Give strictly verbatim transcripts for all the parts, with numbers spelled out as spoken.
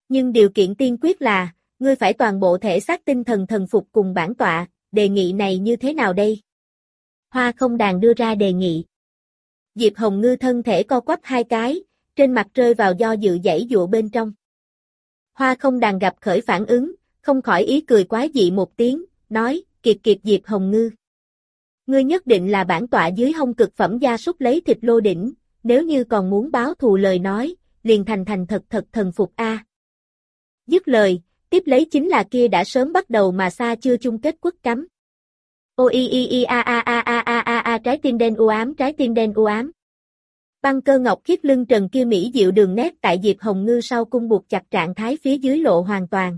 Nhưng điều kiện tiên quyết là, ngươi phải toàn bộ thể xác tinh thần thần phục cùng bản tọa, đề nghị này như thế nào đây? Hoa Không Đàn đưa ra đề nghị. Diệp Hồng Ngư thân thể co quắp hai cái, trên mặt rơi vào do dự giãy giụa bên trong. Hoa Không Đàn gặp khởi phản ứng, không khỏi ý cười quái dị một tiếng, nói, kiệt kiệt Diệp Hồng Ngư. Ngươi nhất định là bản tọa dưới hông cực phẩm gia súc lấy thịt lô đỉnh, nếu như còn muốn báo thù lời nói, liền thành thành thật thật thần phục a. Dứt lời, tiếp lấy chính là kia đã sớm bắt đầu mà xa chưa chung kết quất cắm. O i i i a a a a a a a trái tim đen u ám, trái tim đen u ám. Băng Cơ Ngọc khiết lưng trần kia mỹ diệu đường nét tại Diệp Hồng Ngư sau cung buộc chặt trạng thái phía dưới lộ hoàn toàn.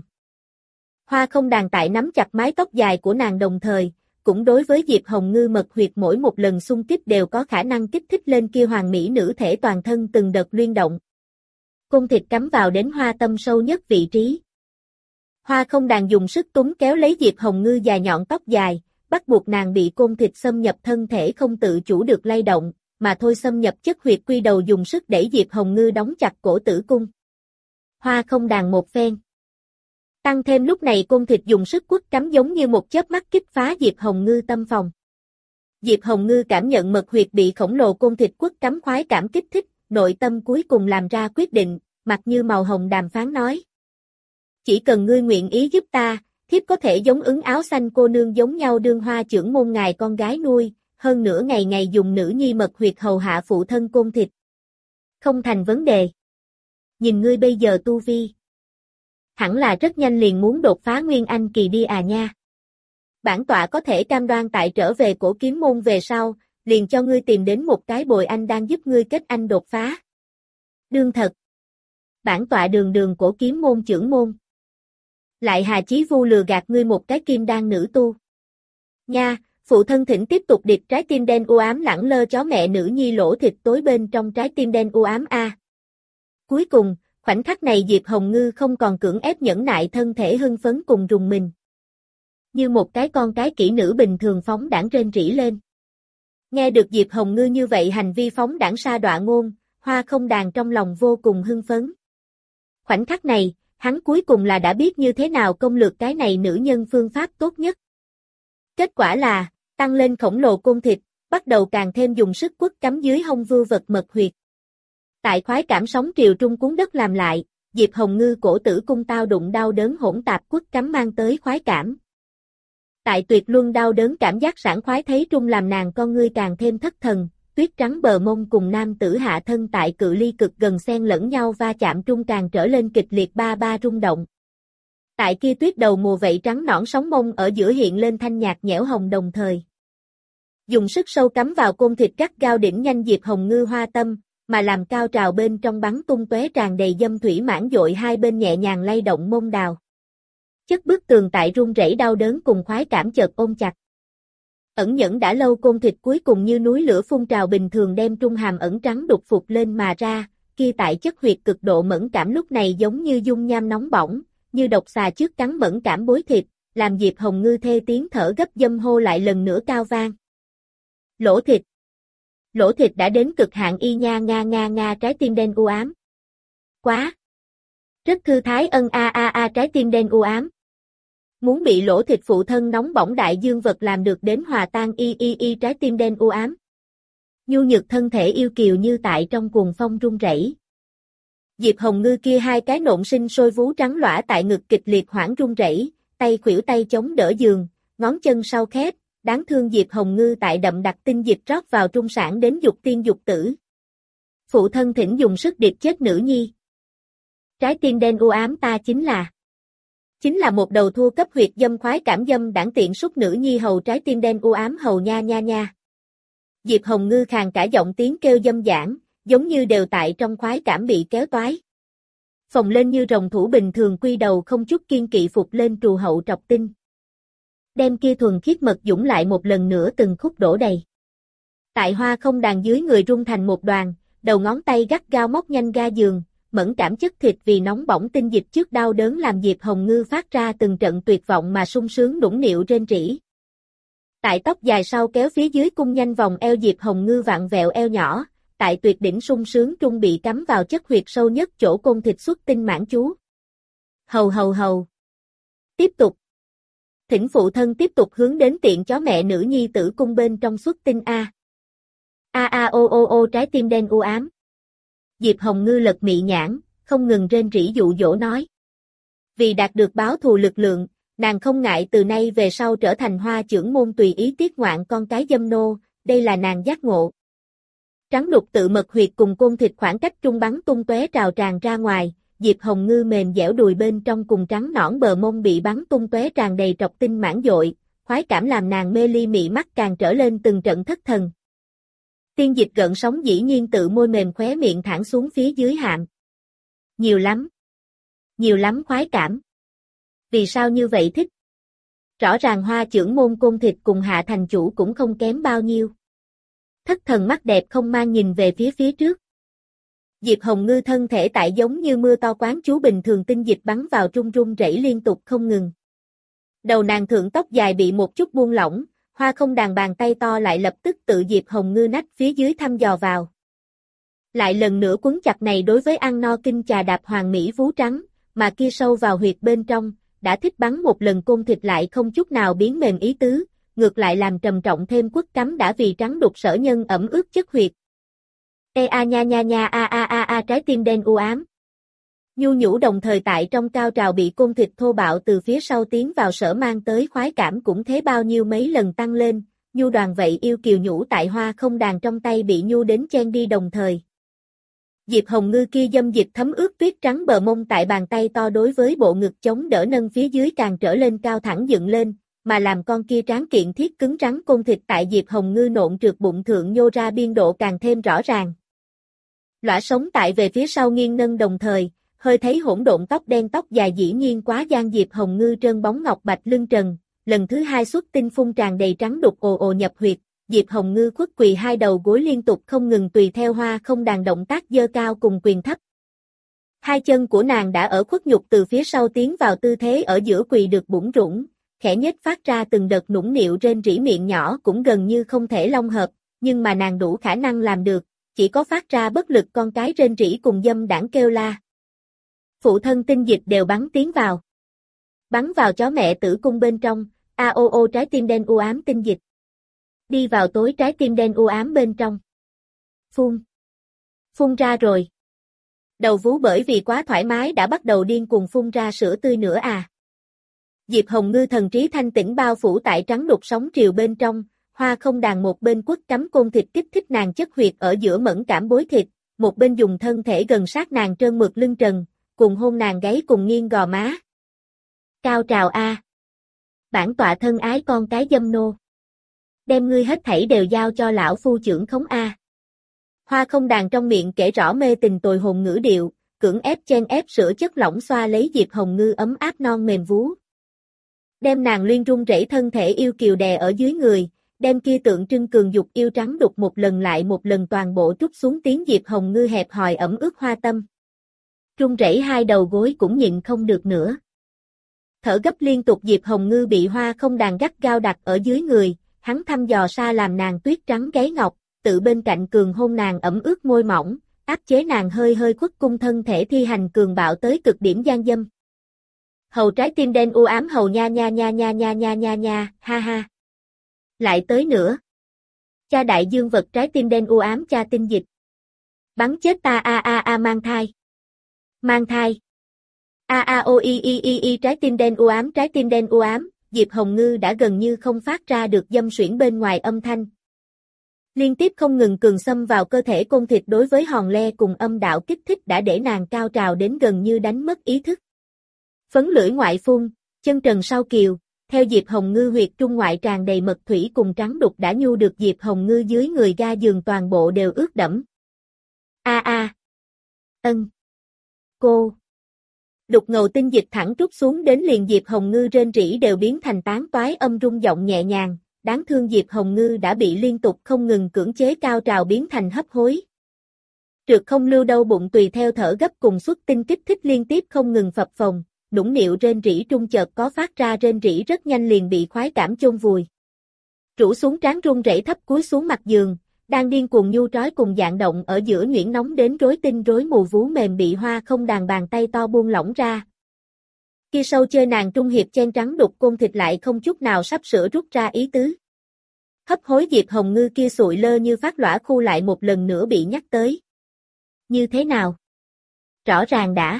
Hoa Không Đàn tại nắm chặt mái tóc dài của nàng đồng thời, cũng đối với Diệp Hồng Ngư mật huyệt mỗi một lần xung kích đều có khả năng kích thích lên kia hoàng mỹ nữ thể toàn thân từng đợt luyên động. Côn thịt cắm vào đến hoa tâm sâu nhất vị trí. Hoa Không Đàn dùng sức túng kéo lấy Diệp Hồng Ngư dài nhọn tóc dài, bắt buộc nàng bị côn thịt xâm nhập thân thể không tự chủ được lay động, mà thôi xâm nhập chất huyệt quy đầu dùng sức đẩy Diệp Hồng Ngư đóng chặt cổ tử cung. Hoa Không Đàn một phen. Tăng thêm lúc này côn thịt dùng sức quất cắm giống như một chớp mắt kích phá Diệp Hồng Ngư tâm phòng. Diệp Hồng Ngư cảm nhận mật huyệt bị khổng lồ côn thịt quất cắm khoái cảm kích thích, nội tâm cuối cùng làm ra quyết định, mặt như màu hồng đàm phán nói. Chỉ cần ngươi nguyện ý giúp ta, thiếp có thể giống ứng áo xanh cô nương giống nhau đương Hoa trưởng môn ngài con gái nuôi, hơn nữa ngày ngày dùng nữ nhi mật huyệt hầu hạ phụ thân côn thịt. Không thành vấn đề. Nhìn ngươi bây giờ tu vi. Hẳn là rất nhanh liền muốn đột phá Nguyên Anh kỳ đi à nha. Bản tọa có thể cam đoan tại trở về cổ kiếm môn về sau, liền cho ngươi tìm đến một cái bồi anh đang giúp ngươi kết anh đột phá. Đương thật. Bản tọa đường đường cổ kiếm môn trưởng môn. Lại hà chí vu lừa gạt ngươi một cái kim đan nữ tu. Nha, phụ thân thỉnh tiếp tục điệp trái tim đen u ám lẳng lơ chó mẹ nữ nhi lỗ thịt tối bên trong trái tim đen u ám a. Cuối cùng, khoảnh khắc này Diệp Hồng Ngư không còn cưỡng ép nhẫn nại thân thể hưng phấn cùng rùng mình. Như một cái con cái kỹ nữ bình thường phóng đãng rên rỉ lên. Nghe được Diệp Hồng Ngư như vậy hành vi phóng đãng sa đọa ngôn, Hoa Không Đàn trong lòng vô cùng hưng phấn. Khoảnh khắc này, hắn cuối cùng là đã biết như thế nào công lược cái này nữ nhân phương pháp tốt nhất. Kết quả là, tăng lên khổng lồ côn thịt, bắt đầu càng thêm dùng sức quất cắm dưới hông vưu vật mật huyệt. Tại khoái cảm sóng triều trung cuốn đất làm lại, Diệp Hồng Ngư cổ tử cung tao đụng đau đớn hỗn tạp quất cắm mang tới khoái cảm. Tại tuyệt luân đau đớn cảm giác sảng khoái thấy trung làm nàng con ngươi càng thêm thất thần, tuyết trắng bờ mông cùng nam tử hạ thân tại cự ly cực gần xen lẫn nhau va chạm trung càng trở lên kịch liệt ba ba rung động. Tại kia tuyết đầu mùa vậy trắng nõn sóng mông ở giữa hiện lên thanh nhạt nhẽo hồng đồng thời. Dùng sức sâu cắm vào côn thịt gắt gao đỉnh nhanh Diệp Hồng Ngư hoa tâm, mà làm cao trào bên trong bắn tung tóe tràn đầy dâm thủy mãn dội hai bên nhẹ nhàng lay động mông đào. Chất bức tường tại run rẩy đau đớn cùng khoái cảm chợt ôm chặt. Ẩn nhẫn đã lâu côn thịt cuối cùng như núi lửa phun trào bình thường đem trung hàm ẩn trắng đục phục lên mà ra, kia tại chất huyệt cực độ mẫn cảm lúc này giống như dung nham nóng bỏng, như độc xà trước cắn mẫn cảm bối thịt, làm Diệp Hồng Ngư thê tiếng thở gấp dâm hô lại lần nữa cao vang. Lỗ thịt. Lỗ thịt đã đến cực hạn y nha nga nga nga trái tim đen u ám. Quá. Rất thư thái ân a a a trái tim đen u ám. Muốn bị lỗ thịt phụ thân nóng bỏng đại dương vật làm được đến hòa tan y y y trái tim đen u ám. Nhu nhược thân thể yêu kiều như tại trong cuồng phong rung rẩy. Diệp Hồng Ngư kia hai cái nộn sinh sôi vú trắng lõa tại ngực kịch liệt hoảng rung rẩy, tay khuỷu tay chống đỡ giường, ngón chân sau khép, đáng thương Diệp Hồng Ngư tại đậm đặc tinh dịch rót vào trung sản đến dục tiên dục tử. Phụ thân thỉnh dùng sức điệp chết nữ nhi. Trái tim đen u ám ta chính là Chính là một đầu thua cấp huyệt dâm khoái cảm dâm đảng tiện súc nữ nhi hầu trái tim đen u ám hầu nha nha nha. Diệp Hồng Ngư khàn cả giọng tiếng kêu dâm dãn, giống như đều tại trong khoái cảm bị kéo toái. Phồng lên như rồng thủ bình thường quy đầu không chút kiên kỵ phục lên trù hậu trọc tinh. Đem kia thuần khiết mật dũng lại một lần nữa từng khúc đổ đầy. Tại Hoa Không Đàn dưới người rung thành một đoàn, đầu ngón tay gắt gao móc nhanh ga giường, mẫn cảm chất thịt vì nóng bỏng tinh dịch trước đau đớn làm Diệp Hồng Ngư phát ra từng trận tuyệt vọng mà sung sướng nũng nịu rên rỉ. Tại tóc dài sau kéo phía dưới cung nhanh vòng eo Diệp Hồng Ngư vặn vẹo eo nhỏ, tại tuyệt đỉnh sung sướng trung bị cắm vào chất huyệt sâu nhất chỗ côn thịt xuất tinh mãn chú. Hầu hầu hầu. Tiếp tục. Thỉnh phụ thân tiếp tục hướng đến tiện chó mẹ nữ nhi tử cung bên trong xuất tinh a. A a ô ô ô trái tim đen u ám. Diệp Hồng Ngư lật mị nhãn, không ngừng rên rỉ dụ dỗ nói. Vì đạt được báo thù lực lượng, nàng không ngại từ nay về sau trở thành Hoa chưởng môn tùy ý tiết ngoạn con cái dâm nô, đây là nàng giác ngộ. Trắng đục tự mật huyệt cùng côn thịt khoảng cách trung bắn tung tóe trào tràn ra ngoài, Diệp Hồng Ngư mềm dẻo đùi bên trong cùng trắng nõn bờ mông bị bắn tung tóe tràn đầy trọc tinh mãn dội, khoái cảm làm nàng mê ly mị mắt càng trở lên từng trận thất thần. Tiên dịch gợn sóng dĩ nhiên tự môi mềm khóe miệng thẳng xuống phía dưới hạm. Nhiều lắm. Nhiều lắm khoái cảm. Vì sao như vậy thích? Rõ ràng Hoa chưởng môn côn thịt cùng hạ thành chủ cũng không kém bao nhiêu. Thất thần mắt đẹp không mang nhìn về phía phía trước. Diệp Hồng Ngư thân thể tại giống như mưa to quán chú bình thường tinh dịch bắn vào trung run rẩy liên tục không ngừng. Đầu nàng thượng tóc dài bị một chút buông lỏng, Hoa không đàn bàn tay to lại lập tức tự Diệp Hồng Ngư nách phía dưới thăm dò vào. Lại lần nữa quấn chặt này đối với ăn no kinh trà đạp hoàng mỹ vú trắng, mà kia sâu vào huyệt bên trong, đã thích bắn một lần côn thịt lại không chút nào biến mềm ý tứ, ngược lại làm trầm trọng thêm quất cắm đã vì trắng đục sở nhân ẩm ướt chất huyệt. Ê a nha nha nha a a a a trái tim đen u ám. Nhu nhũ đồng thời tại trong cao trào bị côn thịt thô bạo từ phía sau tiến vào sở mang tới khoái cảm cũng thế bao nhiêu mấy lần tăng lên, nhu đoàn vậy yêu kiều nhũ tại Hoa không đàn trong tay bị nhu đến chen đi đồng thời. Diệp Hồng Ngư kia dâm dịch thấm ướt tuyết trắng bờ mông tại bàn tay to đối với bộ ngực chống đỡ nâng phía dưới càng trở lên cao thẳng dựng lên, mà làm con kia tráng kiện thiết cứng trắng côn thịt tại Diệp Hồng Ngư nộn trượt bụng thượng nhô ra biên độ càng thêm rõ ràng. Lõa sống tại về phía sau nghiêng nâng đồng thời, hơi thấy hỗn độn tóc đen tóc dài dĩ nhiên quá gian Diệp Hồng Ngư trơn bóng ngọc bạch lưng trần, lần thứ hai xuất tinh phun tràn đầy trắng đục ồ ồ nhập huyệt, Diệp Hồng Ngư khuất quỳ hai đầu gối liên tục không ngừng tùy theo Hoa không đàn động tác giơ cao cùng quyền thấp. Hai chân của nàng đã ở khuất nhục từ phía sau tiến vào tư thế ở giữa quỳ được bủn rủng, khẽ nhếch phát ra từng đợt nũng nịu rên rỉ miệng nhỏ cũng gần như không thể long hợp, nhưng mà nàng đủ khả năng làm được, chỉ có phát ra bất lực con cái rên rỉ cùng dâm đảng kêu la. Phụ thân tinh dịch đều bắn tiến vào. Bắn vào chó mẹ tử cung bên trong, a ô ô trái tim đen u ám tinh dịch. Đi vào tối trái tim đen u ám bên trong. Phun. Phun ra rồi. Đầu vú bởi vì quá thoải mái đã bắt đầu điên cuồng phun ra sữa tươi nữa à. Diệp Hồng Ngư thần trí thanh tĩnh bao phủ tại trắng đục sóng triều bên trong, Hoa không đàn một bên quất cắm côn thịt kích thích nàng chất huyệt ở giữa mẫn cảm bối thịt, một bên dùng thân thể gần sát nàng trơn mượt lưng trần, cùng hôn nàng gáy cùng nghiêng gò má. Cao trào a. Bản tọa thân ái con cái dâm nô. Đem ngươi hết thảy đều giao cho lão phu trưởng khống a. Hoa không đàn trong miệng kể rõ mê tình tồi hồn ngữ điệu, cưỡng ép chen ép sữa chất lỏng xoa lấy Diệp Hồng Ngư ấm áp non mềm vú. Đem nàng liên run rẩy thân thể yêu kiều đè ở dưới người, đem kia tượng trưng cường dục yêu trắng đục một lần lại một lần toàn bộ trút xuống tiếng Diệp Hồng Ngư hẹp hòi ẩm ướt hoa tâm. Run rẩy hai đầu gối cũng nhịn không được nữa. Thở gấp liên tục Diệp Hồng Ngư bị Hoa không đàn gắt gao đặt ở dưới người, hắn thăm dò xa làm nàng tuyết trắng gáy ngọc, tự bên cạnh cường hôn nàng ẩm ướt môi mỏng, áp chế nàng hơi hơi khuất cung thân thể thi hành cường bạo tới cực điểm gian dâm. Hầu trái tim đen u ám hầu nha nha nha nha nha nha nha nha, ha ha. Lại tới nữa. Cha đại dương vật trái tim đen u ám cha tinh dịch. Bắn chết ta a a a mang thai. Mang thai. A a o i i i i trái tim đen u ám trái tim đen u ám, Diệp Hồng Ngư đã gần như không phát ra được dâm suyễn bên ngoài âm thanh. Liên tiếp không ngừng cường xâm vào cơ thể côn thịt đối với hòn le cùng âm đạo kích thích đã để nàng cao trào đến gần như đánh mất ý thức. Phấn lưỡi ngoại phun, chân trần sau kiều, theo Diệp Hồng Ngư huyệt trung ngoại tràn đầy mật thủy cùng trắng đục đã nhu được Diệp Hồng Ngư dưới người ga giường toàn bộ đều ướt đẫm. A a. Ân. Cô. Đục ngầu tinh dịch thẳng trút xuống đến liền Diệp Hồng Ngư rên rỉ đều biến thành tán toái âm rung giọng nhẹ nhàng, đáng thương Diệp Hồng Ngư đã bị liên tục không ngừng cưỡng chế cao trào biến thành hấp hối. Trượt không lưu đâu bụng tùy theo thở gấp cùng xuất tinh kích thích liên tiếp không ngừng phập phồng, nũng nịu rên rỉ trung chợt có phát ra rên rỉ rất nhanh liền bị khoái cảm chôn vùi. Rũ xuống trán run rẩy thấp cúi xuống mặt giường, đang điên cuồng nhu trói cùng dạng động ở giữa nhuyễn nóng đến rối tinh rối mù vú mềm bị Hoa không đàn bàn tay to buông lỏng ra. Kia sâu chơi nàng trung hiệp chen trắng đục côn thịt lại không chút nào sắp sửa rút ra ý tứ. Hấp hối Diệp Hồng Ngư kia sụi lơ như phát lỏa khu lại một lần nữa bị nhắc tới. Như thế nào? Rõ ràng đã.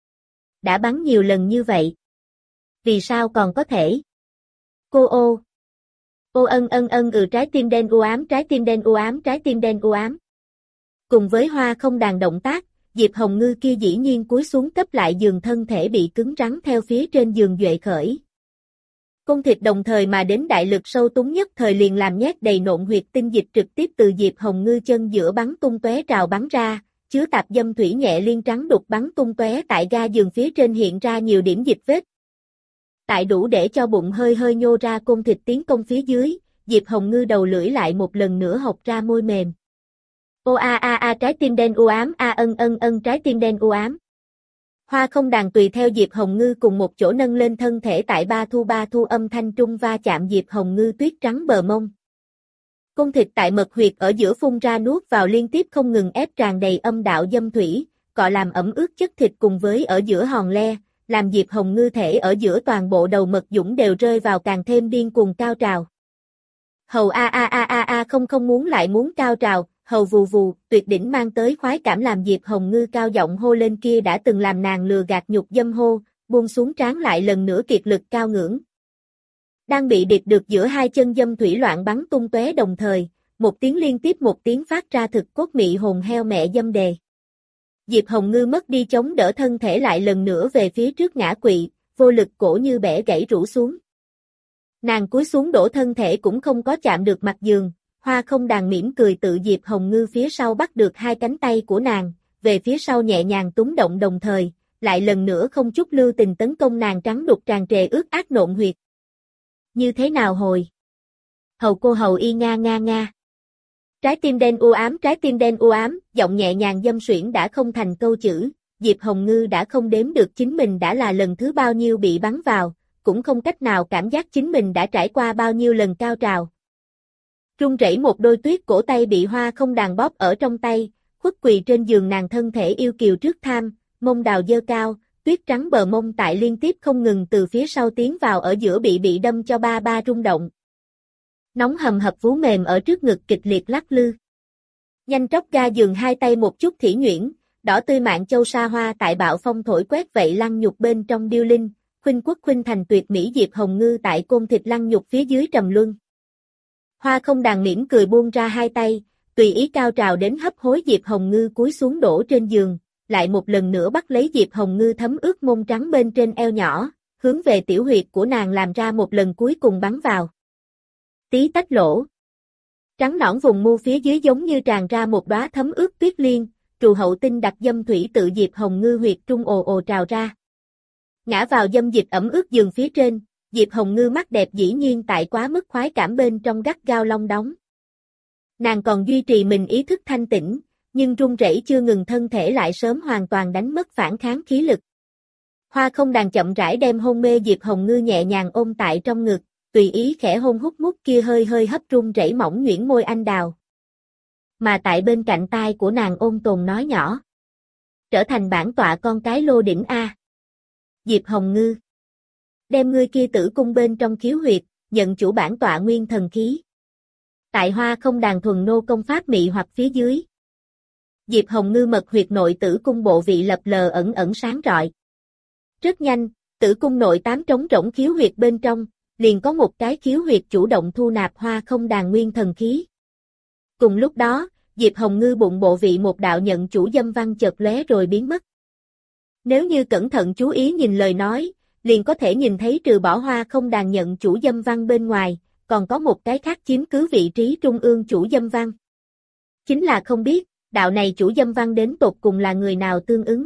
Đã bắn nhiều lần như vậy. Vì sao còn có thể? Cô ô. Ô ân ân ân ừ trái tim đen u ám trái tim đen u ám trái tim đen u ám. Cùng với Hoa Không Đàn động tác, Diệp Hồng Ngư kia dĩ nhiên cúi xuống cấp lại giường thân thể bị cứng rắn theo phía trên giường duệ khởi. Côn thịt đồng thời mà đến đại lực sâu túng nhất thời liền làm nhét đầy nộn huyệt tinh dịch trực tiếp từ Diệp Hồng Ngư chân giữa bắn tung tóe trào bắn ra, chứa tạp dâm thủy nhẹ liên trắng đục bắn tung tóe tại ga giường phía trên hiện ra nhiều điểm dịch vết. Tại đủ để cho bụng hơi hơi nhô ra côn thịt tiến công phía dưới, Diệp Hồng Ngư đầu lưỡi lại một lần nữa hộc ra môi mềm. Ô a a a trái tim đen u ám a ân ân ân trái tim đen u ám. Hoa Không Đàn tùy theo Diệp Hồng Ngư cùng một chỗ nâng lên thân thể tại ba thu ba thu âm thanh trung va chạm Diệp Hồng Ngư tuyết trắng bờ mông. Côn thịt tại mật huyệt ở giữa phun ra nuốt vào liên tiếp không ngừng ép tràn đầy âm đạo dâm thủy, cọ làm ẩm ướt chất thịt cùng với ở giữa hòn le, làm Diệp Hồng Ngư thể ở giữa toàn bộ đầu mật dũng đều rơi vào càng thêm điên cuồng cao trào. Hầu a a a a a không không muốn lại muốn cao trào, hầu vù vù, tuyệt đỉnh mang tới khoái cảm làm Diệp Hồng Ngư cao giọng hô lên kia đã từng làm nàng lừa gạt nhục dâm hô, buông xuống trán lại lần nữa kiệt lực cao ngưỡng. Đang bị điệp được giữa hai chân dâm thủy loạn bắn tung tóe đồng thời, một tiếng liên tiếp một tiếng phát ra thực cốt mị hồn heo mẹ dâm đề. Diệp Hồng Ngư mất đi chống đỡ thân thể lại lần nữa về phía trước ngã quỵ, vô lực cổ như bẻ gãy rũ xuống. Nàng cúi xuống đổ thân thể cũng không có chạm được mặt giường, Hoa Không Đàn mỉm cười tự Diệp Hồng Ngư phía sau bắt được hai cánh tay của nàng, về phía sau nhẹ nhàng túng động đồng thời, lại lần nữa không chút lưu tình tấn công nàng trắng đục tràn trề ướt át nộn huyệt. Như thế nào hồi? Hầu cô hầu y nga nga nga. Trái tim đen u ám trái tim đen u ám, giọng nhẹ nhàng dâm suyễn đã không thành câu chữ, Diệp Hồng Ngư đã không đếm được chính mình đã là lần thứ bao nhiêu bị bắn vào, cũng không cách nào cảm giác chính mình đã trải qua bao nhiêu lần cao trào. Run rẩy một đôi tuyết cổ tay bị Hoa Không Đàn bóp ở trong tay, khuất quỳ trên giường nàng thân thể yêu kiều trước tham, mông đào dơ cao, tuyết trắng bờ mông tại liên tiếp không ngừng từ phía sau tiến vào ở giữa bị bị đâm cho ba ba rung động. Nóng hầm hập vú mềm ở trước ngực kịch liệt lắc lư. Nhanh chóng ga giường hai tay một chút thỉ nhuyễn, đỏ tươi mạng châu sa hoa tại bạo phong thổi quét vậy lăng nhục bên trong điêu linh, khuynh quốc khuynh thành tuyệt mỹ Diệp Hồng Ngư tại côn thịt lăng nhục phía dưới trầm luân. Hoa Không Đàn mỉm cười buông ra hai tay, tùy ý cao trào đến hấp hối Diệp Hồng Ngư cúi xuống đổ trên giường, lại một lần nữa bắt lấy Diệp Hồng Ngư thấm ướt mông trắng bên trên eo nhỏ, hướng về tiểu huyệt của nàng làm ra một lần cuối cùng bắn vào. Tí tách lỗ. Trắng nõn vùng mu phía dưới giống như tràn ra một đóa thấm ướt tuyết liên, trù hậu tinh đặc dâm thủy tự Diệp Hồng Ngư huyệt trung ồ ồ trào ra. Ngã vào dâm dịch ẩm ướt giường phía trên, Diệp Hồng Ngư mắt đẹp dĩ nhiên tại quá mức khoái cảm bên trong gắt gao long đóng. Nàng còn duy trì mình ý thức thanh tĩnh, nhưng run rẩy chưa ngừng thân thể lại sớm hoàn toàn đánh mất phản kháng khí lực. Hoa Không Đàn chậm rãi đem hôn mê Diệp Hồng Ngư nhẹ nhàng ôm tại trong ngực, tùy ý khẽ hôn hút mút kia hơi hơi hấp run rẩy mỏng nhuyễn môi anh đào. Mà tại bên cạnh tai của nàng ôn tồn nói nhỏ. Trở thành bản tọa con cái lô đỉnh A. Diệp Hồng Ngư. Đem ngươi kia tử cung bên trong khiếu huyệt, nhận chủ bản tọa nguyên thần khí. Tại Hoa Không Đàn thuần nô công pháp mị hoặc phía dưới. Diệp Hồng Ngư mật huyệt nội tử cung bộ vị lập lờ ẩn ẩn sáng rọi. Rất nhanh, tử cung nội tám trống rỗng khiếu huyệt bên trong, liền có một cái khiếu huyệt chủ động thu nạp Hoa Không Đàn nguyên thần khí. Cùng lúc đó, Diệp Hồng Ngư bụng bộ vị một đạo nhận chủ dâm văn chợt lóe rồi biến mất. Nếu như cẩn thận chú ý nhìn lời nói, liền có thể nhìn thấy trừ bỏ Hoa Không Đàn nhận chủ dâm văn bên ngoài, còn có một cái khác chiếm cứ vị trí trung ương chủ dâm văn. Chính là không biết, đạo này chủ dâm văn đến tột cùng là người nào tương ứng.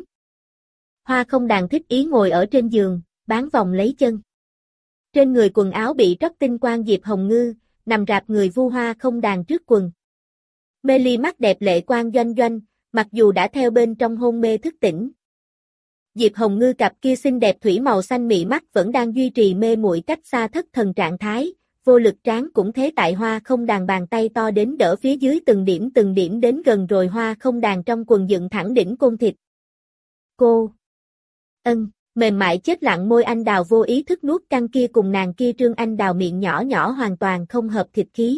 Hoa Không Đàn thích ý ngồi ở trên giường, bán vòng lấy chân. Trên người quần áo bị trót tinh quang Diệp Hồng Ngư, nằm rạp người vu Hoa Không Đàn trước quần. Mê ly mắt đẹp lệ quang doanh doanh, mặc dù đã theo bên trong hôn mê thức tỉnh. Diệp Hồng Ngư cặp kia xinh đẹp thủy màu xanh mị mắt vẫn đang duy trì mê muội cách xa thất thần trạng thái, vô lực tráng cũng thế tại Hoa Không Đàn bàn tay to đến đỡ phía dưới từng điểm từng điểm đến gần rồi Hoa Không Đàn trong quần dựng thẳng đỉnh côn thịt. Cô! Ân, Mềm mại chết lặng môi anh đào vô ý thức nuốt căng kia cùng nàng kia trương anh đào miệng nhỏ nhỏ hoàn toàn không hợp thịt khí.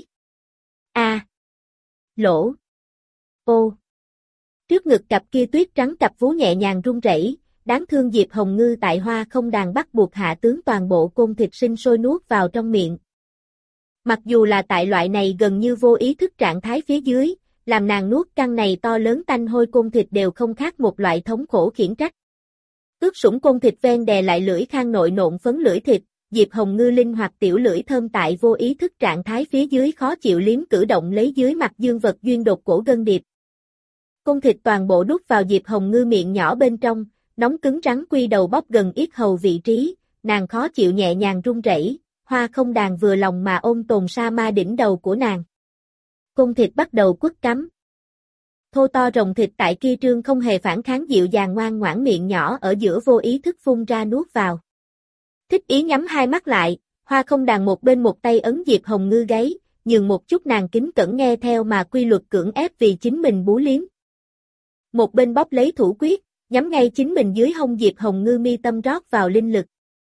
A. Lỗ. Ô. Trước ngực cặp kia tuyết trắng cặp vú nhẹ nhàng run rẩy, đáng thương Diệp Hồng Ngư tại Hoa Không Đàn bắt buộc hạ tướng toàn bộ côn thịt sinh sôi nuốt vào trong miệng. Mặc dù là tại loại này gần như vô ý thức trạng thái phía dưới, làm nàng nuốt căng này to lớn tanh hôi côn thịt đều không khác một loại thống khổ khiển trách. Ướt sũng côn thịt ven đè lại lưỡi khang nội nộn phấn lưỡi thịt, Diệp Hồng Ngư linh hoạt tiểu lưỡi thơm tại vô ý thức trạng thái phía dưới khó chịu liếm cử động lấy dưới mặt dương vật duyên đột cổ gân điệp. Côn thịt toàn bộ đút vào Diệp Hồng Ngư miệng nhỏ bên trong, nóng cứng rắn quy đầu bóp gần yết hầu vị trí, nàng khó chịu nhẹ nhàng run rẩy, Hoa Không Đàn vừa lòng mà ôm tồn sa ma đỉnh đầu của nàng. Côn thịt bắt đầu quất cắm. Thô to rồng thịt tại kia trương không hề phản kháng dịu dàng ngoan ngoãn miệng nhỏ ở giữa vô ý thức phun ra nuốt vào. Thích ý nhắm hai mắt lại, Hoa Không Đàn một bên một tay ấn Diệp Hồng Ngư gáy, nhường một chút nàng kính cẩn nghe theo mà quy luật cưỡng ép vì chính mình bú liếm. Một bên bóp lấy thủ quyết, nhắm ngay chính mình dưới hông Diệp Hồng Ngư mi tâm rót vào linh lực.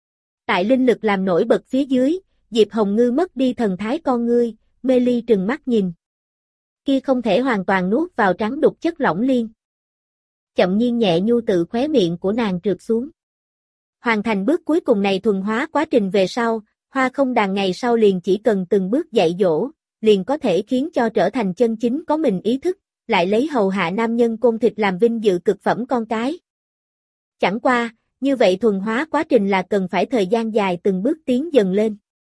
Tại linh lực làm nổi bật phía dưới, Diệp Hồng Ngư mất đi thần thái con ngươi, mê ly trừng mắt nhìn. Kia không thể hoàn toàn nuốt vào trắng đục chất lỏng liên. Chậm nhiên nhẹ nhu tự khóe miệng của nàng trượt xuống. Hoàn thành bước cuối cùng này thuần hóa quá trình về sau, Hoa Không Đàn ngày sau liền chỉ cần từng bước dạy dỗ, liền có thể khiến cho trở thành chân chính có mình ý thức, lại lấy hầu hạ nam nhân côn thịt làm vinh dự cực phẩm con cái. Chẳng qua, như vậy thuần hóa quá trình là cần phải thời gian dài từng bước tiến dần lên.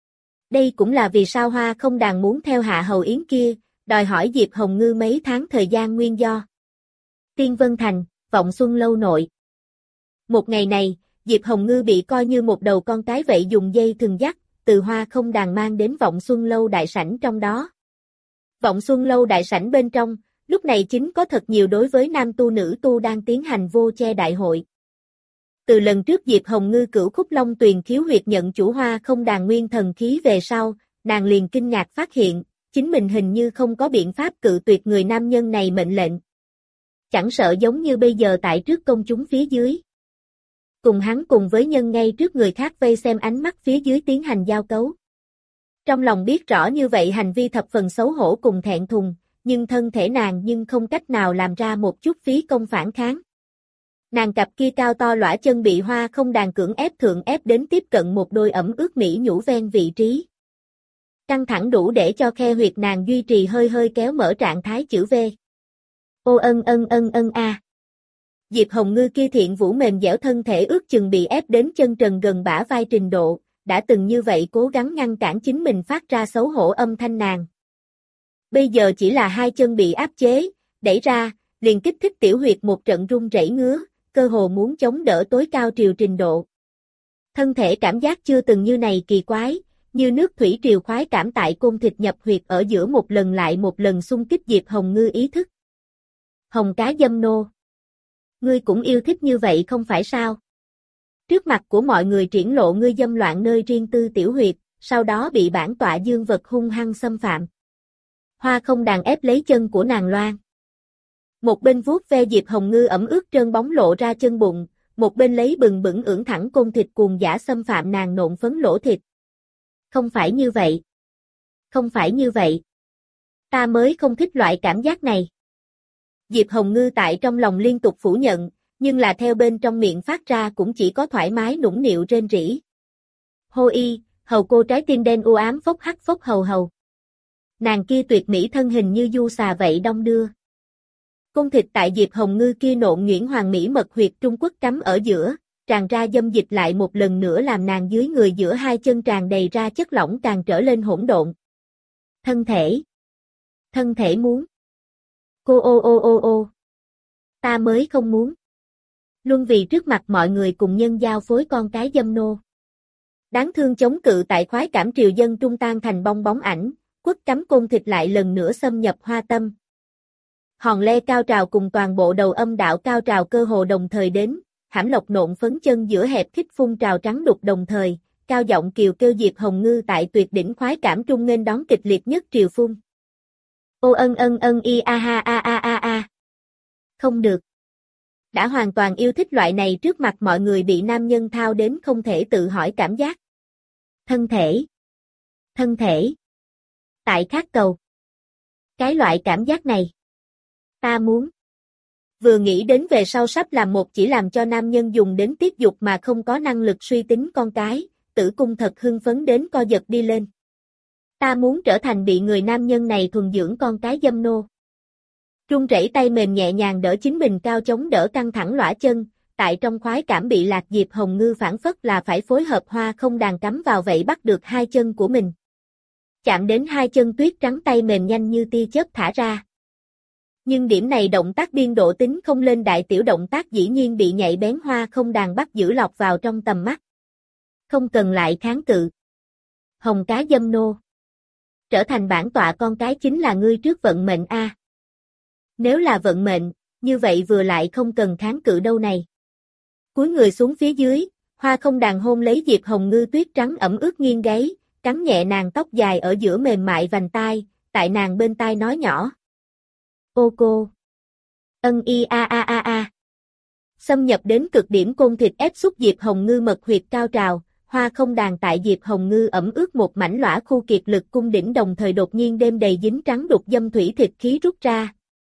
Đây cũng là vì sao Hoa Không Đàn muốn theo hạ hầu yến kia, đòi hỏi Diệp Hồng Ngư mấy tháng thời gian nguyên do. Tiên Vân Thành, Vọng Xuân Lâu nội. Một ngày này, Diệp Hồng Ngư bị coi như một đầu con cái vậy dùng dây thừng dắt, từ Hoa Không Đàn mang đến Vọng Xuân Lâu đại sảnh trong đó. Vọng Xuân Lâu đại sảnh bên trong, lúc này chính có thật nhiều đối với nam tu nữ tu đang tiến hành vô che đại hội. Từ lần trước Diệp Hồng Ngư cửu khúc long tuyền khiếu huyệt nhận chủ Hoa Không Đàn nguyên thần khí về sau, nàng liền kinh ngạc phát hiện, chính mình hình như không có biện pháp cự tuyệt người nam nhân này mệnh lệnh. Chẳng sợ giống như bây giờ tại trước công chúng phía dưới. Cùng hắn cùng với nhân ngay trước người khác vây xem ánh mắt phía dưới tiến hành giao cấu. Trong lòng biết rõ như vậy hành vi thập phần xấu hổ cùng thẹn thùng, nhưng thân thể nàng nhưng không cách nào làm ra một chút phí công phản kháng. Nàng cặp kia cao to lõa chân bị Hoa Không Đàn cưỡng ép thượng ép đến tiếp cận một đôi ẩm ướt mỹ nhũ ven vị trí. Căng thẳng đủ để cho khe huyệt nàng duy trì hơi hơi kéo mở trạng thái chữ V. Ô ân ân ân ân a. Diệp Hồng Ngư kia thiện vũ mềm dẻo thân thể ước chừng bị ép đến chân trần gần bả vai trình độ, đã từng như vậy cố gắng ngăn cản chính mình phát ra xấu hổ âm thanh nàng. Bây giờ chỉ là hai chân bị áp chế, đẩy ra, liền kích thích tiểu huyệt một trận run rẩy ngứa, cơ hồ muốn chống đỡ tối cao triều trình độ. Thân thể cảm giác chưa từng như này kỳ quái, như nước thủy triều khoái cảm tại côn thịt nhập huyệt ở giữa một lần lại một lần xung kích Diệp Hồng Ngư ý thức. Hồng cá dâm nô. Ngươi cũng yêu thích như vậy không phải sao? Trước mặt của mọi người triển lộ ngươi dâm loạn nơi riêng tư tiểu huyệt, sau đó bị bản tọa dương vật hung hăng xâm phạm. Hoa Không Đàn ép lấy chân của nàng loan. Một bên vuốt ve Diệp Hồng Ngư ẩm ướt trơn bóng lộ ra chân bụng, một bên lấy bừng bửng ưỡn thẳng côn thịt cuồng dã xâm phạm nàng nộn phấn lỗ thịt. Không phải như vậy. Không phải như vậy. Ta mới không thích loại cảm giác này. Diệp Hồng Ngư tại trong lòng liên tục phủ nhận, nhưng là theo bên trong miệng phát ra cũng chỉ có thoải mái nũng nịu rên rỉ. Hô y, hầu cô trái tim đen u ám phốc hắc phốc hầu hầu. Nàng kia tuyệt mỹ thân hình như du xà vậy đong đưa. Côn thịt tại Diệp Hồng Ngư kia nộn nhuyễn hoàng mỹ mật huyệt Trung Quốc cắm ở giữa, tràn ra dâm dịch lại một lần nữa làm nàng dưới người giữa hai chân tràn đầy ra chất lỏng càng trở lên hỗn độn. Thân thể. Thân thể muốn. Cô ô ô ô ô. Ta mới không muốn. Luôn vì trước mặt mọi người cùng nhân giao phối con cái dâm nô. Đáng thương chống cự tại khoái cảm triều dân trung tan thành bong bóng ảnh, quất cắm côn thịt lại lần nữa xâm nhập hoa tâm. Hòn le cao trào cùng toàn bộ đầu âm đạo cao trào cơ hồ đồng thời đến, hãm lộc nộn phấn chân giữa hẹp khích phun trào trắng đục đồng thời, cao giọng kiều kêu Diệp Hồng Ngư tại tuyệt đỉnh khoái cảm trung nghênh đón kịch liệt nhất triều phun. Ô ân ân ân y a ha a a a a. Không được. đã hoàn toàn yêu thích loại này trước mặt mọi người bị nam nhân thao đến không thể tự hỏi cảm giác. Thân thể. Thân thể. Tại khát cầu. Cái loại cảm giác này. Ta muốn. Vừa nghĩ đến về sau sắp làm một chỉ làm cho nam nhân dùng đến tiết dục mà không có năng lực suy tính con cái, tử cung thật hưng phấn đến co giật đi lên. Ta muốn trở thành bị người nam nhân này thuần dưỡng con cái dâm nô. Run rẩy tay mềm nhẹ nhàng đỡ chính mình cao chống đỡ căng thẳng lõa chân, tại trong khoái cảm bị lạc Diệp Hồng Ngư phản phất là phải phối hợp hoa không đàn cắm vào vậy bắt được hai chân của mình. Chạm đến hai chân tuyết trắng tay mềm nhanh như tia chớp thả ra. Nhưng điểm này động tác biên độ tính không lên đại tiểu động tác dĩ nhiên bị nhạy bén hoa không đàn bắt giữ lọt vào trong tầm mắt. Không cần lại kháng cự. Hồng cá dâm nô. Trở thành bản tọa con cái chính là ngươi trước vận mệnh a. Nếu là vận mệnh, như vậy vừa lại không cần kháng cự đâu này. Cúi người xuống phía dưới, hoa không đàn hôn lấy Diệp Hồng Ngư tuyết trắng ẩm ướt nghiêng gáy, cắn nhẹ nàng tóc dài ở giữa mềm mại vành tai, tại nàng bên tai nói nhỏ. Ô cô. Ân y a a a a. Xâm nhập đến cực điểm côn thịt ép xúc Diệp Hồng Ngư mật huyệt cao trào, hoa không đàn tại Diệp Hồng Ngư ẩm ướt một mảnh lõa khu kiệt lực cung đỉnh đồng thời đột nhiên đêm đầy dính trắng đục dâm thủy thịt khí rút ra.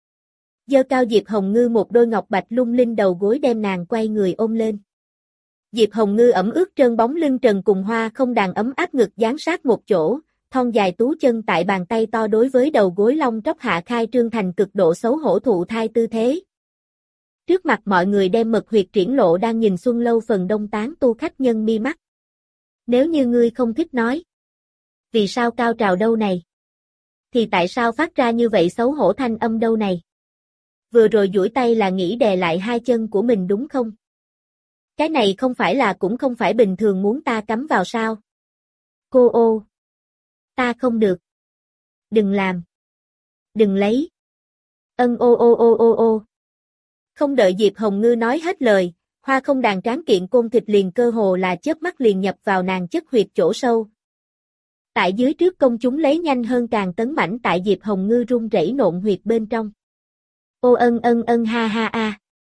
Giơ cao Diệp Hồng Ngư một đôi ngọc bạch lung linh đầu gối đem nàng quay người ôm lên. Diệp Hồng Ngư ẩm ướt trơn bóng lưng trần cùng hoa không đàn ấm áp ngực dán sát một chỗ, thon dài tú chân tại bàn tay to đối với đầu gối long tróc hạ khai trương thành cực độ xấu hổ thụ thai tư thế. Trước mặt mọi người đem mật huyệt triển lộ đang nhìn Xuân Lâu phần đông tán tu khách nhân mi mắt. Nếu như ngươi không thích nói. Vì sao cao trào đâu này? Thì tại sao phát ra như vậy xấu hổ thanh âm đâu này? Vừa rồi duỗi tay là nghĩ đè lại hai chân của mình đúng không? Cái này không phải là cũng không phải bình thường muốn ta cắm vào sao? Cô ô! Ta không được. Đừng làm. Đừng lấy. Ân ô ô ô ô ô. Không đợi Diệp Hồng Ngư nói hết lời, hoa không đàn tráng kiện côn thịt liền cơ hồ là chớp mắt liền nhập vào nàng chất huyệt chỗ sâu. Tại dưới trước công chúng lấy nhanh hơn càng tấn mãnh tại Diệp Hồng Ngư run rẩy nộn huyệt bên trong. Ô ân ân ân ha ha a.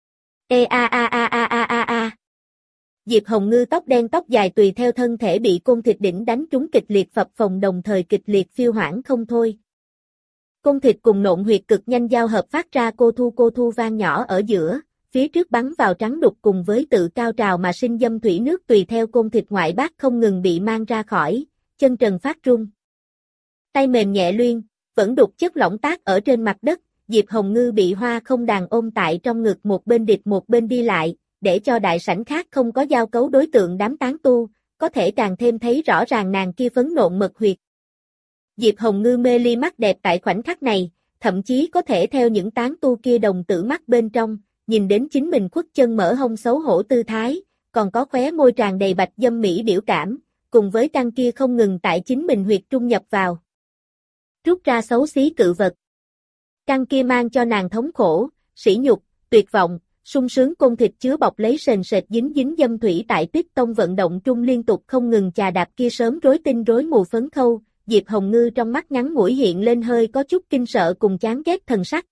Ê a a a a a a a. Diệp Hồng Ngư tóc đen tóc dài tùy theo thân thể bị côn thịt đỉnh đánh trúng kịch liệt phập phồng đồng thời kịch liệt phiêu hoảng không thôi. Côn thịt cùng nộn huyệt cực nhanh giao hợp phát ra cô thu cô thu vang nhỏ ở giữa, phía trước bắn vào trắng đục cùng với tự cao trào mà sinh dâm thủy nước tùy theo côn thịt ngoại bát không ngừng bị mang ra khỏi, chân trần phát run. Tay mềm nhẹ luyên, vẫn đục chất lỏng tác ở trên mặt đất, Diệp Hồng Ngư bị hoa không đàn ôm tại trong ngực một bên địch một bên đi lại, để cho đại sảnh khác không có giao cấu đối tượng đám tán tu, có thể càng thêm thấy rõ ràng nàng kia phấn nộn mật huyệt. Diệp Hồng Ngư mê ly mắt đẹp tại khoảnh khắc này, thậm chí có thể theo những tán tu kia đồng tử mắt bên trong, nhìn đến chính mình khuất chân mở hông xấu hổ tư thái, còn có khóe môi tràn đầy bạch dâm mỹ biểu cảm, cùng với căn kia không ngừng tại chính mình huyệt trung nhập vào. Rút ra xấu xí cự vật. Căn kia mang cho nàng thống khổ, sỉ nhục, tuyệt vọng, sung sướng côn thịt chứa bọc lấy sền sệt dính dính dâm thủy tại tuyết tông vận động trung liên tục không ngừng chà đạp kia sớm rối tinh rối mù phấn khâu, Diệp Hồng Ngư trong mắt ngắn ngủi hiện lên hơi có chút kinh sợ cùng chán ghét thần sắc.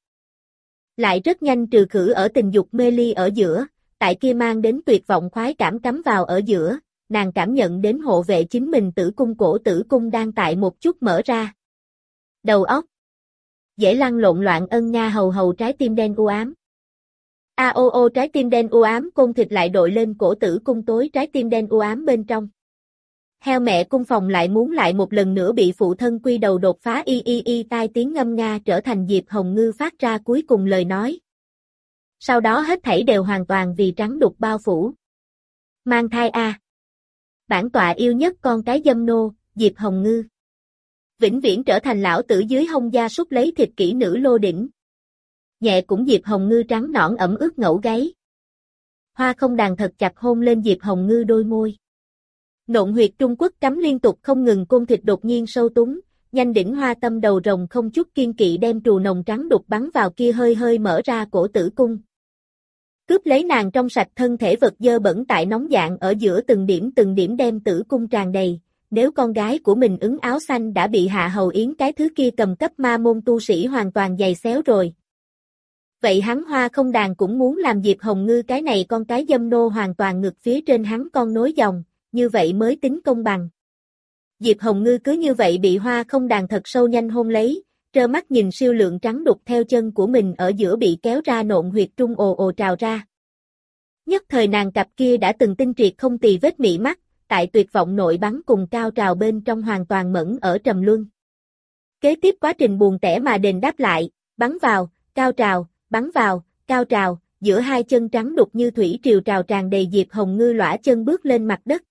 Lại rất nhanh trừ khử ở tình dục mê ly ở giữa, tại kia mang đến tuyệt vọng khoái cảm cắm vào ở giữa, nàng cảm nhận đến hộ vệ chính mình tử cung cổ tử cung đang tại một chút mở ra. Đầu óc. Dễ lăn lộn loạn ân nga hầu hầu trái tim đen u ám. A ô ô trái tim đen u ám côn thịt lại đội lên cổ tử cung tối trái tim đen u ám bên trong. Heo mẹ cung phòng lại muốn lại một lần nữa bị phụ thân quy đầu đột phá y y y tai tiếng ngâm nga trở thành Diệp Hồng Ngư phát ra cuối cùng lời nói. Sau đó hết thảy đều hoàn toàn vì trắng đục bao phủ. Mang thai a. Bản tọa yêu nhất con cái dâm nô, Diệp Hồng Ngư. Vĩnh viễn trở thành lão tử dưới hông gia súc lấy thịt kỹ nữ lô đỉnh. Nhẹ cũng Diệp Hồng Ngư trắng nõn ẩm ướt ngẫu gáy. Hoa không đàn thật chặt hôn lên Diệp Hồng Ngư đôi môi. Nộn huyệt Trung Quốc cắm liên tục không ngừng côn thịt đột nhiên sâu túng, nhanh đỉnh hoa tâm đầu rồng không chút kiên kỵ đem trù nồng trắng đục bắn vào kia hơi hơi mở ra cổ tử cung. Cướp lấy nàng trong sạch thân thể vật dơ bẩn tại nóng dạng ở giữa từng điểm từng điểm đem tử cung tràn đầy, nếu con gái của mình ứng áo xanh đã bị Hạ Hầu Yến cái thứ kia cầm cấp ma môn tu sĩ hoàn toàn giày xéo rồi. Vậy hắn Hoa Không Đàn cũng muốn làm Diệp Hồng Ngư cái này con cái dâm nô hoàn toàn ngược phía trên hắn con nối dòng, như vậy mới tính công bằng. Diệp Hồng Ngư cứ như vậy bị Hoa Không Đàn thật sâu nhanh hôn lấy, trơ mắt nhìn siêu lượng trắng đục theo chân của mình ở giữa bị kéo ra nộn huyệt trung ồ ồ trào ra. Nhất thời nàng cặp kia đã từng tinh triệt không tì vết mị mắt, tại tuyệt vọng nội bắn cùng cao trào bên trong hoàn toàn mẫn ở trầm luân. Kế tiếp quá trình buồn tẻ mà đền đáp lại, bắn vào, cao trào, bắn vào, cao trào, giữa hai chân trắng đục như thủy triều trào tràn đầy Diệp Hồng Ngư lõa chân bước lên mặt đất.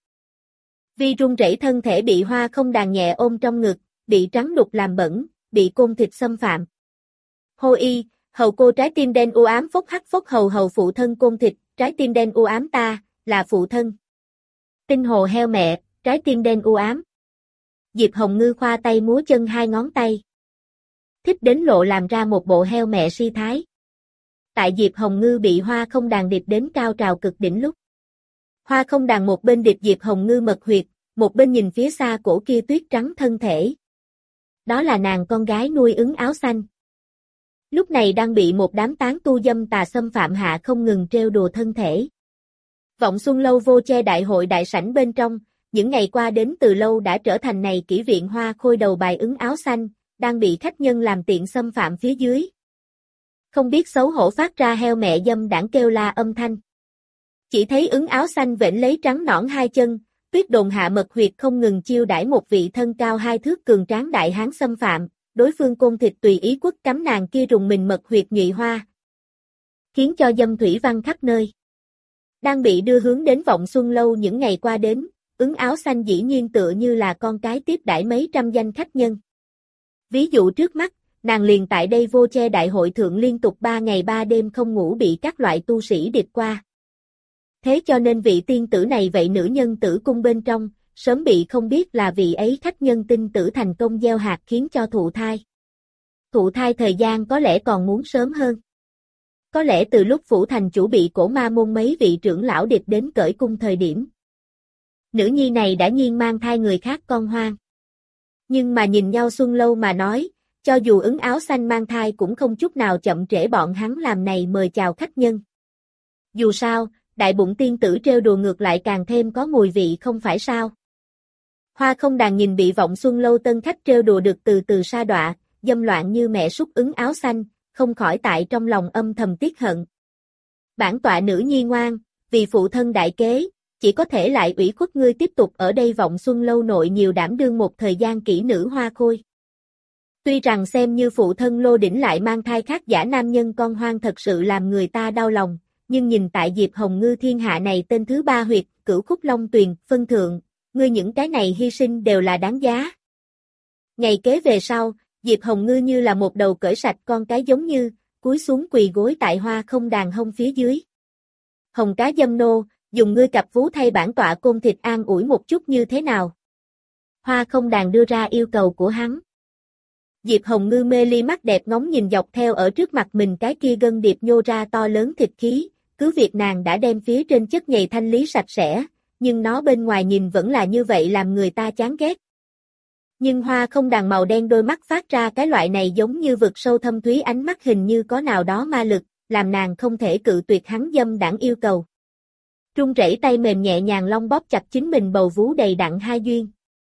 Vi run rẩy thân thể bị Hoa Không Đàn nhẹ ôm trong ngực, bị trắng đục làm bẩn, bị côn thịt xâm phạm. Hô y, hầu cô trái tim đen u ám phốc hắc phốc hầu hầu phụ thân côn thịt, trái tim đen u ám ta, là phụ thân. Tinh hồ heo mẹ, trái tim đen u ám. Diệp Hồng Ngư khoa tay múa chân hai ngón tay. Thích đến lộ làm ra một bộ heo mẹ si thái. Tại Diệp Hồng Ngư bị Hoa Không Đàn điệp đến cao trào cực đỉnh lúc. Hoa Không Đàn một bên điệp Diệp Hồng Ngư mật huyệt, một bên nhìn phía xa cổ kia tuyết trắng thân thể. Đó là nàng con gái nuôi Ứng Áo Xanh. Lúc này đang bị một đám tán tu dâm tà xâm phạm hạ không ngừng trêu đùa thân thể. Vọng Xuân Lâu vô che đại hội đại sảnh bên trong, những ngày qua đến từ lâu đã trở thành này kỷ viện hoa khôi đầu bài Ứng Áo Xanh, đang bị khách nhân làm tiện xâm phạm phía dưới. Không biết xấu hổ phát ra heo mẹ dâm đảng kêu la âm thanh. Chỉ thấy Ứng Áo Xanh vểnh lấy trắng nõn hai chân, tuyết đồn hạ mật huyệt không ngừng chiêu đãi một vị thân cao hai thước cường tráng đại hán xâm phạm, đối phương côn thịt tùy ý quất cắm nàng kia rùng mình mật huyệt nhụy hoa. Khiến cho dâm thủy văng khắp nơi. Đang bị đưa hướng đến Vọng Xuân Lâu những ngày qua đến, Ứng Áo Xanh dĩ nhiên tựa như là con cái tiếp đãi mấy trăm danh khách nhân. Ví dụ trước mắt, nàng liền tại đây vô che đại hội thượng liên tục ba ngày ba đêm không ngủ bị các loại tu sĩ điệp qua. Thế cho nên vị tiên tử này vậy nữ nhân tử cung bên trong, sớm bị không biết là vị ấy khách nhân tinh tử thành công gieo hạt khiến cho thụ thai. Thụ thai thời gian có lẽ còn muốn sớm hơn. Có lẽ từ lúc phủ thành chủ bị cổ ma môn mấy vị trưởng lão điệp đến cởi cung thời điểm. Nữ nhi này đã nhiên mang thai người khác con hoang. Nhưng mà nhìn nhau Xuân Lâu mà nói, cho dù Ứng Áo Xanh mang thai cũng không chút nào chậm trễ bọn hắn làm này mời chào khách nhân. Dù sao, đại bụng tiên tử trêu đùa ngược lại càng thêm có mùi vị không phải sao. Hoa Không Đàn nhìn bị Vọng Xuân Lâu tân khách trêu đùa được từ từ sa đọa, dâm loạn như mẹ súc Ứng Áo Xanh, không khỏi tại trong lòng âm thầm tiếc hận. Bản tọa nữ nhi ngoan, vì phụ thân đại kế, chỉ có thể lại ủy khuất ngươi tiếp tục ở đây Vọng Xuân Lâu nội nhiều đảm đương một thời gian kỹ nữ hoa khôi. Tuy rằng xem như phụ thân Lô Đỉnh lại mang thai khác giả nam nhân con hoang thật sự làm người ta đau lòng, nhưng nhìn tại Diệp Hồng Ngư thiên hạ này tên thứ ba huyệt, cửu khúc long tuyền, phân thượng, ngươi những cái này hy sinh đều là đáng giá. Ngày kế về sau, Diệp Hồng Ngư như là một đầu cởi sạch con cái giống như, cúi xuống quỳ gối tại Hoa Không Đàn hông phía dưới. Hồng cá dâm nô, dùng ngươi cặp vú thay bản tọa côn thịt an ủi một chút như thế nào? Hoa Không Đàn đưa ra yêu cầu của hắn. Diệp Hồng Ngư mê ly mắt đẹp ngóng nhìn dọc theo ở trước mặt mình cái kia gân điệp nhô ra to lớn thịt khí, cứ việc nàng đã đem phía trên chất nhầy thanh lý sạch sẽ, nhưng nó bên ngoài nhìn vẫn là như vậy làm người ta chán ghét. Nhưng Hoa Không Đàn màu đen đôi mắt phát ra cái loại này giống như vực sâu thâm thúy ánh mắt hình như có nào đó ma lực, làm nàng không thể cự tuyệt hắn dâm đảng yêu cầu. Trung rẩy tay mềm nhẹ nhàng long bóp chặt chính mình bầu vú đầy đặn hai duyên.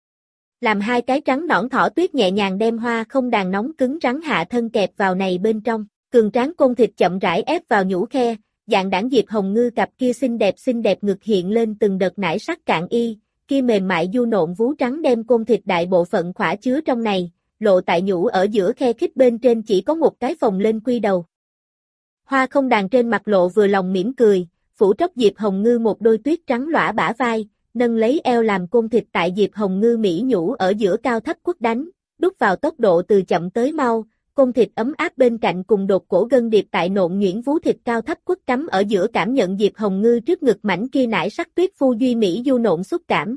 Làm hai cái trắng nõn thỏ tuyết nhẹ nhàng đem Hoa Không Đàn nóng cứng rắn hạ thân kẹp vào này bên trong, cường tráng côn thịt chậm rãi ép vào nhũ khe, dạng đảng Diệp Hồng Ngư cặp kia xinh đẹp xinh đẹp ngực hiện lên từng đợt nải sắc cạn y, kia mềm mại du nộn vú trắng đem côn thịt đại bộ phận khỏa chứa trong này, lộ tại nhũ ở giữa khe khít bên trên chỉ có một cái phồng lên quy đầu. Hoa Không Đàn trên mặt lộ vừa lòng mỉm cười, phủ tróc Diệp Hồng Ngư một đôi tuyết trắng lõa bả vai, nâng lấy eo làm côn thịt tại Diệp Hồng Ngư mỹ nhũ ở giữa cao thấp quất đánh, đút vào tốc độ từ chậm tới mau, côn thịt ấm áp bên cạnh cùng đột cổ gân điệp tại nộn nhuyễn vú thịt cao thấp quất cắm ở giữa cảm nhận Diệp Hồng Ngư trước ngực mảnh kia nải sắc tuyết phu duy mỹ du nộn xúc cảm.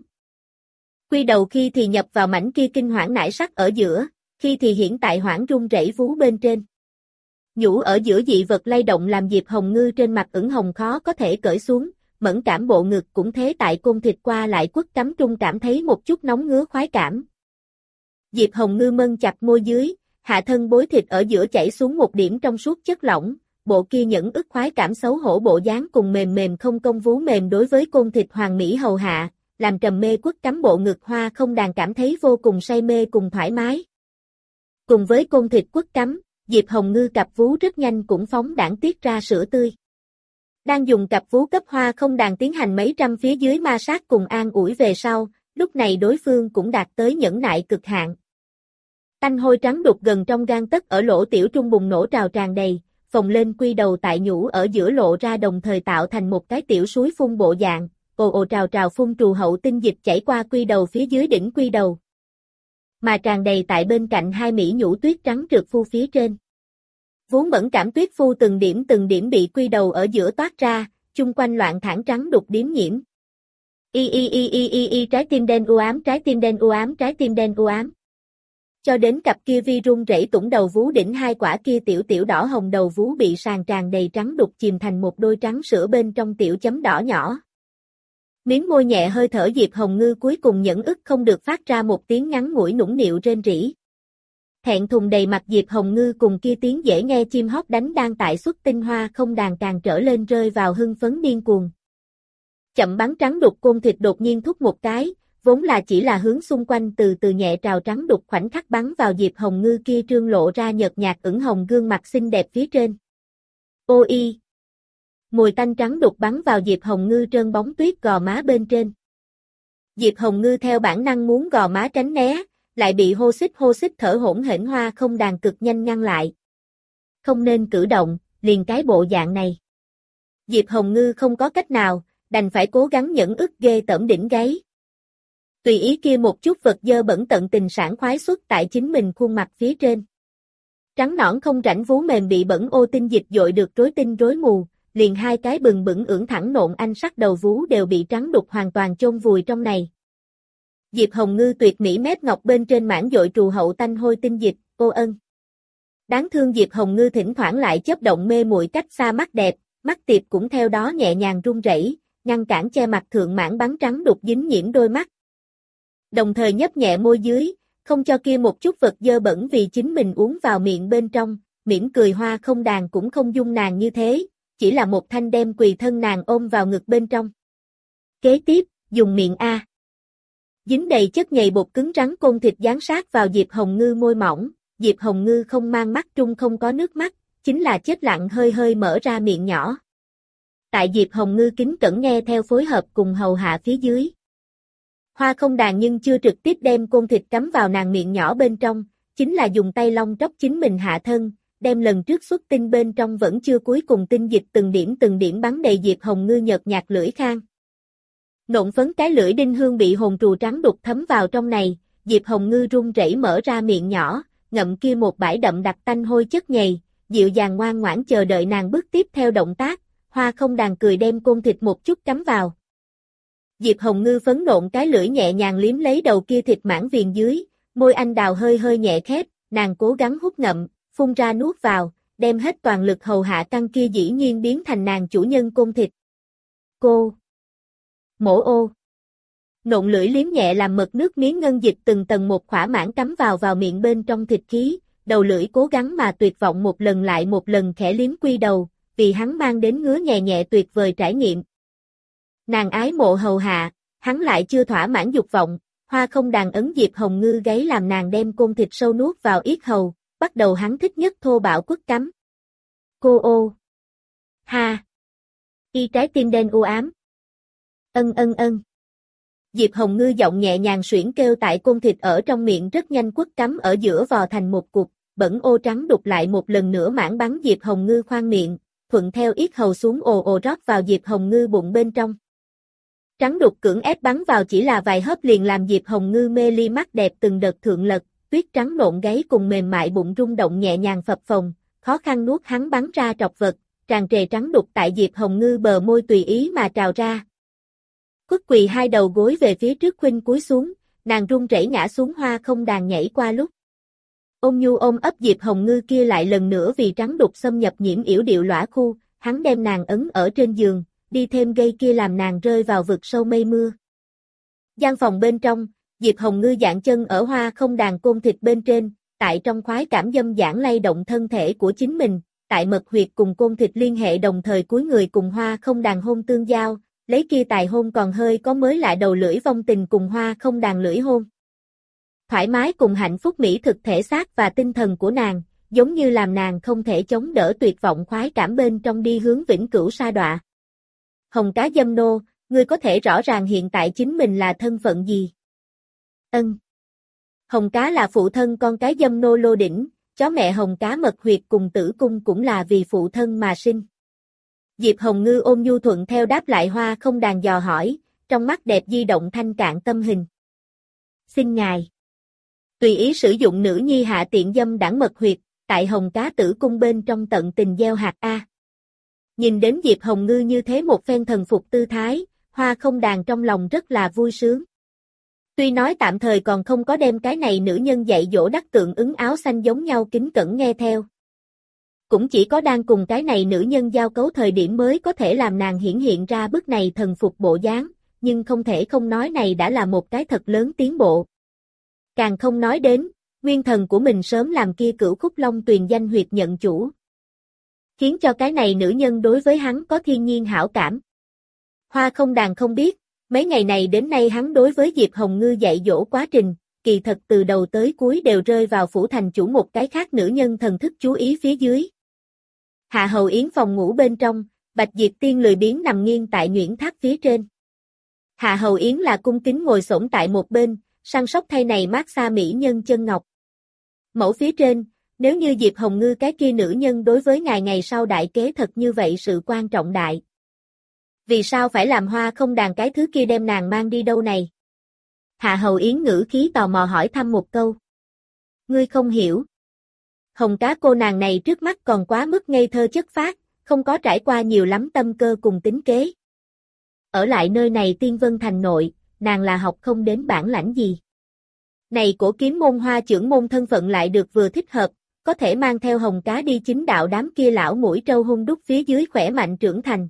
Quy đầu khi thì nhập vào mảnh kia kinh hoảng nải sắc ở giữa, khi thì hiển tại hoảng rung rẩy vú bên trên. Nhũ ở giữa dị vật lay động làm Diệp Hồng Ngư trên mặt ửng hồng khó có thể cởi xuống, mẫn cảm bộ ngực cũng thế tại côn thịt qua lại quất cắm trung cảm thấy một chút nóng ngứa khoái cảm. Diệp Hồng Ngư mân chặt môi dưới, hạ thân bối thịt ở giữa chảy xuống một điểm trong suốt chất lỏng, bộ kia nhẫn ức khoái cảm xấu hổ bộ dáng cùng mềm mềm không công vú mềm đối với côn thịt hoàng mỹ hầu hạ, làm trầm mê quất cắm bộ ngực Hoa Không Đàn cảm thấy vô cùng say mê cùng thoải mái. Cùng với côn thịt quất cắm, Diệp Hồng Ngư cặp vú rất nhanh cũng phóng đãng tiết ra sữa tươi. Đang dùng cặp vú cấp Hoa Không Đàn tiến hành mấy trăm phía dưới ma sát cùng an ủi về sau, lúc này đối phương cũng đạt tới nhẫn nại cực hạn. Tanh hôi trắng đục gần trong gang tấc ở lỗ tiểu trung bùng nổ trào tràn đầy, phồng lên quy đầu tại nhũ ở giữa lộ ra đồng thời tạo thành một cái tiểu suối phun bộ dạng, ồ ồ trào trào phun trù hậu tinh dịch chảy qua quy đầu phía dưới đỉnh quy đầu. Mà tràn đầy tại bên cạnh hai mỹ nhũ tuyết trắng trượt phu phía trên. Vú mẫn cảm tuyết phu từng điểm từng điểm bị quy đầu ở giữa toát ra, chung quanh loạn thẳng trắng đục điếm nhiễm. Y y y y y y trái tim đen u ám trái tim đen u ám trái tim đen u ám. Cho đến cặp kia vi rung rẩy tủng đầu vú đỉnh hai quả kia tiểu tiểu đỏ hồng đầu vú bị sàn tràn đầy trắng đục chìm thành một đôi trắng sữa bên trong tiểu chấm đỏ nhỏ. Miếng môi nhẹ hơi thở Diệp Hồng Ngư cuối cùng nhẫn ức không được phát ra một tiếng ngắn ngủi nũng nịu rên rỉ. Thẹn thùng đầy mặt Diệp Hồng Ngư cùng kia tiếng dễ nghe chim hót đánh đang tại xuất tinh Hoa Không Đàn càng trở lên rơi vào hưng phấn điên cuồng. Chậm bắn trắng đục côn thịt đột nhiên thúc một cái, vốn là chỉ là hướng xung quanh từ từ nhẹ trào trắng đục khoảnh khắc bắn vào Diệp Hồng Ngư kia trương lộ ra nhợt nhạt ửng hồng gương mặt xinh đẹp phía trên. Ô y! Mùi tanh trắng đục bắn vào Diệp Hồng Ngư trơn bóng tuyết gò má bên trên. Diệp Hồng Ngư theo bản năng muốn gò má tránh né, lại bị hô xích hô xích thở hổn hển Hoa Không Đàn cực nhanh ngăn lại. Không nên cử động, liền cái bộ dạng này. Diệp Hồng Ngư không có cách nào, đành phải cố gắng nhẫn ức ghê tởm đỉnh gáy. Tùy ý kia một chút vật dơ bẩn tận tình sảng khoái xuất tại chính mình khuôn mặt phía trên. Trắng nõn không rảnh vú mềm bị bẩn ô tinh dịch dội được rối tinh rối mù, liền hai cái bừng bừng ưỡn thẳng nộn anh sắc đầu vú đều bị trắng đục hoàn toàn chôn vùi trong này. Diệp Hồng Ngư tuyệt mỹ mép ngọc bên trên mảng dội trù hậu tanh hôi tinh dịch, ô ân. Đáng thương Diệp Hồng Ngư thỉnh thoảng lại chớp động mê muội cách xa mắt đẹp, mắt tiệp cũng theo đó nhẹ nhàng run rẩy, ngăn cản che mặt thượng mảng bắn trắng đục dính nhiễm đôi mắt. Đồng thời nhấp nhẹ môi dưới, không cho kia một chút vật dơ bẩn vì chính mình uống vào miệng bên trong, mỉm cười Hoa Không Đàn cũng không dung nàng như thế, chỉ là một thanh đem quỳ thân nàng ôm vào ngực bên trong. Kế tiếp, dùng miệng A. Dính đầy chất nhầy bột cứng rắn côn thịt dán sát vào Diệp Hồng Ngư môi mỏng, Diệp Hồng Ngư không mang mắt trung không có nước mắt, chính là chết lặng hơi hơi mở ra miệng nhỏ. Tại Diệp Hồng Ngư kính cẩn nghe theo phối hợp cùng hầu hạ phía dưới. Hoa Không Đàn nhưng chưa trực tiếp đem côn thịt cắm vào nàng miệng nhỏ bên trong, chính là dùng tay long tróc chính mình hạ thân, đem lần trước xuất tinh bên trong vẫn chưa cuối cùng tinh dịch từng điểm từng điểm bắn đầy Diệp Hồng Ngư nhợt nhạt lưỡi khang. Nộn phấn cái lưỡi đinh hương bị hồn trù trắng đục thấm vào trong này, Diệp Hồng Ngư run rẩy mở ra miệng nhỏ, ngậm kia một bãi đậm đặc tanh hôi chất nhầy, dịu dàng ngoan ngoãn chờ đợi nàng bước tiếp theo động tác, Hoa Không Đàn cười đem côn thịt một chút cắm vào. Diệp Hồng Ngư phấn nộn cái lưỡi nhẹ nhàng liếm lấy đầu kia thịt mảng viền dưới, môi anh đào hơi hơi nhẹ khép, nàng cố gắng hút ngậm, phun ra nuốt vào, đem hết toàn lực hầu hạ căn kia dĩ nhiên biến thành nàng chủ nhân côn thịt. Cô! Mổ ô! Nộn lưỡi liếm nhẹ làm mật nước miếng ngân dịch từng tầng một khỏa mãn cắm vào vào miệng bên trong thịt khí, đầu lưỡi cố gắng mà tuyệt vọng một lần lại một lần khẽ liếm quy đầu, vì hắn mang đến ngứa nhẹ nhẹ tuyệt vời trải nghiệm. Nàng ái mộ hầu hạ, hắn lại chưa thỏa mãn dục vọng, Hoa Không Đàn ấn Diệp Hồng Ngư gáy làm nàng đem côn thịt sâu nuốt vào yết hầu, bắt đầu hắn thích nhất thô bạo quất cắm. Cô ô! Ha! Y trái tim đen u ám. Ân ân ân. Diệp Hồng Ngư giọng nhẹ nhàng xuyển kêu tại côn thịt ở trong miệng rất nhanh quất cắm ở giữa vò thành một cục, bẩn ô trắng đục lại một lần nữa mãn bắn Diệp Hồng Ngư khoang miệng, thuận theo yết hầu xuống ồ ồ rót vào Diệp Hồng Ngư bụng bên trong. Trắng đục cưỡng ép bắn vào chỉ là vài hớp liền làm Diệp Hồng Ngư mê ly mắt đẹp từng đợt thượng lật, tuyết trắng nộn gáy cùng mềm mại bụng rung động nhẹ nhàng phập phồng, khó khăn nuốt hắn bắn ra trọc vật, tràn trề trắng đục tại Diệp Hồng Ngư bờ môi tùy ý mà trào ra. Quất quỳ hai đầu gối về phía trước khuynh cúi xuống, nàng run rẩy ngã xuống. Hoa Không Đàn nhảy qua lúc. Ôn nhu ôm ấp Diệp Hồng Ngư kia lại lần nữa vì trắng đục xâm nhập nhiễm yểu điệu lõa khu, hắn đem nàng ấn ở trên giường, đi thêm gây kia làm nàng rơi vào vực sâu mây mưa. Gian phòng bên trong, Diệp Hồng Ngư dạng chân ở Hoa Không Đàn côn thịt bên trên, tại trong khoái cảm dâm dãn lay động thân thể của chính mình, tại mật huyệt cùng côn thịt liên hệ đồng thời cúi người cùng Hoa Không Đàn hôn tương giao, lấy kia tài hôn còn hơi có mới lại đầu lưỡi vong tình cùng Hoa Không Đàn lưỡi hôn. Thoải mái cùng hạnh phúc mỹ thực thể xác và tinh thần của nàng, giống như làm nàng không thể chống đỡ tuyệt vọng khoái cảm bên trong đi hướng vĩnh cửu sa đọa. Hồng Cá Dâm Nô, ngươi có thể rõ ràng hiện tại chính mình là thân phận gì? Ân. Hồng Cá là phụ thân con cái Dâm Nô Lô Đỉnh, chó mẹ Hồng Cá mật huyệt cùng tử cung cũng là vì phụ thân mà sinh. Diệp Hồng Ngư ôm nhu thuận theo đáp lại Hoa Không Đàn dò hỏi, trong mắt đẹp di động thanh cạn tâm hình. Xin ngài tùy ý sử dụng nữ nhi hạ tiện dâm đảng mật huyệt, tại Hồng Cá tử cung bên trong tận tình gieo hạt A. Nhìn đến Diệp Hồng Ngư như thế một phen thần phục tư thái, Hoa Không Đàn trong lòng rất là vui sướng. Tuy nói tạm thời còn không có đem cái này nữ nhân dạy dỗ đắc tượng ứng áo xanh giống nhau kính cẩn nghe theo. Cũng chỉ có đang cùng cái này nữ nhân giao cấu thời điểm mới có thể làm nàng hiển hiện ra bức này thần phục bộ dáng, nhưng không thể không nói này đã là một cái thật lớn tiến bộ. Càng không nói đến, nguyên thần của mình sớm làm kia Cửu Khúc Long Tuyền danh huyệt nhận chủ. Khiến cho cái này nữ nhân đối với hắn có thiên nhiên hảo cảm. Hoa Không Đàn không biết, mấy ngày này đến nay hắn đối với Diệp Hồng Ngư dạy dỗ quá trình, kỳ thật từ đầu tới cuối đều rơi vào phủ thành chủ một cái khác nữ nhân thần thức chú ý phía dưới. Hạ Hầu Yến phòng ngủ bên trong, Bạch Diệp Tiên lười biếng nằm nghiêng tại nhuyễn tháp phía trên. Hạ Hầu Yến là cung kính ngồi xổm tại một bên, săn sóc thay này mát xa mỹ nhân chân ngọc. Mẫu phía trên, nếu như Diệp Hồng Ngư cái kia nữ nhân đối với ngài ngày sau đại kế thật như vậy sự quan trọng đại. Vì sao phải làm Hoa Không Đàn cái thứ kia đem nàng mang đi đâu này? Hạ Hầu Yến ngữ khí tò mò hỏi thăm một câu. Ngươi không hiểu. Hồng Cá cô nàng này trước mắt còn quá mức ngây thơ chất phác, không có trải qua nhiều lắm tâm cơ cùng tính kế. Ở lại nơi này Tiên Vân Thành nội, nàng là học không đến bản lãnh gì. Này cổ kiếm môn Hoa trưởng môn thân phận lại được vừa thích hợp, có thể mang theo Hồng Cá đi chính đạo đám kia lão mũi trâu hung đúc phía dưới khỏe mạnh trưởng thành.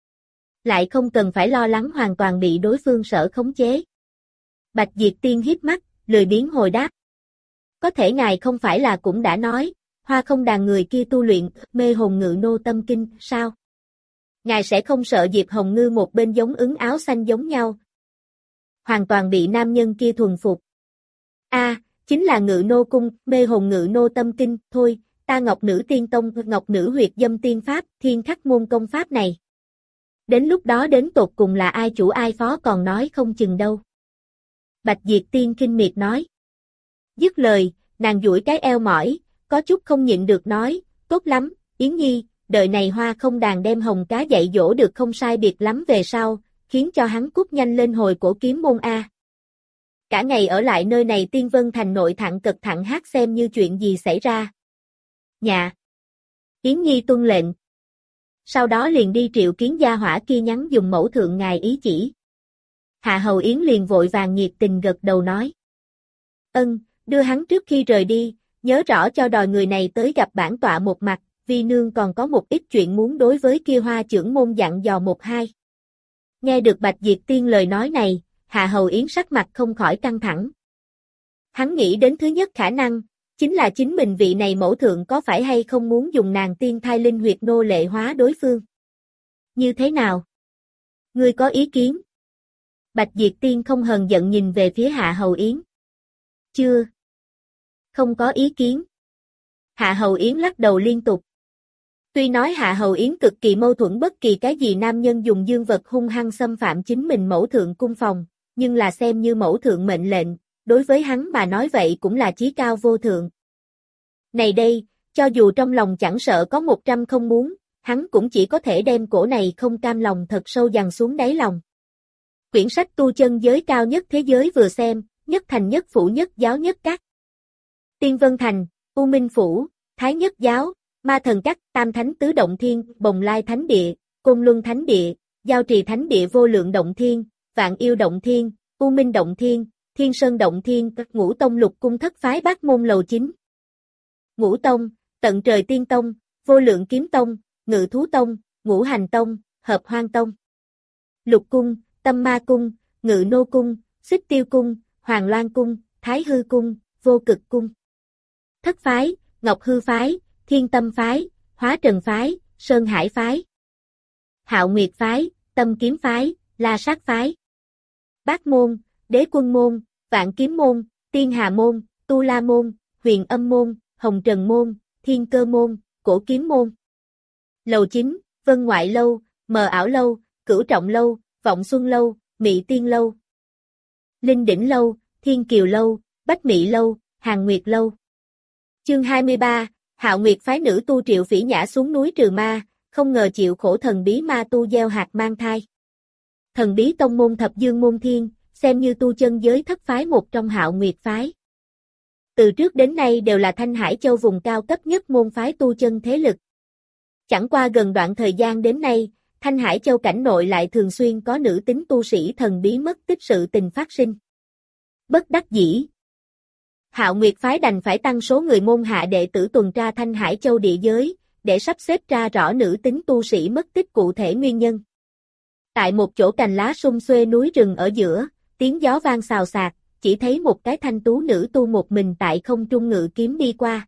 Lại không cần phải lo lắng hoàn toàn bị đối phương sở khống chế. Bạch Diệp Tiên híp mắt, lười biếng hồi đáp. Có thể ngài không phải là cũng đã nói, Hoa Không Đàn người kia tu luyện mê hồn ngự nô tâm kinh, sao? Ngài sẽ không sợ Diệp Hồng Ngư một bên giống ứng áo xanh giống nhau. Hoàn toàn bị nam nhân kia thuần phục. A, à, chính là ngự nô cung, mê hồn ngự nô tâm kinh, thôi, ta Ngọc Nữ Tiên Tông, Ngọc Nữ huyệt dâm tiên pháp, thiên khắc môn công pháp này. Đến lúc đó đến tột cùng là ai chủ ai phó còn nói không chừng đâu. Bạch Diệp Tiên kinh miệt nói. Dứt lời, nàng duỗi cái eo mỏi, có chút không nhịn được nói, tốt lắm, Yến Nhi, đời này Hoa Không Đàn đem Hồng Cá dạy dỗ được không sai biệt lắm về sau, khiến cho hắn cút nhanh lên hồi cổ kiếm môn A. Cả ngày ở lại nơi này Tiên Vân Thành nội thẳng cật thẳng hát xem như chuyện gì xảy ra. Dạ. Yến Nhi tuân lệnh. Sau đó liền đi triệu kiến gia hỏa kia nhắn dùng mẫu thượng ngài ý chỉ. Hạ Hầu Yến liền vội vàng nhiệt tình gật đầu nói. Ân, đưa hắn trước khi rời đi, nhớ rõ cho đòi người này tới gặp bản tọa một mặt, vì nương còn có một ít chuyện muốn đối với kia Hoa trưởng môn dặn dò một hai. Nghe được Bạch Diệp Tiên lời nói này, Hạ Hầu Yến sắc mặt không khỏi căng thẳng. Hắn nghĩ đến thứ nhất khả năng, chính là chính mình vị này mẫu thượng có phải hay không muốn dùng nàng tiên thai linh huyệt nô lệ hóa đối phương. Như thế nào? Ngươi có ý kiến? Bạch Diệp Tiên không hờn giận nhìn về phía Hạ Hầu Yến. Chưa. Không có ý kiến. Hạ Hầu Yến lắc đầu liên tục. Tuy nói Hạ Hầu Yến cực kỳ mâu thuẫn bất kỳ cái gì nam nhân dùng dương vật hung hăng xâm phạm chính mình mẫu thượng cung phòng, nhưng là xem như mẫu thượng mệnh lệnh, đối với hắn mà nói vậy cũng là chí cao vô thượng. Này đây, cho dù trong lòng chẳng sợ có một trăm không muốn, hắn cũng chỉ có thể đem cổ này không cam lòng thật sâu dằn xuống đáy lòng. Quyển sách tu chân giới cao nhất thế giới vừa xem, nhất thành nhất phủ nhất giáo nhất các. Tiên Vân Thành, U Minh Phủ, Thái Nhất Giáo, Ma Thần Các, Tam Thánh Tứ Động Thiên, Bồng Lai Thánh Địa, Côn Luân Thánh Địa, Giao Trì Thánh Địa Vô Lượng Động Thiên, Vạn Yêu Động Thiên, U Minh Động Thiên, Thiên Sơn Động Thiên, Ngũ Tông Lục Cung thất phái bát môn lầu chính. Ngũ Tông, Tận Trời Tiên Tông, Vô Lượng Kiếm Tông, Ngự Thú Tông, Ngũ Hành Tông, Hợp Hoang Tông. Lục Cung, Tâm Ma Cung, Ngự Nô Cung, Xích Tiêu Cung, Hoàng Loan Cung, Thái Hư Cung, Vô Cực Cung. Thất phái, Ngọc Hư Phái, Thiên Tâm Phái, Hóa Trần phái, Sơn Hải phái, Hạo Nguyệt phái, Tâm Kiếm phái, La Sát phái, Bát môn, Đế Quân môn, Vạn Kiếm môn, Tiên Hà môn, Tu La môn, Huyền Âm môn, Hồng Trần môn, Thiên Cơ môn, Cổ Kiếm môn. Lầu chín, Vân Ngoại lâu, Mờ Ảo lâu, Cửu Trọng lâu, Vọng Xuân lâu, Mị Tiên lâu, Linh Đỉnh lâu, Thiên Kiều lâu, Bách Mị lâu, Hàn Nguyệt lâu. Chương hai mươi ba, Hạo Nguyệt phái nữ tu Triệu Phỉ Nhã xuống núi trừ ma, không ngờ chịu khổ thần bí ma tu gieo hạt mang thai. Thần bí tông môn Thập Dương môn Thiên, xem như tu chân giới thất phái một trong Hạo Nguyệt phái. Từ trước đến nay đều là Thanh Hải Châu vùng cao cấp nhất môn phái tu chân thế lực. Chẳng qua gần đoạn thời gian đến nay, Thanh Hải Châu cảnh nội lại thường xuyên có nữ tính tu sĩ thần bí mất tích sự tình phát sinh. Bất đắc dĩ, Hạo Nguyệt phái đành phải tăng số người môn hạ đệ tử tuần tra Thanh Hải Châu địa giới, để sắp xếp ra rõ nữ tính tu sĩ mất tích cụ thể nguyên nhân. Tại một chỗ cành lá sum xuê núi rừng ở giữa, tiếng gió vang xào xạc, chỉ thấy một cái thanh tú nữ tu một mình tại không trung ngự kiếm đi qua.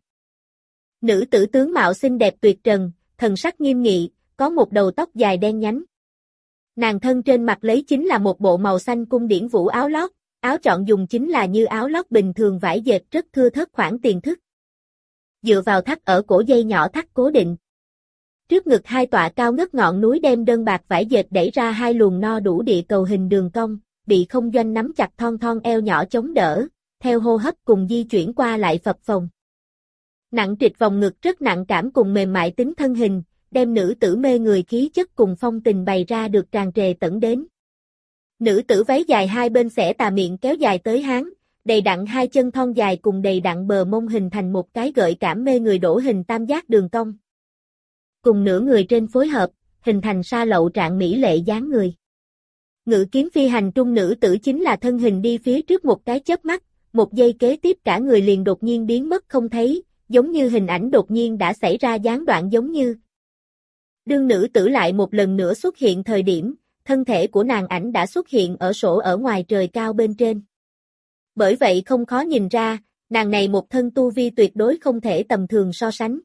Nữ tử tướng mạo xinh đẹp tuyệt trần, thần sắc nghiêm nghị, có một đầu tóc dài đen nhánh. Nàng thân trên mặt lấy chính là một bộ màu xanh cung điển vũ áo lót, áo chọn dùng chính là như áo lót bình thường vải dệt rất thưa thớt khoản tiền thức. Dựa vào thắt ở cổ dây nhỏ thắt cố định. Trước ngực hai tọa cao ngất ngọn núi đem đơn bạc vải dệt đẩy ra hai luồng no đủ địa cầu hình đường cong, bị không doanh nắm chặt thon thon eo nhỏ chống đỡ, theo hô hấp cùng di chuyển qua lại phập phồng. Nặng trịch vòng ngực rất nặng cảm cùng mềm mại tính thân hình, đem nữ tử mê người khí chất cùng phong tình bày ra được tràn trề tận đến. Nữ tử váy dài hai bên xẻ tà miệng kéo dài tới háng, đầy đặn hai chân thon dài cùng đầy đặn bờ mông hình thành một cái gợi cảm mê người đổ hình tam giác đường cong. Cùng nửa người trên phối hợp, hình thành sa lậu trạng mỹ lệ dáng người. Ngự kiếm phi hành trung nữ tử chính là thân hình đi phía trước một cái chớp mắt, một giây kế tiếp cả người liền đột nhiên biến mất không thấy, giống như hình ảnh đột nhiên đã xảy ra gián đoạn giống như. Đương nữ tử lại một lần nữa xuất hiện thời điểm, thân thể của nàng ảnh đã xuất hiện ở sổ ở ngoài trời cao bên trên. Bởi vậy không khó nhìn ra, nàng này một thân tu vi tuyệt đối không thể tầm thường so sánh.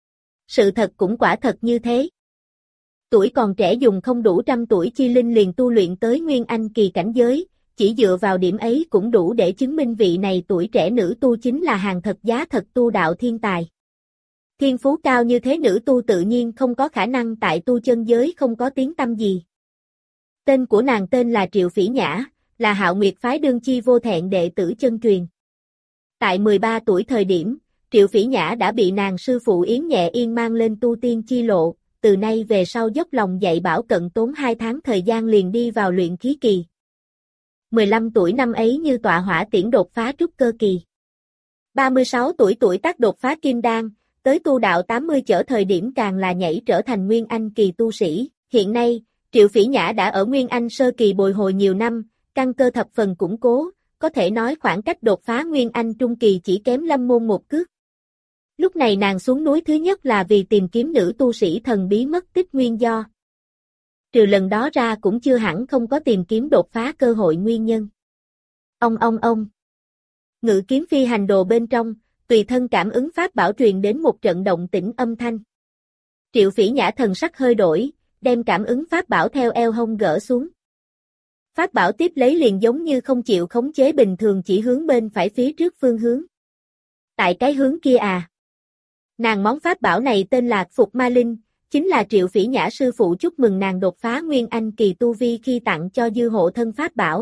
Sự thật cũng quả thật như thế. Tuổi còn trẻ dùng không đủ trăm tuổi chi linh liền tu luyện tới Nguyên Anh kỳ cảnh giới, chỉ dựa vào điểm ấy cũng đủ để chứng minh vị này tuổi trẻ nữ tu chính là hàng thật giá thật tu đạo thiên tài. Thiên phú cao như thế nữ tu tự nhiên không có khả năng tại tu chân giới không có tiếng tăm gì. Tên của nàng tên là Triệu Phỉ Nhã, là Hạo Nguyệt phái đương chi vô thẹn đệ tử chân truyền. Tại mười ba tuổi thời điểm, Triệu Phỉ Nhã đã bị nàng sư phụ Yến Nhẹ Yên mang lên tu tiên chi lộ, từ nay về sau dốc lòng dạy bảo cận tốn hai tháng thời gian liền đi vào luyện khí kỳ. mười lăm tuổi năm ấy như tọa hỏa tiễn đột phá trúc cơ kỳ. ba mươi sáu tuổi tuổi tác đột phá kim đan, tới tu đạo tám mươi trở thời điểm càng là nhảy trở thành Nguyên Anh kỳ tu sĩ. Hiện nay, Triệu Phỉ Nhã đã ở Nguyên Anh sơ kỳ bồi hồi nhiều năm, căn cơ thập phần củng cố, có thể nói khoảng cách đột phá Nguyên Anh trung kỳ chỉ kém Lâm môn một cước. Lúc này nàng xuống núi thứ nhất là vì tìm kiếm nữ tu sĩ thần bí mất tích nguyên do. Trừ lần đó ra cũng chưa hẳn không có tìm kiếm đột phá cơ hội nguyên nhân. Ông ông ông. Ngự kiếm phi hành đồ bên trong, tùy thân cảm ứng pháp bảo truyền đến một trận động tĩnh âm thanh. Triệu Phỉ Nhã thần sắc hơi đổi, đem cảm ứng pháp bảo theo eo hông gỡ xuống. Pháp bảo tiếp lấy liền giống như không chịu khống chế bình thường chỉ hướng bên phải phía trước phương hướng. Tại cái hướng kia à. Nàng món pháp bảo này tên là Phục Ma Linh, chính là Triệu Phỉ Nhã sư phụ chúc mừng nàng đột phá Nguyên Anh kỳ tu vi khi tặng cho dư hộ thân pháp bảo.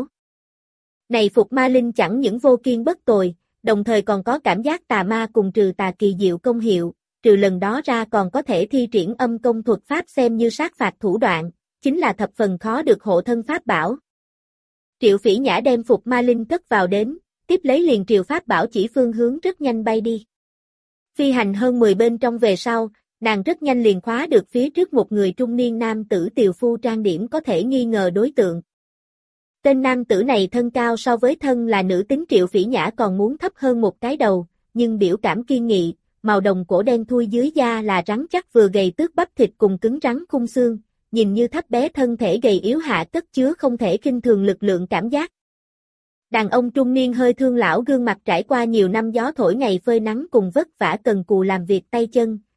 Này Phục Ma Linh chẳng những vô kiên bất tồi, đồng thời còn có cảm giác tà ma cùng trừ tà kỳ diệu công hiệu, trừ lần đó ra còn có thể thi triển âm công thuật pháp xem như sát phạt thủ đoạn, chính là thập phần khó được hộ thân pháp bảo. Triệu Phỉ Nhã đem Phục Ma Linh cất vào đến, tiếp lấy liền triều pháp bảo chỉ phương hướng rất nhanh bay đi. Phi hành hơn mười bên trong về sau, nàng rất nhanh liền khóa được phía trước một người trung niên nam tử tiều phu trang điểm có thể nghi ngờ đối tượng. Tên nam tử này thân cao so với thân là nữ tính Triệu Phỉ Nhã còn muốn thấp hơn một cái đầu, nhưng biểu cảm kiên nghị, màu đồng cổ đen thui dưới da là rắn chắc vừa gầy tước bắp thịt cùng cứng rắn khung xương, nhìn như thấp bé thân thể gầy yếu hạ cất chứa không thể khinh thường lực lượng cảm giác. Đàn ông trung niên hơi thương lão gương mặt trải qua nhiều năm gió thổi ngày phơi nắng cùng vất vả cần cù làm việc tay chân,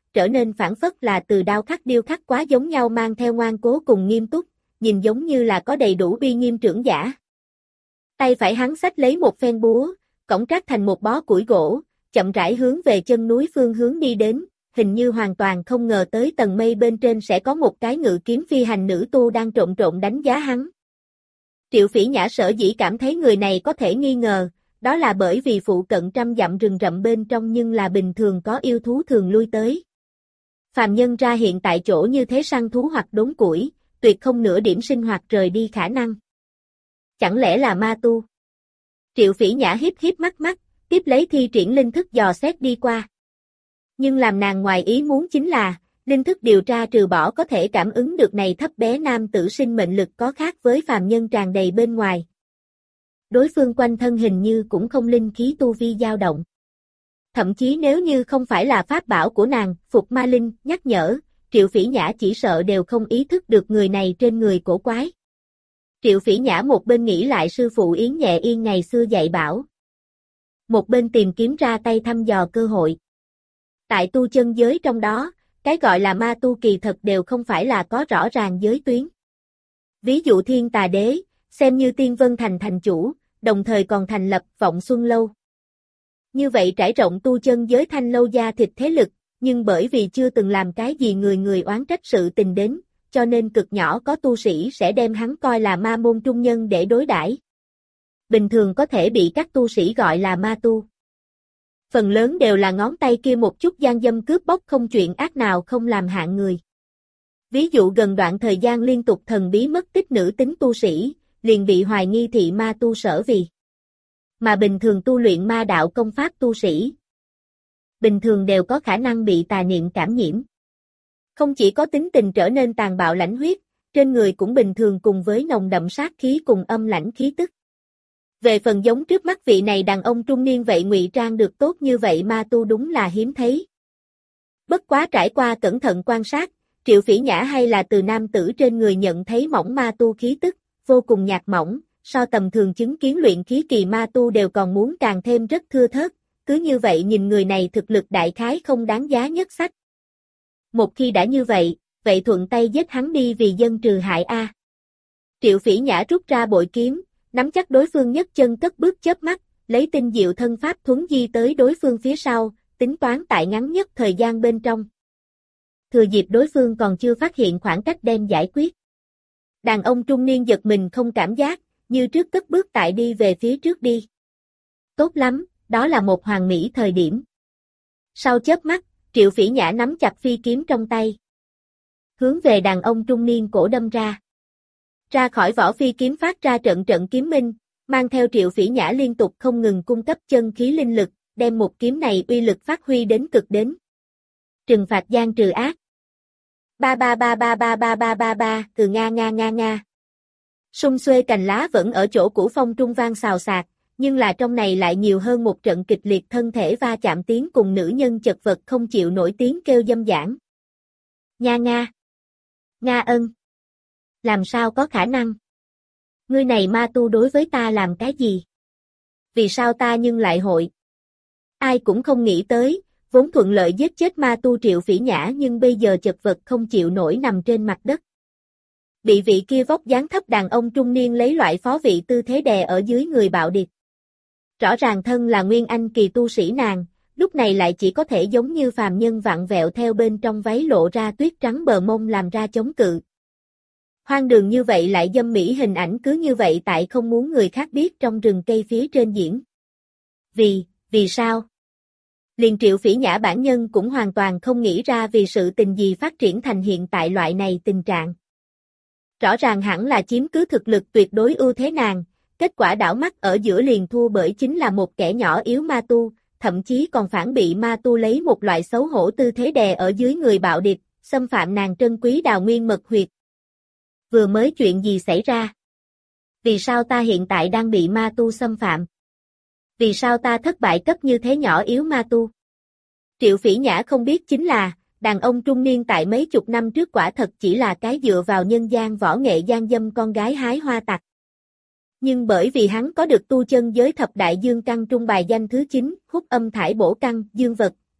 trở nên phảng phất là từ đao khắc điêu khắc quá giống nhau mang theo ngoan cố cùng nghiêm túc, nhìn giống như là có đầy đủ uy nghiêm trưởng giả. Tay phải hắn xách lấy một phen búa, cõng trát thành một bó củi gỗ, chậm rãi hướng về chân núi phương hướng đi đến, hình như hoàn toàn không ngờ tới tầng mây bên trên sẽ có một cái ngự kiếm phi hành nữ tu đang trộn trộn đánh giá hắn. Triệu Phỉ Nhã sở dĩ cảm thấy người này có thể nghi ngờ, đó là bởi vì phụ cận trăm dặm rừng rậm bên trong nhưng là bình thường có yêu thú thường lui tới. Phàm nhân ra hiện tại chỗ như thế săn thú hoặc đốn củi, tuyệt không nửa điểm sinh hoạt rời đi khả năng. Chẳng lẽ là ma tu? Triệu Phỉ Nhã hiếp hiếp mắt mắt, tiếp lấy thi triển linh thức dò xét đi qua. Nhưng làm nàng ngoài ý muốn chính là, linh thức điều tra trừ bỏ có thể cảm ứng được này thấp bé nam tử sinh mệnh lực có khác với phàm nhân tràn đầy bên ngoài. Đối phương quanh thân hình như cũng không linh khí tu vi dao động. Thậm chí nếu như không phải là pháp bảo của nàng, Phục Ma Linh, nhắc nhở, Triệu Phỉ Nhã chỉ sợ đều không ý thức được người này trên người cổ quái. Triệu Phỉ Nhã một bên nghĩ lại sư phụ Yến Nhẹ Yên ngày xưa dạy bảo. Một bên tìm kiếm ra tay thăm dò cơ hội. Tại tu chân giới trong đó, cái gọi là ma tu kỳ thật đều không phải là có rõ ràng giới tuyến. Ví dụ Thiên Tà Đế, xem như Tiên Vân Thành thành chủ, đồng thời còn thành lập Vọng Xuân Lâu. Như vậy trải rộng tu chân giới thanh lâu da thịt thế lực, nhưng bởi vì chưa từng làm cái gì người người oán trách sự tình đến, cho nên cực nhỏ có tu sĩ sẽ đem hắn coi là ma môn trung nhân để đối đãi. Bình thường có thể bị các tu sĩ gọi là ma tu. Phần lớn đều là ngón tay kia một chút gian dâm cướp bóc không chuyện ác nào không làm hạng người. Ví dụ gần đoạn thời gian liên tục thần bí mất tích nữ tính tu sĩ, liền bị hoài nghi thị ma tu sở vì. Mà bình thường tu luyện ma đạo công pháp tu sĩ, bình thường đều có khả năng bị tà niệm cảm nhiễm. Không chỉ có tính tình trở nên tàn bạo lãnh huyết, trên người cũng bình thường cùng với nồng đậm sát khí cùng âm lãnh khí tức. Về phần giống trước mắt vị này đàn ông trung niên vậy ngụy trang được tốt như vậy ma tu đúng là hiếm thấy. Bất quá trải qua cẩn thận quan sát, Triệu Phỉ Nhã hay là từ nam tử trên người nhận thấy mỏng ma tu khí tức, vô cùng nhạt mỏng, so tầm thường chứng kiến luyện khí kỳ ma tu đều còn muốn càng thêm rất thưa thớt, cứ như vậy nhìn người này thực lực đại khái không đáng giá nhất sách. Một khi đã như vậy, vậy thuận tay giết hắn đi vì dân trừ hại a. Triệu Phỉ Nhã rút ra bội kiếm, nắm chắc đối phương nhất chân cất bước chớp mắt, lấy tinh diệu thân pháp thuấn di tới đối phương phía sau, tính toán tại ngắn nhất thời gian bên trong. Thừa dịp đối phương còn chưa phát hiện khoảng cách đem giải quyết. Đàn ông trung niên giật mình không cảm giác, như trước cất bước tại đi về phía trước đi. Tốt lắm, đó là một hoàn mỹ thời điểm. Sau chớp mắt, Triệu Phỉ Nhã nắm chặt phi kiếm trong tay. Hướng về đàn ông trung niên cổ đâm ra. Ra khỏi vỏ phi kiếm phát ra trận trận kiếm minh, mang theo Triệu Phỉ Nhã liên tục không ngừng cung cấp chân khí linh lực, đem một kiếm này uy lực phát huy đến cực đến. Trừng phạt gian trừ ác. Ba ba ba ba ba ba ba ba ba, từ nga nga nga nga. Sung xuê cành lá vẫn ở chỗ cũ phong trung vang xào xạc, nhưng là trong này lại nhiều hơn một trận kịch liệt thân thể va chạm tiếng cùng nữ nhân chật vật không chịu nổi tiếng kêu dâm dãn. Nha nga. Nga ân. Làm sao có khả năng? Ngươi này ma tu đối với ta làm cái gì? Vì sao ta nhưng lại hội? Ai cũng không nghĩ tới, vốn thuận lợi giết chết ma tu Triệu Phỉ Nhã nhưng bây giờ chật vật không chịu nổi nằm trên mặt đất. Bị vị kia vóc dáng thấp đàn ông trung niên lấy loại phó vị tư thế đè ở dưới người bạo điệt. Rõ ràng thân là nguyên anh kỳ tu sĩ nàng, lúc này lại chỉ có thể giống như phàm nhân vặn vẹo theo bên trong váy lộ ra tuyết trắng bờ mông làm ra chống cự. Hoang đường như vậy lại dâm mỹ hình ảnh cứ như vậy tại không muốn người khác biết trong rừng cây phía trên diễn. Vì, vì sao? Liền Triệu Phỉ Nhã bản nhân cũng hoàn toàn không nghĩ ra vì sự tình gì phát triển thành hiện tại loại này tình trạng. Rõ ràng hẳn là chiếm cứ thực lực tuyệt đối ưu thế nàng, kết quả đảo mắt ở giữa liền thua bởi chính là một kẻ nhỏ yếu ma tu, thậm chí còn phản bị ma tu lấy một loại xấu hổ tư thế đè ở dưới người bạo địch, xâm phạm nàng trân quý đào nguyên mật huyệt. Vừa mới chuyện gì xảy ra? Vì sao ta hiện tại đang bị ma tu xâm phạm? Vì sao ta thất bại cấp như thế nhỏ yếu ma tu? Triệu Phỉ Nhã không biết chính là, đàn ông trung niên tại mấy chục năm trước quả thật chỉ là cái dựa vào nhân gian võ nghệ gian dâm con gái hái hoa tặc. Nhưng bởi vì hắn có được tu chân giới thập đại dương căn trung bài danh thứ chín, hút âm thải bổ căn, dương vật,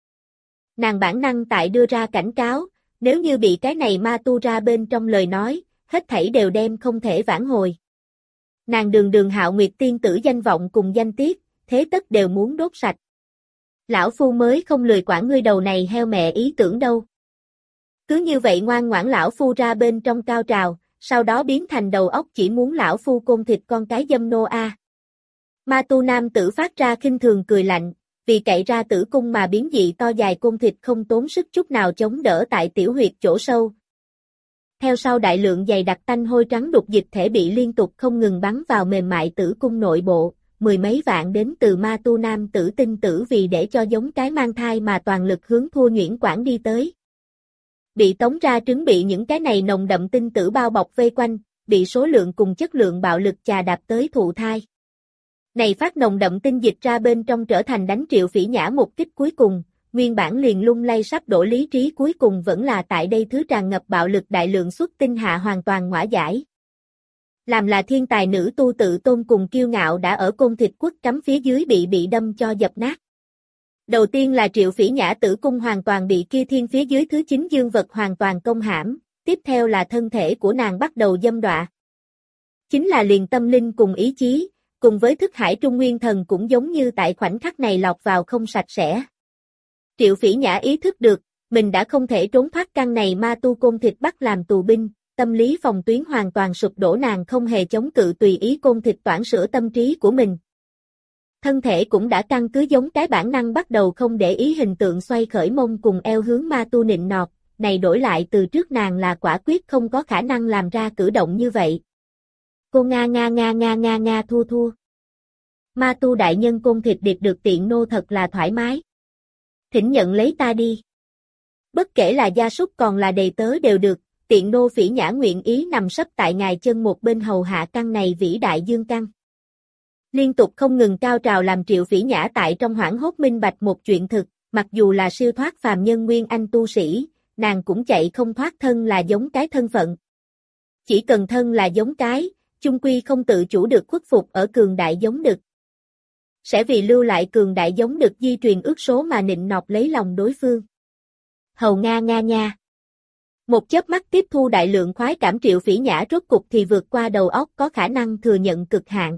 Nàng bản năng tại đưa ra cảnh cáo, nếu như bị cái này ma tu ra bên trong lời nói, hết thảy đều đem không thể vãn hồi. Nàng đường đường Hạo Nguyệt tiên tử danh vọng cùng danh tiết, thế tất đều muốn đốt sạch. Lão phu mới không lười quản ngươi đầu này heo mẹ ý tưởng đâu. Cứ như vậy ngoan ngoãn lão phu ra bên trong cao trào, sau đó biến thành đầu óc chỉ muốn lão phu côn thịt con cái dâm nô a. Ma tu nam tử phát ra khinh thường cười lạnh, vì cậy ra tử cung mà biến dị to dài côn thịt không tốn sức chút nào chống đỡ tại tiểu huyệt chỗ sâu. Theo sau đại lượng dày đặc tanh hôi trắng đục dịch thể bị liên tục không ngừng bắn vào mềm mại tử cung nội bộ, mười mấy vạn đến từ ma tu nam tử tinh tử vì để cho giống cái mang thai mà toàn lực hướng Thua Nhuyễn Quản đi tới. Bị tống ra trứng bị những cái này nồng đậm tinh tử bao bọc vây quanh, bị số lượng cùng chất lượng bạo lực chà đạp tới thụ thai. Này phát nồng đậm tinh dịch ra bên trong trở thành đánh Triệu Phỉ Nhã một kích cuối cùng, nguyên bản liền lung lay sắp đổ lý trí cuối cùng vẫn là tại đây thứ tràn ngập bạo lực đại lượng xuất tinh hạ hoàn toàn ngõa giải. Làm là thiên tài nữ tu tự tôn cùng kiêu ngạo đã ở côn thịt quất cắm phía dưới bị bị đâm cho dập nát. Đầu tiên là Triệu Phỉ Nhã tử cung hoàn toàn bị kia thiên phía dưới thứ chín dương vật hoàn toàn công hãm, tiếp theo là thân thể của nàng bắt đầu dâm đọa. Chính là liền tâm linh cùng ý chí, cùng với thức hải trung nguyên thần cũng giống như tại khoảnh khắc này lọt vào không sạch sẽ. Triệu Phỉ Nhã ý thức được, mình đã không thể trốn thoát căn này ma tu côn thịt bắt làm tù binh, tâm lý phòng tuyến hoàn toàn sụp đổ nàng không hề chống cự tùy ý côn thịt toản sửa tâm trí của mình. Thân thể cũng đã căn cứ giống cái bản năng bắt đầu không để ý hình tượng xoay khởi mông cùng eo hướng ma tu nịnh nọt, này đổi lại từ trước nàng là quả quyết không có khả năng làm ra cử động như vậy. Cô nga nga nga nga nga nga thua thua. Ma tu đại nhân côn thịt điệp được tiện nô thật là thoải mái. Thỉnh nhận lấy ta đi. Bất kể là gia súc còn là đầy tớ đều được, tiện nô Phỉ Nhã nguyện ý nằm sấp tại ngài chân một bên hầu hạ căn này vĩ đại dương căn. Liên tục không ngừng cao trào làm Triệu Phỉ Nhã tại trong hoảng hốt minh bạch một chuyện thực, mặc dù là siêu thoát phàm nhân nguyên anh tu sĩ, nàng cũng chạy không thoát thân là giống cái thân phận. Chỉ cần thân là giống cái, chung quy không tự chủ được khuất phục ở cường đại giống đực. Sẽ vì lưu lại cường đại giống đực di truyền ước số mà nịnh nọt lấy lòng đối phương. Hầu nga nga nha. Một chớp mắt tiếp thu đại lượng khoái cảm Triệu Phỉ Nhã rốt cục thì vượt qua đầu óc có khả năng thừa nhận cực hạn.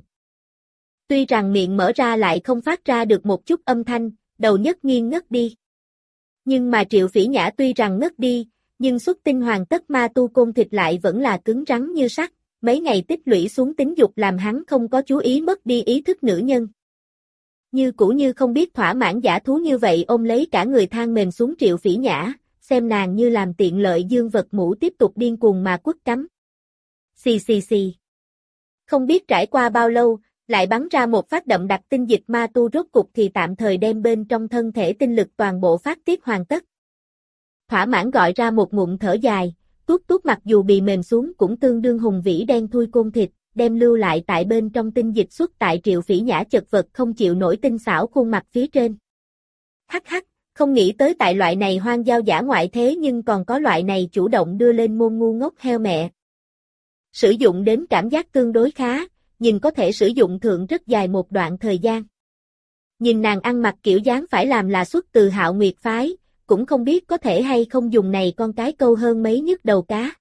Tuy rằng miệng mở ra lại không phát ra được một chút âm thanh, đầu nhất nghiêng ngất đi. Nhưng mà Triệu Phỉ Nhã tuy rằng ngất đi, nhưng xuất tinh hoàn tất ma tu côn thịt lại vẫn là cứng rắn như sắt, mấy ngày tích lũy xuống tính dục làm hắn không có chú ý mất đi ý thức nữ nhân. Như cũ như không biết thỏa mãn giả thú như vậy ôm lấy cả người than mềm xuống Triệu Phỉ Nhã, xem nàng như làm tiện lợi dương vật mũ tiếp tục điên cuồng mà quất cắm. Xì xì xì. Không biết trải qua bao lâu, lại bắn ra một phát đậm đặc tinh dịch ma tu rốt cục thì tạm thời đem bên trong thân thể tinh lực toàn bộ phát tiết hoàn tất. Thỏa mãn gọi ra một ngụm thở dài, tuốt tuốt mặc dù bị mềm xuống cũng tương đương hùng vĩ đen thui côn thịt, đem lưu lại tại bên trong tinh dịch xuất tại Triệu Phỉ Nhã chật vật không chịu nổi tinh xảo khuôn mặt phía trên. Hắc hắc, không nghĩ tới tại loại này hoang giao giả ngoại thế nhưng còn có loại này chủ động đưa lên môn ngu ngốc heo mẹ. Sử dụng đến cảm giác tương đối khá, nhìn có thể sử dụng thượng rất dài một đoạn thời gian. Nhìn nàng ăn mặc kiểu dáng phải làm là xuất từ Hạo Nguyệt phái, cũng không biết có thể hay không dùng này con cái câu hơn mấy nhức đầu cá.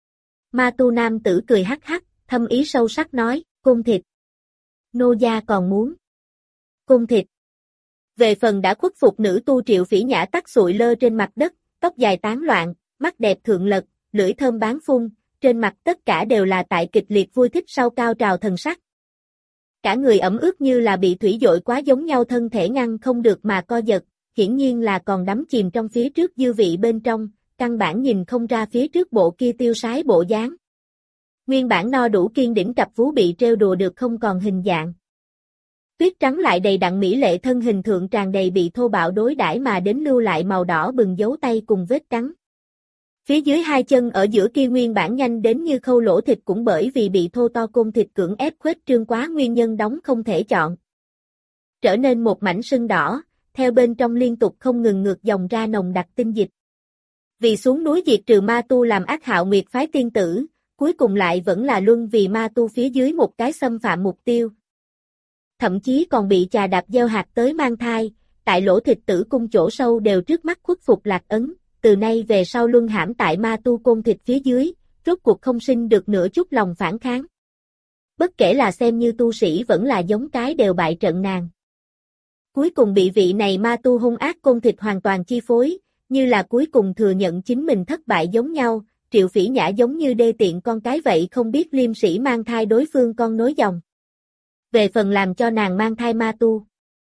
Ma tu nam tử cười hắc hắc, thâm ý sâu sắc nói, côn thịt. Nô gia còn muốn. Côn thịt. Về phần đã khuất phục nữ tu Triệu Phỉ Nhã tắt sụi lơ trên mặt đất, tóc dài tán loạn, mắt đẹp thượng lật, lưỡi thơm bán phun, trên mặt tất cả đều là tại kịch liệt vui thích sau cao trào thần sắc. Cả người ẩm ướt như là bị thủy dội quá giống nhau thân thể ngăn không được mà co giật, hiển nhiên là còn đắm chìm trong phía trước dư vị bên trong, căn bản nhìn không ra phía trước bộ kia tiêu sái bộ dáng. Nguyên bản no đủ kiên đỉnh cặp vú bị trêu đùa được không còn hình dạng. Tuyết trắng lại đầy đặn mỹ lệ thân hình thượng tràn đầy bị thô bạo đối đãi mà đến lưu lại màu đỏ bừng dấu tay cùng vết cắn. Phía dưới hai chân ở giữa kia nguyên bản nhanh đến như khâu lỗ thịt cũng bởi vì bị thô to côn thịt cưỡng ép khuếch trương quá nguyên nhân đóng không thể chọn. Trở nên một mảnh sưng đỏ, theo bên trong liên tục không ngừng ngược dòng ra nồng đặc tinh dịch. Vì xuống núi diệt trừ ma tu làm ác Hạo Nguyệt phái tiên tử, cuối cùng lại vẫn là luân vì ma tu phía dưới một cái xâm phạm mục tiêu. Thậm chí còn bị chà đạp gieo hạt tới mang thai, tại lỗ thịt tử cung chỗ sâu đều trước mắt khuất phục lạc ấn, từ nay về sau luân hãm tại ma tu côn thịt phía dưới, rốt cuộc không sinh được nửa chút lòng phản kháng. Bất kể là xem như tu sĩ vẫn là giống cái đều bại trận nàng. Cuối cùng bị vị này ma tu hung ác côn thịt hoàn toàn chi phối, như là cuối cùng thừa nhận chính mình thất bại giống nhau, Triệu Phỉ Nhã giống như đê tiện con cái vậy không biết liêm sĩ mang thai đối phương con nối dòng. Về phần làm cho nàng mang thai ma tu.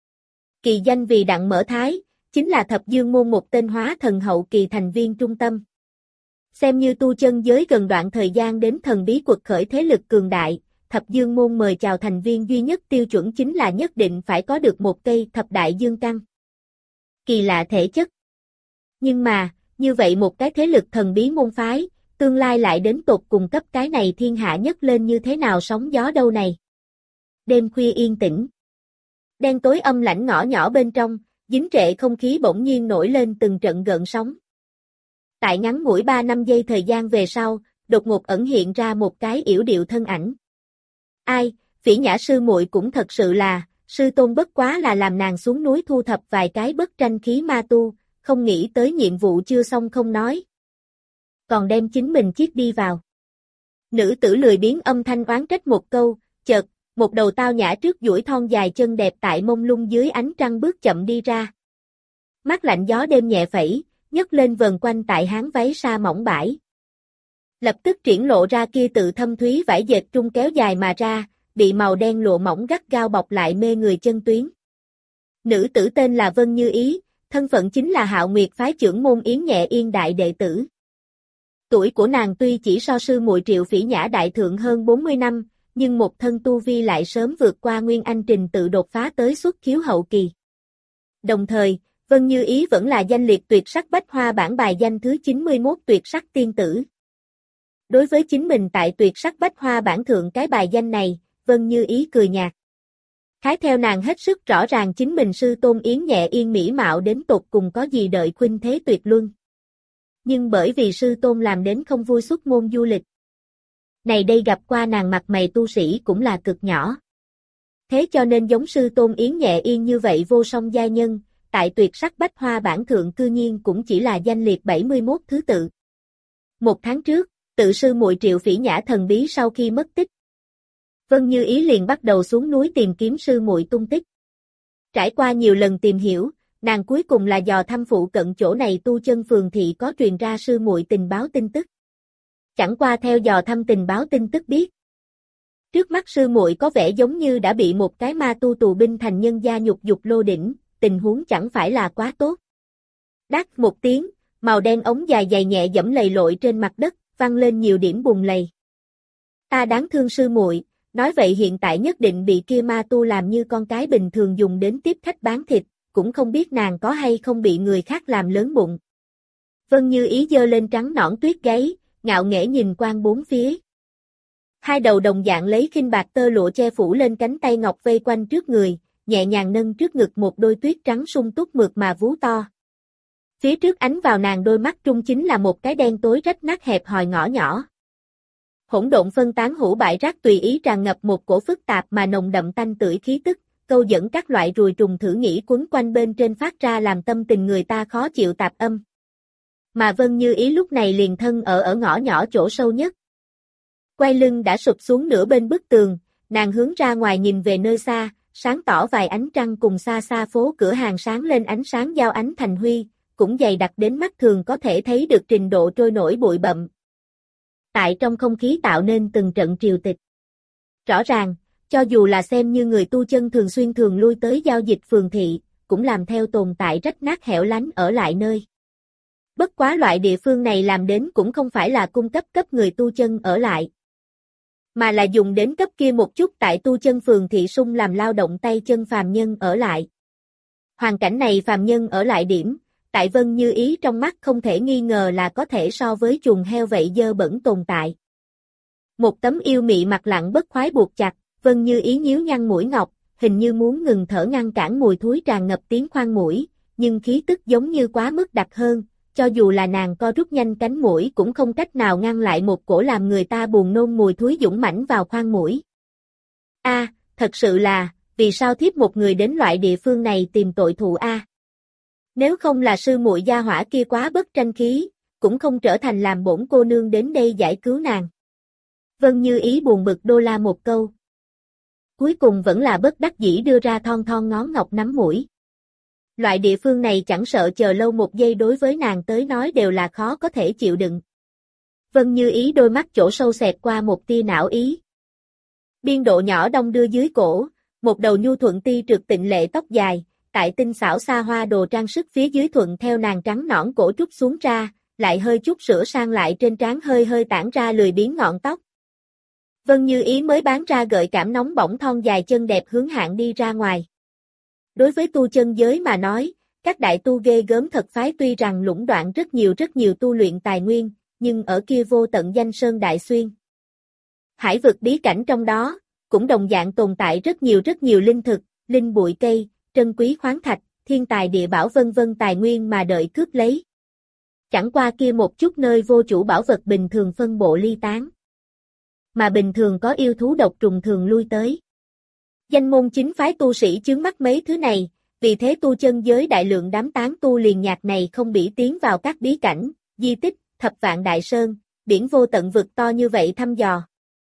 Kỳ danh vì Đặng Mở Thái, chính là thập dương môn một tên hóa thần hậu kỳ thành viên trung tâm. Xem như tu chân giới gần đoạn thời gian đến thần bí quật khởi thế lực cường đại, thập dương môn mời chào thành viên duy nhất tiêu chuẩn chính là nhất định phải có được một cây thập đại dương căn. Kỳ lạ thể chất. Nhưng mà, như vậy một cái thế lực thần bí môn phái, tương lai lại đến tột cùng cấp cái này thiên hạ nhất lên như thế nào sóng gió đâu này. Đêm khuya yên tĩnh. Đen tối âm lãnh ngõ nhỏ bên trong, dính trệ không khí bỗng nhiên nổi lên từng trận gợn sóng. Tại ngắn ngủi ba năm giây thời gian về sau, đột ngột ẩn hiện ra một cái yểu điệu thân ảnh. Ai, Phỉ Nhã sư muội cũng thật sự là, sư tôn bất quá là làm nàng xuống núi thu thập vài cái bất tranh khí ma tu, không nghĩ tới nhiệm vụ chưa xong không nói. Còn đem chính mình chiếc đi vào. Nữ tử lười biếng âm thanh oán trách một câu, chợt, một đầu tao nhã trước duỗi thon dài chân đẹp tại mông lung dưới ánh trăng bước chậm đi ra. Mắt lạnh gió đêm nhẹ phẩy, nhấc lên vần quanh tại háng váy sa mỏng bãi. Lập tức triển lộ ra kia tự thâm thúy vải dệt trung kéo dài mà ra, bị màu đen lụa mỏng gắt gao bọc lại mê người chân tuyến. Nữ tử tên là Vân Như Ý, thân phận chính là Hạo Nguyệt phái trưởng môn Yến Nhẹ Yên đại đệ tử. Tuổi của nàng tuy chỉ so sư muội Triệu Phỉ Nhã đại thượng hơn bốn mươi năm, nhưng một thân tu vi lại sớm vượt qua Nguyên Anh trình tự đột phá tới xuất khiếu hậu kỳ. Đồng thời, Vân Như Ý vẫn là danh liệt tuyệt sắc bách hoa bảng bài danh thứ chín mươi mốt tuyệt sắc tiên tử. Đối với chính mình tại tuyệt sắc bách hoa bảng thượng cái bài danh này, Vân Như Ý cười nhạt. Khái theo nàng hết sức rõ ràng chính mình sư tôn Yến Nhẹ Yên mỹ mạo đến tột cùng có gì đợi khuynh thế tuyệt luân. Nhưng bởi vì sư tôn làm đến không vui xuất môn du lịch. Này đây gặp qua nàng mặt mày tu sĩ cũng là cực nhỏ. Thế cho nên giống sư tôn Yến Nhẹ Yên như vậy vô song giai nhân, tại tuyệt sắc bách hoa bảng thượng cư nhiên cũng chỉ là danh liệt bảy mươi mốt thứ tự. Một tháng trước, tự sư muội Triệu Phỉ Nhã thần bí sau khi mất tích. Vân Như Ý liền bắt đầu xuống núi tìm kiếm sư muội tung tích. Trải qua nhiều lần tìm hiểu, nàng cuối cùng là dò thăm phụ cận chỗ này tu chân phường thị có truyền ra sư muội tình báo tin tức. Chẳng qua theo dò thăm tình báo tin tức biết. Trước mắt sư muội có vẻ giống như đã bị một cái ma tu tù binh thành nhân gia nhục dục lô đỉnh, tình huống chẳng phải là quá tốt. Đát một tiếng, màu đen ống dài dày nhẹ dẫm lầy lội trên mặt đất, văng lên nhiều điểm bùn lầy. Ta đáng thương sư muội, nói vậy hiện tại nhất định bị kia ma tu làm như con cái bình thường dùng đến tiếp khách bán thịt, cũng không biết nàng có hay không bị người khác làm lớn bụng. Vân Như Ý giơ lên trắng nõn tuyết gáy, ngạo nghễ nhìn quang bốn phía. Hai đầu đồng dạng lấy khinh bạc tơ lụa che phủ lên cánh tay ngọc vây quanh trước người, nhẹ nhàng nâng trước ngực một đôi tuyết trắng sung túc mượt mà vú to. Phía trước ánh vào nàng đôi mắt trung chính là một cái đen tối rách nát hẹp hòi ngõ nhỏ. Hỗn độn phân tán hữu bại rác tùy ý tràn ngập một cổ phức tạp mà nồng đậm tanh tưởi khí tức, câu dẫn các loại ruồi trùng thử nghĩ quấn quanh bên trên phát ra làm tâm tình người ta khó chịu tạp âm. Mà Vân Như Ý lúc này liền thân ở ở ngõ nhỏ chỗ sâu nhất. Quay lưng đã sụp xuống nửa bên bức tường, nàng hướng ra ngoài nhìn về nơi xa, sáng tỏ vài ánh trăng cùng xa xa phố cửa hàng sáng lên ánh sáng giao ánh thành huy, cũng dày đặc đến mắt thường có thể thấy được trình độ trôi nổi bụi bặm. Tại trong không khí tạo nên từng trận triều tịch. Rõ ràng, cho dù là xem như người tu chân thường xuyên thường lui tới giao dịch phường thị, cũng làm theo tồn tại rách nát hẻo lánh ở lại nơi. Bất quá loại địa phương này làm đến cũng không phải là cung cấp cấp người tu chân ở lại, mà là dùng đến cấp kia một chút tại tu chân phường thị sung làm lao động tay chân phàm nhân ở lại. Hoàn cảnh này phàm nhân ở lại điểm, tại Vân Như Ý trong mắt không thể nghi ngờ là có thể so với chuồng heo vậy dơ bẩn tồn tại. Một tấm yêu mị mặt lặng bất khoái buộc chặt, Vân Như Ý nhíu nhăn mũi ngọc, hình như muốn ngừng thở ngăn cản mùi thối tràn ngập tiếng khoang mũi, nhưng khí tức giống như quá mức đặc hơn, cho dù là nàng co rút nhanh cánh mũi cũng không cách nào ngăn lại một cổ làm người ta buồn nôn mùi thối dũng mãnh vào khoang mũi. A, thật sự là, vì sao thiếp một người đến loại địa phương này tìm tội thù a? Nếu không là sư muội gia hỏa kia quá bất tranh khí, cũng không trở thành làm bổn cô nương đến đây giải cứu nàng. Vân Như Ý buồn bực đô la một câu. Cuối cùng vẫn là bất đắc dĩ đưa ra thon thon ngón ngọc nắm mũi. Loại địa phương này chẳng sợ chờ lâu một giây đối với nàng tới nói đều là khó có thể chịu đựng. Vân Như Ý đôi mắt chỗ sâu xẹt qua một tia não ý. Biên độ nhỏ đong đưa dưới cổ, một đầu nhu thuận ti trượt tịnh lệ tóc dài, tại tinh xảo xa hoa đồ trang sức phía dưới thuận theo nàng trắng nõn cổ trút xuống ra, lại hơi chút sửa sang lại trên trán hơi hơi tản ra lười biếng ngọn tóc. Vân Như Ý mới bán ra gợi cảm nóng bỏng thon dài chân đẹp hướng hạng đi ra ngoài. Đối với tu chân giới mà nói, các đại tu ghê gớm thật phái tuy rằng lũng đoạn rất nhiều rất nhiều tu luyện tài nguyên, nhưng ở kia vô tận danh sơn đại xuyên. Hải vực bí cảnh trong đó, cũng đồng dạng tồn tại rất nhiều rất nhiều linh thực, linh bụi cây, trân quý khoáng thạch, thiên tài địa bảo vân vân tài nguyên mà đợi cướp lấy. Chẳng qua kia một chút nơi vô chủ bảo vật bình thường phân bộ ly tán. Mà bình thường có yêu thú độc trùng thường lui tới. Danh môn chính phái tu sĩ chướng mắt mấy thứ này, vì thế tu chân giới đại lượng đám tán tu liền nhạc này không bỉ tiến vào các bí cảnh, di tích, thập vạn đại sơn, biển vô tận vực to như vậy thăm dò.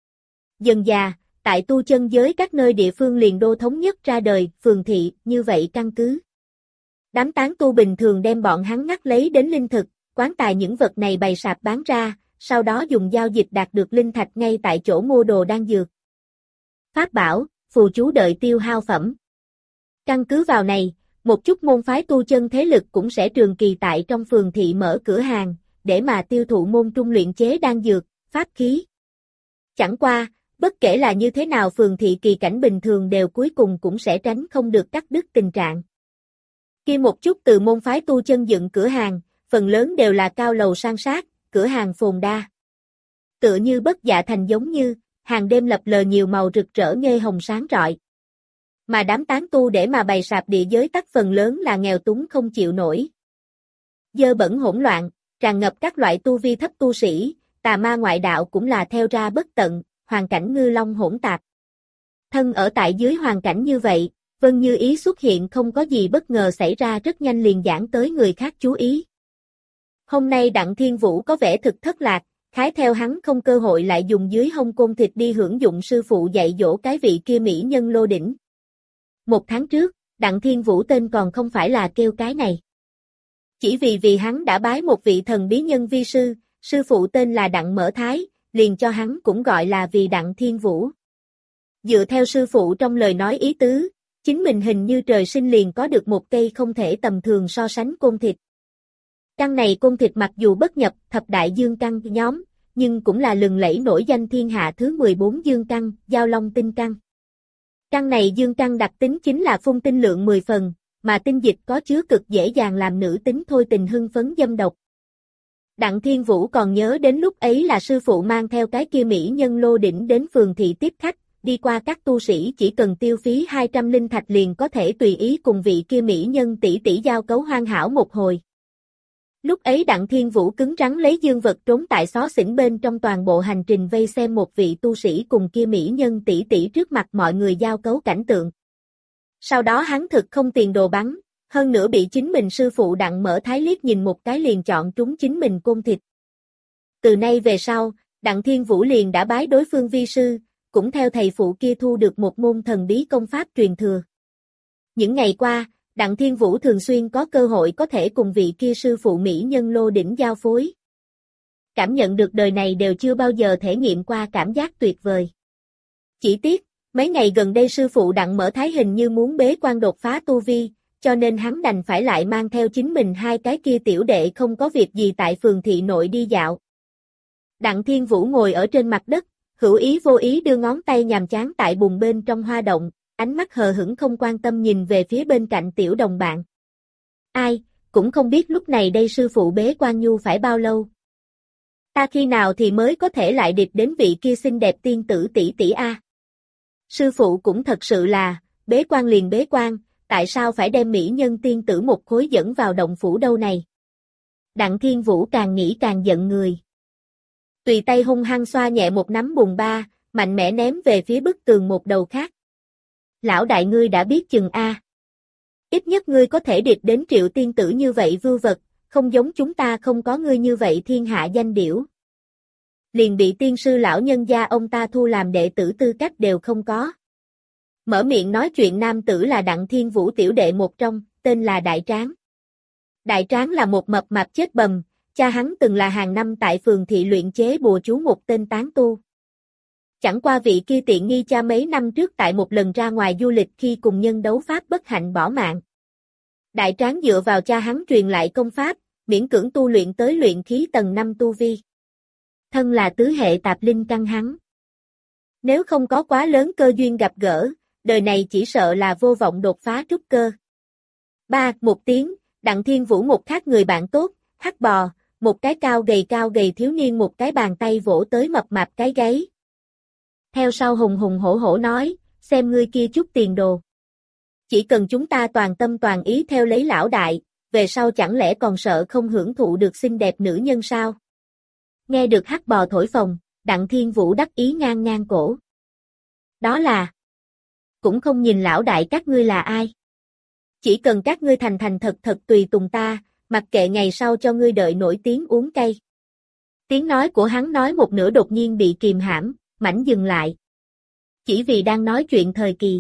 Dần già, tại tu chân giới các nơi địa phương liền đô thống nhất ra đời, phường thị, như vậy căn cứ. Đám tán tu bình thường đem bọn hắn ngắt lấy đến linh thực, quán tài những vật này bày sạp bán ra, sau đó dùng giao dịch đạt được linh thạch ngay tại chỗ mua đồ đan dược. Pháp bảo, phù chú đợi tiêu hao phẩm. Căn cứ vào này, một chút môn phái tu chân thế lực cũng sẽ trường kỳ tại trong phường thị mở cửa hàng, để mà tiêu thụ môn trung luyện chế đan dược, pháp khí. Chẳng qua, bất kể là như thế nào phường thị kỳ cảnh bình thường đều cuối cùng cũng sẽ tránh không được cắt đứt tình trạng. Kia một chút từ môn phái tu chân dựng cửa hàng, phần lớn đều là cao lầu sang sát, cửa hàng phồn đa. Tựa như Bất Dạ Thành giống như, hàng đêm lập lờ nhiều màu rực rỡ nghê hồng sáng rọi. Mà đám tán tu để mà bày sạp địa giới tắc phần lớn là nghèo túng không chịu nổi. Dơ bẩn hỗn loạn, tràn ngập các loại tu vi thấp tu sĩ, tà ma ngoại đạo cũng là theo ra bất tận, hoàn cảnh ngư long hỗn tạp. Thân ở tại dưới hoàn cảnh như vậy, Vân Như Ý xuất hiện không có gì bất ngờ xảy ra rất nhanh liền giãn tới người khác chú ý. Hôm nay Đặng Thiên Vũ có vẻ thực thất lạc, khái theo hắn không cơ hội lại dùng dưới hông côn thịt đi hưởng dụng sư phụ dạy dỗ cái vị kia mỹ nhân Lô Đỉnh. Một tháng trước, Đặng Thiên Vũ tên còn không phải là kêu cái này. Chỉ vì vì hắn đã bái một vị thần bí nhân vi sư, sư phụ tên là Đặng Mở Thái, liền cho hắn cũng gọi là vì Đặng Thiên Vũ. Dựa theo sư phụ trong lời nói ý tứ, chính mình hình như trời sinh liền có được một cây không thể tầm thường so sánh côn thịt. Căn này côn thịt mặc dù bất nhập thập đại dương căn nhóm, nhưng cũng là lừng lẫy nổi danh thiên hạ thứ mười bốn dương căn, Giao Long tinh căn. Căn này dương căn đặc tính chính là phun tinh lượng mười phần, mà tinh dịch có chứa cực dễ dàng làm nữ tính thôi tình hưng phấn dâm độc. Đặng Thiên Vũ còn nhớ đến lúc ấy là sư phụ mang theo cái kia mỹ nhân Lô Đỉnh đến phường thị tiếp khách, đi qua các tu sĩ chỉ cần tiêu phí hai trăm linh thạch liền có thể tùy ý cùng vị kia mỹ nhân tỷ tỷ giao cấu hoàn hảo một hồi. Lúc ấy Đặng Thiên Vũ cứng rắn lấy dương vật trốn tại xó xỉnh bên trong toàn bộ hành trình vây xem một vị tu sĩ cùng kia mỹ nhân tỷ tỷ trước mặt mọi người giao cấu cảnh tượng. Sau đó hắn thực không tiền đồ bắn, hơn nữa bị chính mình sư phụ Đặng Mở Thái liếc nhìn một cái liền chọn trúng chính mình côn thịt. Từ nay về sau, Đặng Thiên Vũ liền đã bái đối phương vi sư, cũng theo thầy phụ kia thu được một môn thần bí công pháp truyền thừa. Những ngày qua, Đặng Thiên Vũ thường xuyên có cơ hội có thể cùng vị kia sư phụ mỹ nhân Lô Đỉnh giao phối. Cảm nhận được đời này đều chưa bao giờ thể nghiệm qua cảm giác tuyệt vời. Chỉ tiếc, mấy ngày gần đây sư phụ Đặng Mở Thái hình như muốn bế quan đột phá tu vi, cho nên hắn đành phải lại mang theo chính mình hai cái kia tiểu đệ không có việc gì tại phường thị nội đi dạo. Đặng Thiên Vũ ngồi ở trên mặt đất, hữu ý vô ý đưa ngón tay nhàm chán tại bùn bên trong hoa động, ánh mắt hờ hững không quan tâm nhìn về phía bên cạnh tiểu đồng bạn. Ai, cũng không biết lúc này đây sư phụ bế quan nhu phải bao lâu. Ta khi nào thì mới có thể lại điệp đến vị kia xinh đẹp tiên tử tỷ tỷ a. Sư phụ cũng thật sự là, bế quan liền bế quan, tại sao phải đem mỹ nhân tiên tử một khối dẫn vào động phủ đâu này? Đặng Thiên Vũ càng nghĩ càng giận người. Tùy tay hung hăng xoa nhẹ một nắm bùn ba, mạnh mẽ ném về phía bức tường một đầu khác. Lão đại ngươi đã biết chừng a. Ít nhất ngươi có thể điệp đến Triệu tiên tử như vậy vưu vật, không giống chúng ta không có ngươi như vậy thiên hạ danh điểu. Liền bị tiên sư lão nhân gia ông ta thu làm đệ tử tư cách đều không có. Mở miệng nói chuyện nam tử là Đặng Thiên Vũ tiểu đệ một trong, tên là Đại Tráng. Đại Tráng là một mập mạp chết bầm, cha hắn từng là hàng năm tại phường thị luyện chế bùa chú một tên tán tu. Chẳng qua vị kia tiện nghi cha mấy năm trước tại một lần ra ngoài du lịch khi cùng nhân đấu pháp bất hạnh bỏ mạng. Đại Tráng dựa vào cha hắn truyền lại công pháp, miễn cưỡng tu luyện tới luyện khí tầng năm tu vi. Thân là tứ hệ tạp linh căn hắn. Nếu không có quá lớn cơ duyên gặp gỡ, đời này chỉ sợ là vô vọng đột phá trúc cơ. Ba, một tiếng, Đặng Thiên Vũ một khác người bạn tốt, hắc bò, một cái cao gầy cao gầy thiếu niên một cái bàn tay vỗ tới mập mạp cái gáy. Theo sau hùng hùng hổ hổ nói, xem ngươi kia chút tiền đồ. Chỉ cần chúng ta toàn tâm toàn ý theo lấy lão đại, về sau chẳng lẽ còn sợ không hưởng thụ được xinh đẹp nữ nhân sao? Nghe được hắc bò thổi phồng, Đặng Thiên Vũ đắc ý ngang ngang cổ. Đó là, cũng không nhìn lão đại các ngươi là ai. Chỉ cần các ngươi thành thành thật thật tùy tùng ta, mặc kệ ngày sau cho ngươi đợi nổi tiếng uống cay. Tiếng nói của hắn nói một nửa đột nhiên bị kìm hãm, mảnh dừng lại. Chỉ vì đang nói chuyện thời kỳ.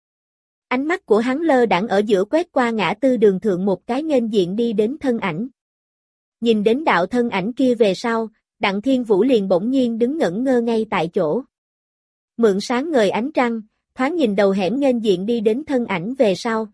Ánh mắt của hắn lơ đãng ở giữa quét qua ngã tư đường thượng một cái nghênh diện đi đến thân ảnh. Nhìn đến đạo thân ảnh kia về sau, Đặng Thiên Vũ liền bỗng nhiên đứng ngẩn ngơ ngay tại chỗ. Mượn sáng ngời ánh trăng, thoáng nhìn đầu hẻm nghênh diện đi đến thân ảnh về sau.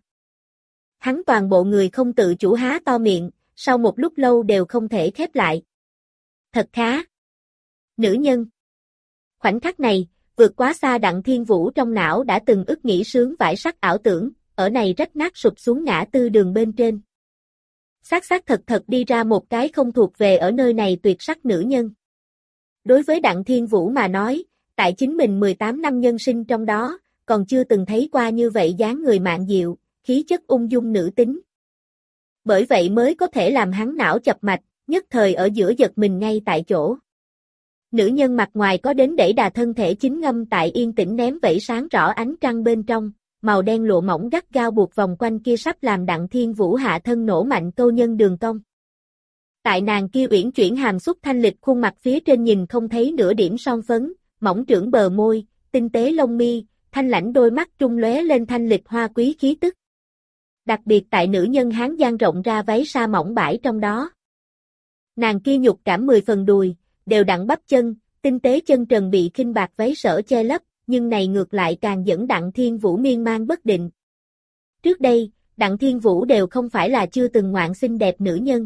Hắn toàn bộ người không tự chủ há to miệng, sau một lúc lâu đều không thể khép lại. Thật khá. Nữ nhân. Khoảnh khắc này, vượt quá xa Đặng Thiên Vũ trong não đã từng ức nghĩ sướng vải sắc ảo tưởng, ở này rách nát sụp xuống ngã tư đường bên trên. Xác xác thật thật đi ra một cái không thuộc về ở nơi này tuyệt sắc nữ nhân. Đối với Đặng Thiên Vũ mà nói, tại chính mình mười tám năm nhân sinh trong đó, còn chưa từng thấy qua như vậy dáng người mạn diệu, khí chất ung dung nữ tính. Bởi vậy mới có thể làm hắn não chập mạch, nhất thời ở giữa giật mình ngay tại chỗ. Nữ nhân mặt ngoài có đến đẩy đà thân thể chính ngâm tại yên tĩnh ném vẫy sáng rõ ánh trăng bên trong, màu đen lụa mỏng gắt gao buộc vòng quanh kia sắp làm Đặng Thiên Vũ hạ thân nổ mạnh câu nhân đường cong. Tại nàng kia uyển chuyển hàm xúc thanh lịch khuôn mặt phía trên nhìn không thấy nửa điểm son phấn, mỏng trưởng bờ môi, tinh tế lông mi, thanh lãnh đôi mắt trung lóe lên thanh lịch hoa quý khí tức. Đặc biệt tại nữ nhân hán dang rộng ra váy sa mỏng bãi trong đó. Nàng kia nhục cảm mười phần đùi, đều đặn bắp chân, tinh tế chân trần bị khinh bạc váy sở che lấp, nhưng này ngược lại càng dẫn Đặng Thiên Vũ miên man bất định. Trước đây, Đặng Thiên Vũ đều không phải là chưa từng ngoạn xinh đẹp nữ nhân.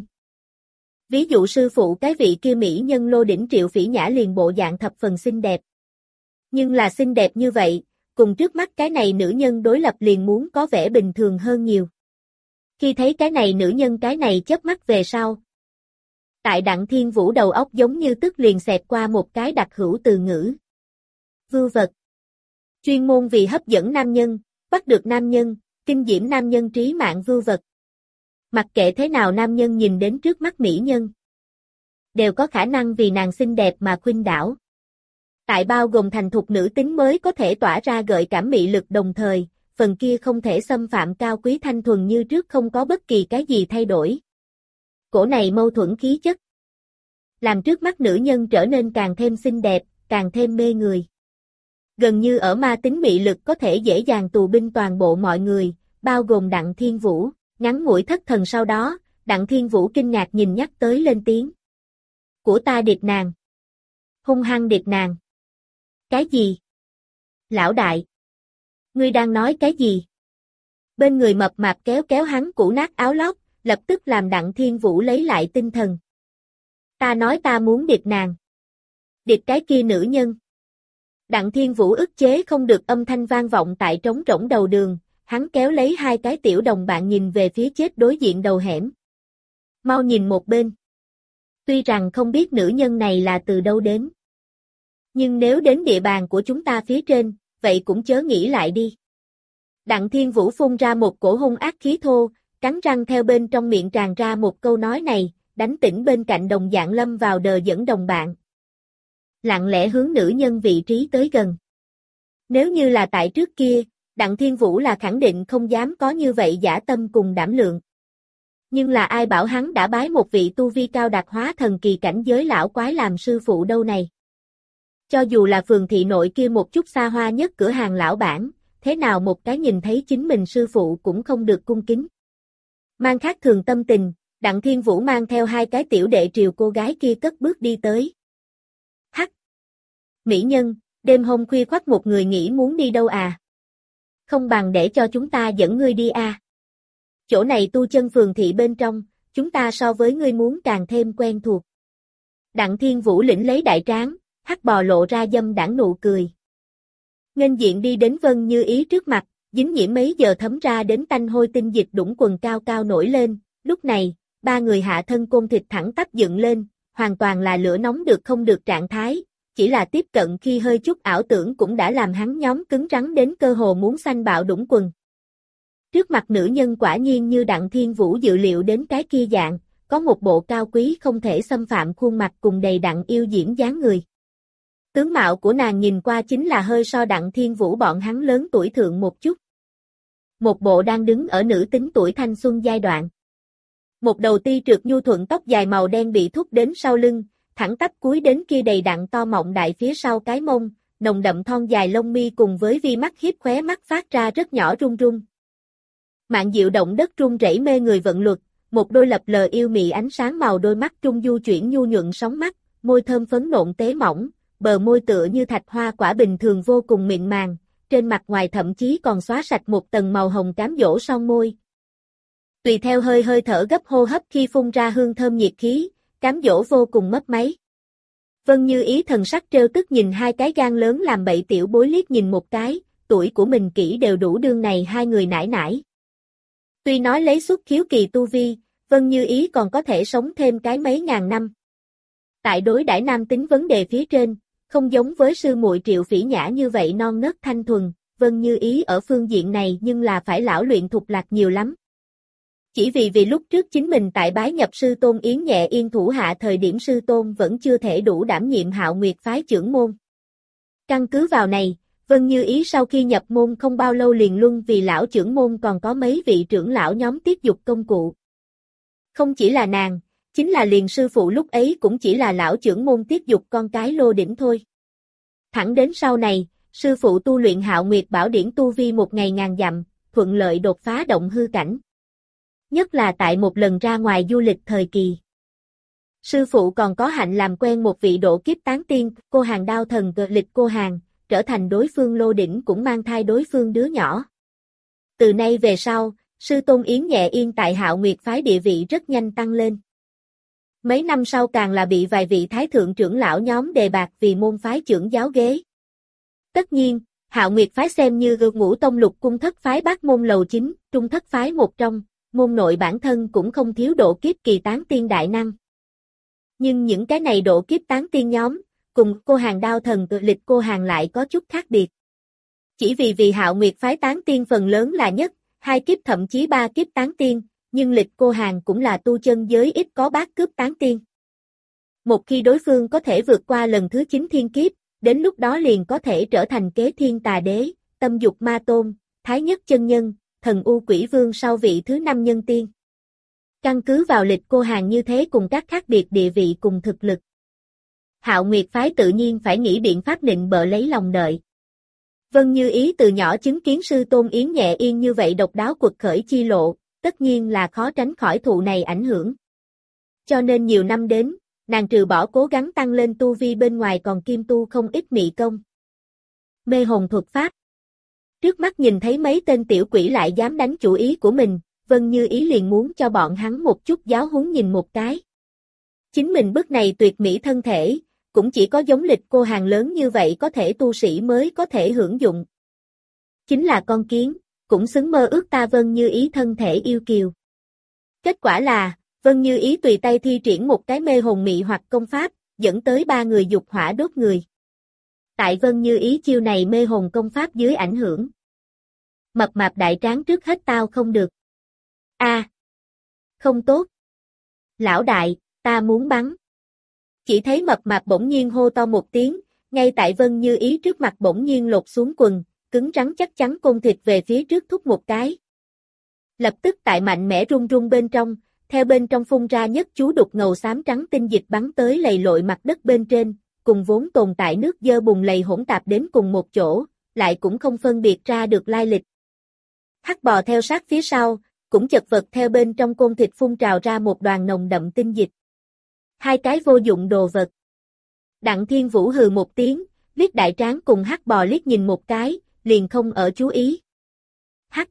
Ví dụ sư phụ cái vị kia mỹ nhân Lô Đỉnh Triệu Phỉ Nhã liền bộ dạng thập phần xinh đẹp. Nhưng là xinh đẹp như vậy, cùng trước mắt cái này nữ nhân đối lập liền muốn có vẻ bình thường hơn nhiều. Khi thấy cái này nữ nhân cái này chớp mắt về sau, tại Đặng Thiên Vũ đầu óc giống như tức liền xẹt qua một cái đặc hữu từ ngữ. Vưu vật. Chuyên môn vì hấp dẫn nam nhân, bắt được nam nhân, kinh diễm nam nhân trí mạng vưu vật. Mặc kệ thế nào nam nhân nhìn đến trước mắt mỹ nhân, đều có khả năng vì nàng xinh đẹp mà khuynh đảo. Tại bao gồm thành thục nữ tính mới có thể tỏa ra gợi cảm mị lực đồng thời, phần kia không thể xâm phạm cao quý thanh thuần như trước không có bất kỳ cái gì thay đổi. Cổ này mâu thuẫn khí chất, làm trước mắt nữ nhân trở nên càng thêm xinh đẹp, càng thêm mê người. Gần như ở ma tính mị lực có thể dễ dàng tù binh toàn bộ mọi người, bao gồm Đặng Thiên Vũ, ngắn ngủi thất thần sau đó, Đặng Thiên Vũ kinh ngạc nhìn nhắc tới lên tiếng. Của ta điệp nàng. Hung hăng điệp nàng. Cái gì? Lão đại. Ngươi đang nói cái gì? Bên người mập mạp kéo kéo hắn cũ nát áo lót, lập tức làm Đặng Thiên Vũ lấy lại tinh thần. Ta nói ta muốn điệp nàng. Điệp cái kia nữ nhân. Đặng Thiên Vũ ức chế không được âm thanh vang vọng tại trống rỗng đầu đường, hắn kéo lấy hai cái tiểu đồng bạn nhìn về phía chết đối diện đầu hẻm. Mau nhìn một bên. Tuy rằng không biết nữ nhân này là từ đâu đến. Nhưng nếu đến địa bàn của chúng ta phía trên, vậy cũng chớ nghĩ lại đi. Đặng Thiên Vũ phun ra một cổ hung ác khí thô, cắn răng theo bên trong miệng tràn ra một câu nói này, đánh tỉnh bên cạnh đồng dạng lâm vào đờ dẫn đồng bạn. Lặng lẽ hướng nữ nhân vị trí tới gần. Nếu như là tại trước kia, Đặng Thiên Vũ là khẳng định không dám có như vậy dã tâm cùng đảm lượng. Nhưng là ai bảo hắn đã bái một vị tu vi cao đạt hóa thần kỳ cảnh giới lão quái làm sư phụ đâu này. Cho dù là phường thị nội kia một chút xa hoa nhất cửa hàng lão bản, thế nào một cái nhìn thấy chính mình sư phụ cũng không được cung kính. Mang khác thường tâm tình, Đặng Thiên Vũ mang theo hai cái tiểu đệ triều cô gái kia cất bước đi tới. Hắc! Mỹ nhân, đêm hôm khuya khoắt một người nghĩ muốn đi đâu à? Không bằng để cho chúng ta dẫn ngươi đi à? Chỗ này tu chân phường thị bên trong, chúng ta so với ngươi muốn càng thêm quen thuộc. Đặng Thiên Vũ lĩnh lấy đại tráng, hắc bò lộ ra dâm đãng nụ cười. Nghênh diện đi đến Vân Như Ý trước mặt, dính nhiễm mấy giờ thấm ra đến tanh hôi tinh dịch đũng quần cao cao nổi lên, lúc này, ba người hạ thân côn thịt thẳng tắp dựng lên, hoàn toàn là lửa nóng được không được trạng thái, chỉ là tiếp cận khi hơi chút ảo tưởng cũng đã làm hắn nhóm cứng rắn đến cơ hồ muốn xanh bạo đũng quần. Trước mặt nữ nhân quả nhiên như Đặng Thiên Vũ dự liệu đến cái kia dạng, có một bộ cao quý không thể xâm phạm khuôn mặt cùng đầy đặn yêu diễm dáng người. Tướng mạo của nàng nhìn qua chính là hơi so Đặng Thiên Vũ bọn hắn lớn tuổi thượng một chút. Một bộ đang đứng ở nữ tính tuổi thanh xuân giai đoạn. Một đầu ti trượt nhu thuận tóc dài màu đen bị thúc đến sau lưng, thẳng tắp cúi đến kia đầy đặn to mọng đại phía sau cái mông, nồng đậm thon dài lông mi cùng với vi mắt hiếp khóe mắt phát ra rất nhỏ rung rung. Mạn diệu động đất rung rẩy mê người vận luật, một đôi lập lờ yêu mị ánh sáng màu đôi mắt trung du chuyển nhu nhuận sóng mắt, môi thơm phấn nộn tế mỏng, bờ môi tựa như thạch hoa quả bình thường vô cùng mịn màng, trên mặt ngoài thậm chí còn xóa sạch một tầng màu hồng cám dỗ son môi. Tùy theo hơi hơi thở gấp hô hấp khi phun ra hương thơm nhiệt khí, cám dỗ vô cùng mấp máy. Vân Như Ý thần sắc trêu tức nhìn hai cái gan lớn làm bậy tiểu bối liếc nhìn một cái, tuổi của mình kỹ đều đủ đương này hai người nải nải. Tuy nói lấy xuất khiếu kỳ tu vi, Vân Như Ý còn có thể sống thêm cái mấy ngàn năm. Tại đối đãi nam tính vấn đề phía trên, không giống với sư muội Triệu Phỉ Nhã như vậy non nớt thanh thuần, Vân Như Ý ở phương diện này nhưng là phải lão luyện thục lạc nhiều lắm. Chỉ vì vì lúc trước chính mình tại bái nhập sư tôn Yến Nhẹ Yên thủ hạ thời điểm sư tôn vẫn chưa thể đủ đảm nhiệm Hạo Nguyệt phái trưởng môn. Căn cứ vào này, Vân Như Ý sau khi nhập môn không bao lâu liền luân vì lão trưởng môn còn có mấy vị trưởng lão nhóm tiếp dục công cụ. Không chỉ là nàng, chính là liền sư phụ lúc ấy cũng chỉ là lão trưởng môn tiếp dục con cái lô đỉnh thôi. Thẳng đến sau này, sư phụ tu luyện Hạo Nguyệt bảo điển tu vi một ngày ngàn dặm, thuận lợi đột phá động hư cảnh. Nhất là tại một lần ra ngoài du lịch thời kỳ. Sư phụ còn có hạnh làm quen một vị độ kiếp tán tiên, cô hàng đao thần gợt lịch cô hàng, trở thành đối phương lô đỉnh cũng mang thai đối phương đứa nhỏ. Từ nay về sau, sư tôn Yến Nhẹ Yên tại Hạo Nguyệt phái địa vị rất nhanh tăng lên. Mấy năm sau càng là bị vài vị thái thượng trưởng lão nhóm đề bạt vì môn phái trưởng giáo ghế. Tất nhiên, Hạo Nguyệt phái xem như ngũ tông lục cung thất phái bát môn lầu chính, trung thất phái một trong, môn nội bản thân cũng không thiếu độ kiếp kỳ tán tiên đại năng. Nhưng những cái này độ kiếp tán tiên nhóm, cùng cô hàng đao thần tự lịch cô hàng lại có chút khác biệt. Chỉ vì vì Hạo Nguyệt phái tán tiên phần lớn là nhất, hai kiếp thậm chí ba kiếp tán tiên, nhưng lịch cô hàng cũng là tu chân giới ít có bát cướp tán tiên. Một khi đối phương có thể vượt qua lần thứ chín thiên kiếp, đến lúc đó liền có thể trở thành kế thiên tà đế, tâm dục ma tôn, thái nhất chân nhân, thần u quỷ vương sau vị thứ năm nhân tiên. Căn cứ vào lịch cô hàng như thế cùng các khác biệt địa vị cùng thực lực. Hạo Nguyệt phái tự nhiên phải nghĩ biện pháp nịnh bợ lấy lòng đợi. Vân Như Ý từ nhỏ chứng kiến sư tôn Yến Nhẹ Yên như vậy độc đáo quật khởi chi lộ, tất nhiên là khó tránh khỏi thụ này ảnh hưởng. Cho nên nhiều năm đến, nàng trừ bỏ cố gắng tăng lên tu vi bên ngoài còn kiêm tu không ít mị công. Mê hồn thuật pháp. Trước mắt nhìn thấy mấy tên tiểu quỷ lại dám đánh chủ ý của mình, Vân Như Ý liền muốn cho bọn hắn một chút giáo huấn nhìn một cái. Chính mình bức này tuyệt mỹ thân thể, cũng chỉ có giống lịch cô hàng lớn như vậy có thể tu sĩ mới có thể hưởng dụng. Chính là con kiến, cũng xứng mơ ước ta Vân Như Ý thân thể yêu kiều. Kết quả là, Vân Như Ý tùy tay thi triển một cái mê hồn mị hoặc công pháp, dẫn tới ba người dục hỏa đốt người. Tại Vân Như Ý chiêu này mê hồn công pháp dưới ảnh hưởng. Mập mạp đại tráng trước hết tao không được. A, à, không tốt. Lão đại, ta muốn bắn. Chỉ thấy mập mạp bỗng nhiên hô to một tiếng, ngay tại Vân Như Ý trước mặt bỗng nhiên lột xuống quần, cứng rắn chắc chắn côn thịt về phía trước thúc một cái. Lập tức tại mạnh mẽ rung rung bên trong, theo bên trong phun ra nhất chú đục ngầu xám trắng tinh dịch bắn tới lầy lội mặt đất bên trên, cùng vốn tồn tại nước dơ bùn lầy hỗn tạp đến cùng một chỗ, lại cũng không phân biệt ra được lai lịch. Hắc bò theo sát phía sau, cũng chật vật theo bên trong côn thịt phun trào ra một đoàn nồng đậm tinh dịch. Hai cái vô dụng đồ vật. Đặng Thiên Vũ hừ một tiếng, liếc đại tráng cùng hắc bò liếc nhìn một cái, liền không ở chú ý. Hắc!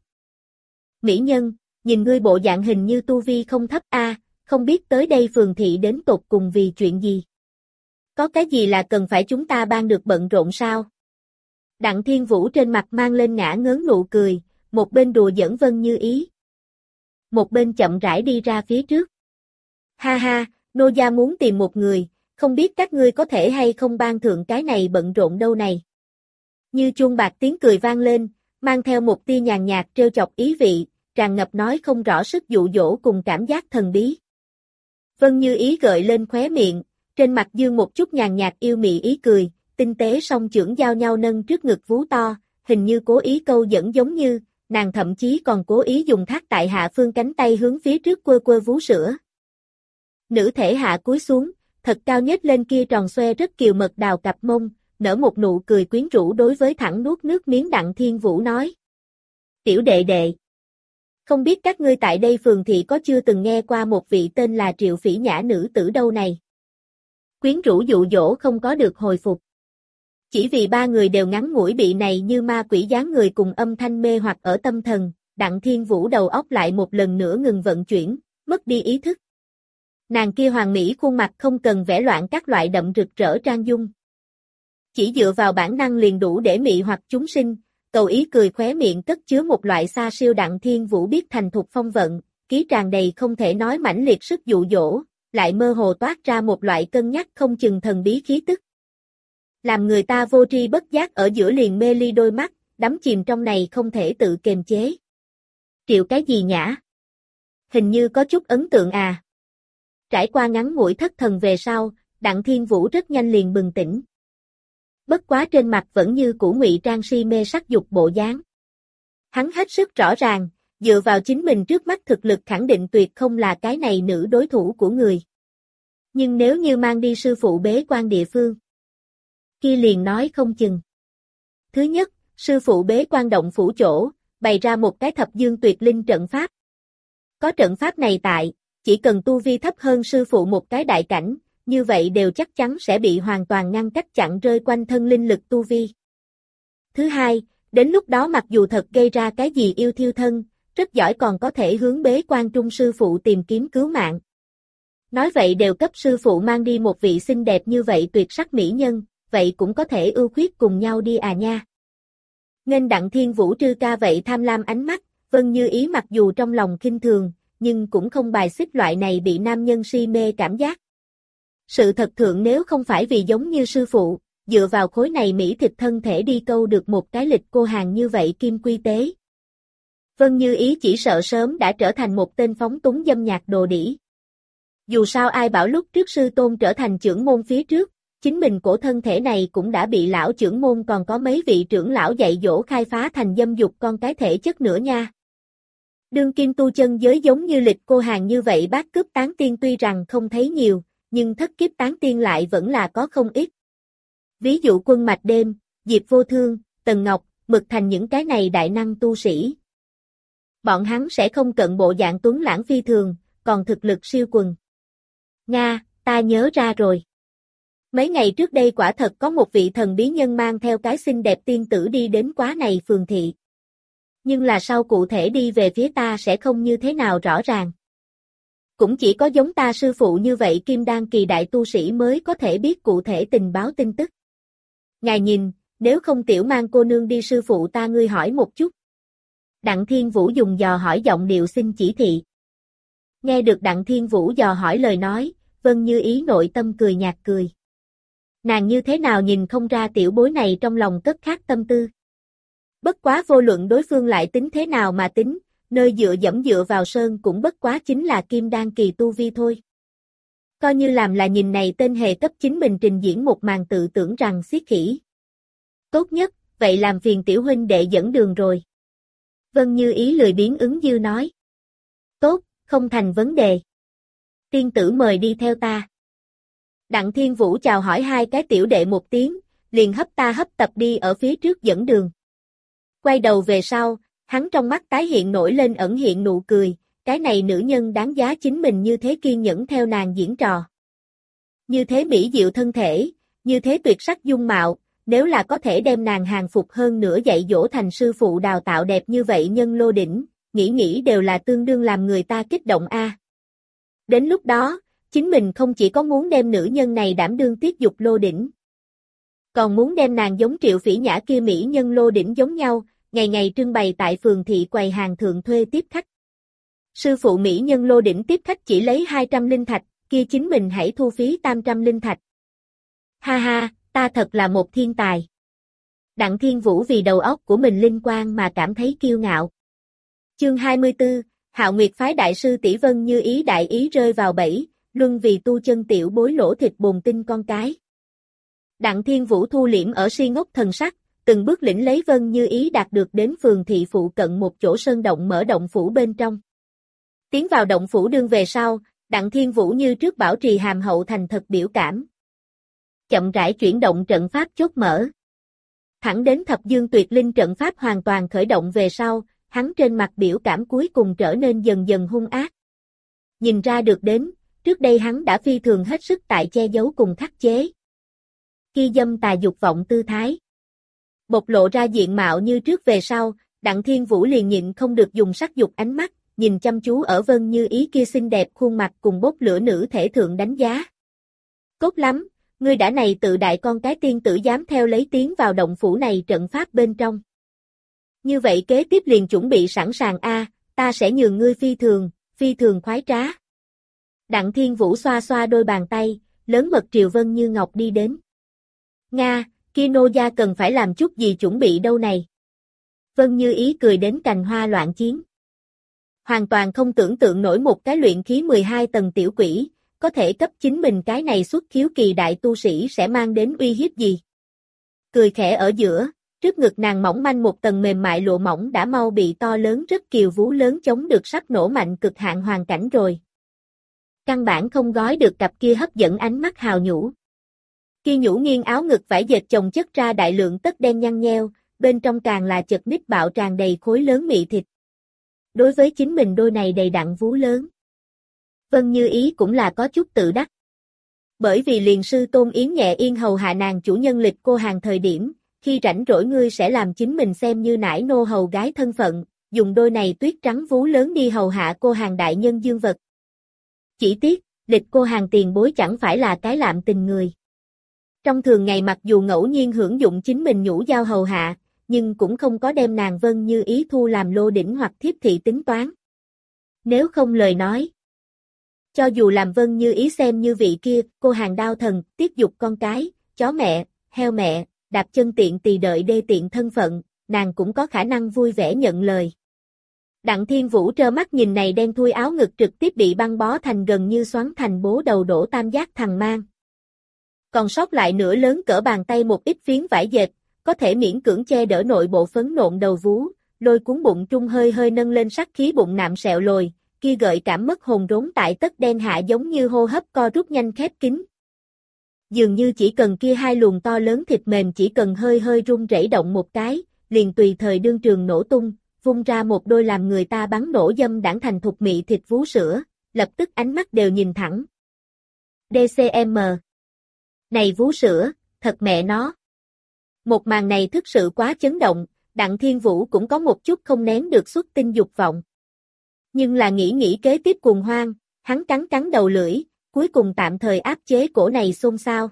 Mỹ nhân, nhìn ngươi bộ dạng hình như tu vi không thấp a, không biết tới đây phường thị đến tột cùng vì chuyện gì. Có cái gì là cần phải chúng ta ban được bận rộn sao? Đặng Thiên Vũ trên mặt mang lên ngả ngớn nụ cười, một bên đùa giỡn Vân Như Ý. Một bên chậm rãi đi ra phía trước. Ha ha, nô gia muốn tìm một người, không biết các ngươi có thể hay không ban thượng cái này bận rộn đâu này. Như chuông bạc tiếng cười vang lên, mang theo một tia nhàn nhạt trêu chọc ý vị, tràn ngập nói không rõ sức dụ dỗ cùng cảm giác thần bí. Vân Như Ý gợi lên khóe miệng, trên mặt dương một chút nhàn nhạt yêu mị ý cười, tinh tế song chưởng giao nhau nâng trước ngực vú to, hình như cố ý câu dẫn giống như, nàng thậm chí còn cố ý dùng thác tại hạ phương cánh tay hướng phía trước quơ quơ vú sữa. Nữ thể hạ cúi xuống, thật cao nhếch lên kia tròn xoe rất kiều mật đào cặp mông, nở một nụ cười quyến rũ đối với thẳng nuốt nước miếng Đặng Thiên Vũ nói. Tiểu đệ đệ, không biết các ngươi tại đây phường thị có chưa từng nghe qua một vị tên là Triệu Phỉ Nhã nữ tử đâu này. Quyến rũ dụ dỗ không có được hồi phục. Chỉ vì ba người đều ngắn ngủi bị này như ma quỷ dáng người cùng âm thanh mê hoặc ở tâm thần, Đặng Thiên Vũ đầu óc lại một lần nữa ngừng vận chuyển, mất đi ý thức. Nàng kia hoàng mỹ khuôn mặt không cần vẽ loạn các loại đậm rực rỡ trang dung. Chỉ dựa vào bản năng liền đủ để mị hoặc chúng sinh, cầu ý cười khóe miệng cất chứa một loại xa siêu Đặng Thiên Vũ biết thành thục phong vận, ký tràn đầy không thể nói mãnh liệt sức dụ dỗ, lại mơ hồ toát ra một loại cân nhắc không chừng thần bí khí tức. Làm người ta vô tri bất giác ở giữa liền mê ly đôi mắt, đắm chìm trong này không thể tự kiềm chế. Triệu cái gì nhã? Hình như có chút ấn tượng à. Trải qua ngắn ngủi thất thần về sau, Đặng Thiên Vũ rất nhanh liền bừng tỉnh. Bất quá trên mặt vẫn như cũ ngụy trang si mê sắc dục bộ dáng. Hắn hết sức rõ ràng, dựa vào chính mình trước mắt thực lực khẳng định tuyệt không là cái này nữ đối thủ của người. Nhưng nếu như mang đi sư phụ bế quan địa phương, kia liền nói không chừng. Thứ nhất, sư phụ bế quan động phủ chỗ, bày ra một cái thập dương tuyệt linh trận pháp. Có trận pháp này tại, chỉ cần tu vi thấp hơn sư phụ một cái đại cảnh, như vậy đều chắc chắn sẽ bị hoàn toàn ngăn cách chặn rơi quanh thân linh lực tu vi. Thứ hai, đến lúc đó mặc dù thật gây ra cái gì yêu thiêu thân, rất giỏi còn có thể hướng bế quan trung sư phụ tìm kiếm cứu mạng. Nói vậy đều cấp sư phụ mang đi một vị xinh đẹp như vậy tuyệt sắc mỹ nhân, vậy cũng có thể ưu khuyết cùng nhau đi à nha. Nên Đặng Thiên Vũ trư ca vậy tham lam ánh mắt, Vân Như Ý mặc dù trong lòng khinh thường, nhưng cũng không bài xích loại này bị nam nhân si mê cảm giác. Sự thật thượng nếu không phải vì giống như sư phụ, dựa vào khối này mỹ thịt thân thể đi câu được một cái lịch cô hàng như vậy kim quy tế. Vân Như Ý chỉ sợ sớm đã trở thành một tên phóng túng dâm nhạc đồ đỉ. Dù sao ai bảo lúc trước sư tôn trở thành trưởng môn phía trước, chính mình cổ thân thể này cũng đã bị lão trưởng môn còn có mấy vị trưởng lão dạy dỗ khai phá thành dâm dục con cái thể chất nữa nha. Đương kim tu chân giới giống như lịch cô hàng như vậy bát cướp tán tiên tuy rằng không thấy nhiều, nhưng thất kiếp tán tiên lại vẫn là có không ít. Ví dụ Quân Mạch Đêm, Diệp Vô Thương, Tần Ngọc, Mực Thành những cái này đại năng tu sĩ. Bọn hắn sẽ không cận bộ dạng tuấn lãng phi thường, còn thực lực siêu quần. Nga, ta nhớ ra rồi. Mấy ngày trước đây quả thật có một vị thần bí nhân mang theo cái xinh đẹp tiên tử đi đến quá này phường thị. Nhưng là sau cụ thể đi về phía ta sẽ không như thế nào rõ ràng. Cũng chỉ có giống ta sư phụ như vậy kim đan kỳ đại tu sĩ mới có thể biết cụ thể tình báo tin tức. Ngài nhìn, nếu không tiểu mang cô nương đi sư phụ ta ngươi hỏi một chút. Đặng Thiên Vũ dùng dò hỏi giọng điệu xin chỉ thị. Nghe được Đặng Thiên Vũ dò hỏi lời nói, Vân Như Ý nội tâm cười nhạt cười. Nàng như thế nào nhìn không ra tiểu bối này trong lòng cất khác tâm tư. Bất quá vô luận đối phương lại tính thế nào mà tính, nơi dựa dẫm dựa vào sơn cũng bất quá chính là kim đan kỳ tu vi thôi. Coi như làm là nhìn này tên hề cấp chính mình trình diễn một màn tự tưởng rằng xiết khỉ. Tốt nhất, vậy làm phiền tiểu huynh đệ dẫn đường rồi. Vân Như Ý lười biếng ứng dư nói. Tốt, không thành vấn đề. Tiên tử mời đi theo ta. Đặng Thiên Vũ chào hỏi hai cái tiểu đệ một tiếng, liền hấp ta hấp tập đi ở phía trước dẫn đường. Quay đầu về sau, hắn trong mắt tái hiện nổi lên ẩn hiện nụ cười, cái này nữ nhân đáng giá chính mình như thế kiên nhẫn theo nàng diễn trò. Như thế mỹ diệu thân thể, như thế tuyệt sắc dung mạo, nếu là có thể đem nàng hàng phục hơn nữa dạy dỗ thành sư phụ đào tạo đẹp như vậy nhân lô đỉnh, nghĩ nghĩ đều là tương đương làm người ta kích động a. Đến lúc đó, chính mình không chỉ có muốn đem nữ nhân này đảm đương tiết dục lô đỉnh, còn muốn đem nàng giống Triệu Phỉ Nhã kia mỹ nhân lô đỉnh giống nhau, ngày ngày trưng bày tại phường thị quầy hàng thượng thuê tiếp khách. Sư phụ mỹ nhân lô đỉnh tiếp khách chỉ lấy hai trăm linh thạch, kia chính mình hãy thu phí tam trăm linh thạch. Ha ha, ta thật là một thiên tài. Đặng Thiên Vũ vì đầu óc của mình linh quang mà cảm thấy kiêu ngạo. Chương hai mươi tư, Hạo Nguyệt phái đại sư tỷ Vân Như Ý đại ý rơi vào bẫy, luân vì tu chân tiểu bối lỗ thịt bồn tinh con cái. Đặng Thiên Vũ thu liễm ở si ngốc thần sắc, từng bước lĩnh lấy Vân Như Ý đạt được đến phường thị phụ cận một chỗ sơn động mở động phủ bên trong. Tiến vào động phủ đương về sau, Đặng Thiên Vũ như trước bảo trì hàm hậu thành thật biểu cảm. Chậm rãi chuyển động trận pháp chốt mở. Thẳng đến thập dương tuyệt linh trận pháp hoàn toàn khởi động về sau, hắn trên mặt biểu cảm cuối cùng trở nên dần dần hung ác. Nhìn ra được đến, trước đây hắn đã phi thường hết sức tại che giấu cùng khắc chế. Khi dâm tà dục vọng tư thái. Bộc lộ ra diện mạo như trước về sau, Đặng Thiên Vũ liền nhịn không được dùng sắc dục ánh mắt, nhìn chăm chú ở Vân Như Ý kia xinh đẹp khuôn mặt cùng bốc lửa nữ thể thượng đánh giá. Tốt lắm, ngươi đã này tự đại con cái tiên tử dám theo lấy tiến vào động phủ này trận pháp bên trong. Như vậy kế tiếp liền chuẩn bị sẵn sàng a, ta sẽ nhường ngươi phi thường, phi thường khoái trá. Đặng Thiên Vũ xoa xoa đôi bàn tay, lớn mật triều Vân Như Ngọc đi đến. Nga, kia nô gia cần phải làm chút gì chuẩn bị đâu này. Vân Như Ý cười đến cành hoa loạn chiến. Hoàn toàn không tưởng tượng nổi một cái luyện khí mười hai tầng tiểu quỷ, có thể cấp chính mình cái này xuất khiếu kỳ đại tu sĩ sẽ mang đến uy hiếp gì. Cười khẽ ở giữa, trước ngực nàng mỏng manh một tầng mềm mại lụa mỏng đã mau bị to lớn rất kiều vú lớn chống được sắp nổ mạnh cực hạn hoàn cảnh rồi. Căn bản không gói được cặp kia hấp dẫn ánh mắt hào nhũ. Kia nhũ nghiêng áo ngực vải dệt chồng chất ra đại lượng tất đen nhăn nheo, bên trong càng là chật ních bạo tràn đầy khối lớn mị thịt. Đối với chính mình đôi này đầy đặn vú lớn, Vân Như Ý cũng là có chút tự đắc. Bởi vì liền sư Tôn Yến nhẹ yên hầu hạ nàng chủ nhân lịch cô hàng thời điểm, khi rảnh rỗi ngươi sẽ làm chính mình xem như nải nô hầu gái thân phận, dùng đôi này tuyết trắng vú lớn đi hầu hạ cô hàng đại nhân dương vật. Chỉ tiếc, lịch cô hàng tiền bối chẳng phải là cái lạm tình người. Trong thường ngày mặc dù ngẫu nhiên hưởng dụng chính mình nhũ giao hầu hạ, nhưng cũng không có đem nàng Vân Như Ý thu làm lô đỉnh hoặc thiếp thị tính toán. Nếu không lời nói, cho dù làm Vân Như Ý xem như vị kia, cô hàng đao thần, tiết dục con cái, chó mẹ, heo mẹ, đạp chân tiện tỳ đợi đê tiện thân phận, nàng cũng có khả năng vui vẻ nhận lời. Đặng Thiên Vũ trơ mắt nhìn này đen thui áo ngực trực tiếp bị băng bó thành gần như xoắn thành bố đầu đổ tam giác thằng mang. Còn sót lại nửa lớn cỡ bàn tay một ít phiến vải dệt, có thể miễn cưỡng che đỡ nội bộ phấn nộn đầu vú, lôi cuốn bụng trung hơi hơi nâng lên sắc khí bụng nạm sẹo lồi, kia gợi cảm mất hồn rốn tại tất đen hạ giống như hô hấp co rút nhanh khép kín. Dường như chỉ cần kia hai luồng to lớn thịt mềm chỉ cần hơi hơi rung rẩy động một cái, liền tùy thời đương trường nổ tung, vung ra một đôi làm người ta bắn nổ dâm đãng thành thục mị thịt vú sữa, lập tức ánh mắt đều nhìn thẳng. đê xê em. Này vú sữa, thật mẹ nó. Một màn này thực sự quá chấn động, Đặng Thiên Vũ cũng có một chút không nén được xuất tinh dục vọng. Nhưng là nghĩ nghĩ kế tiếp cuồng hoang, hắn cắn cắn đầu lưỡi, cuối cùng tạm thời áp chế cổ này xôn xao.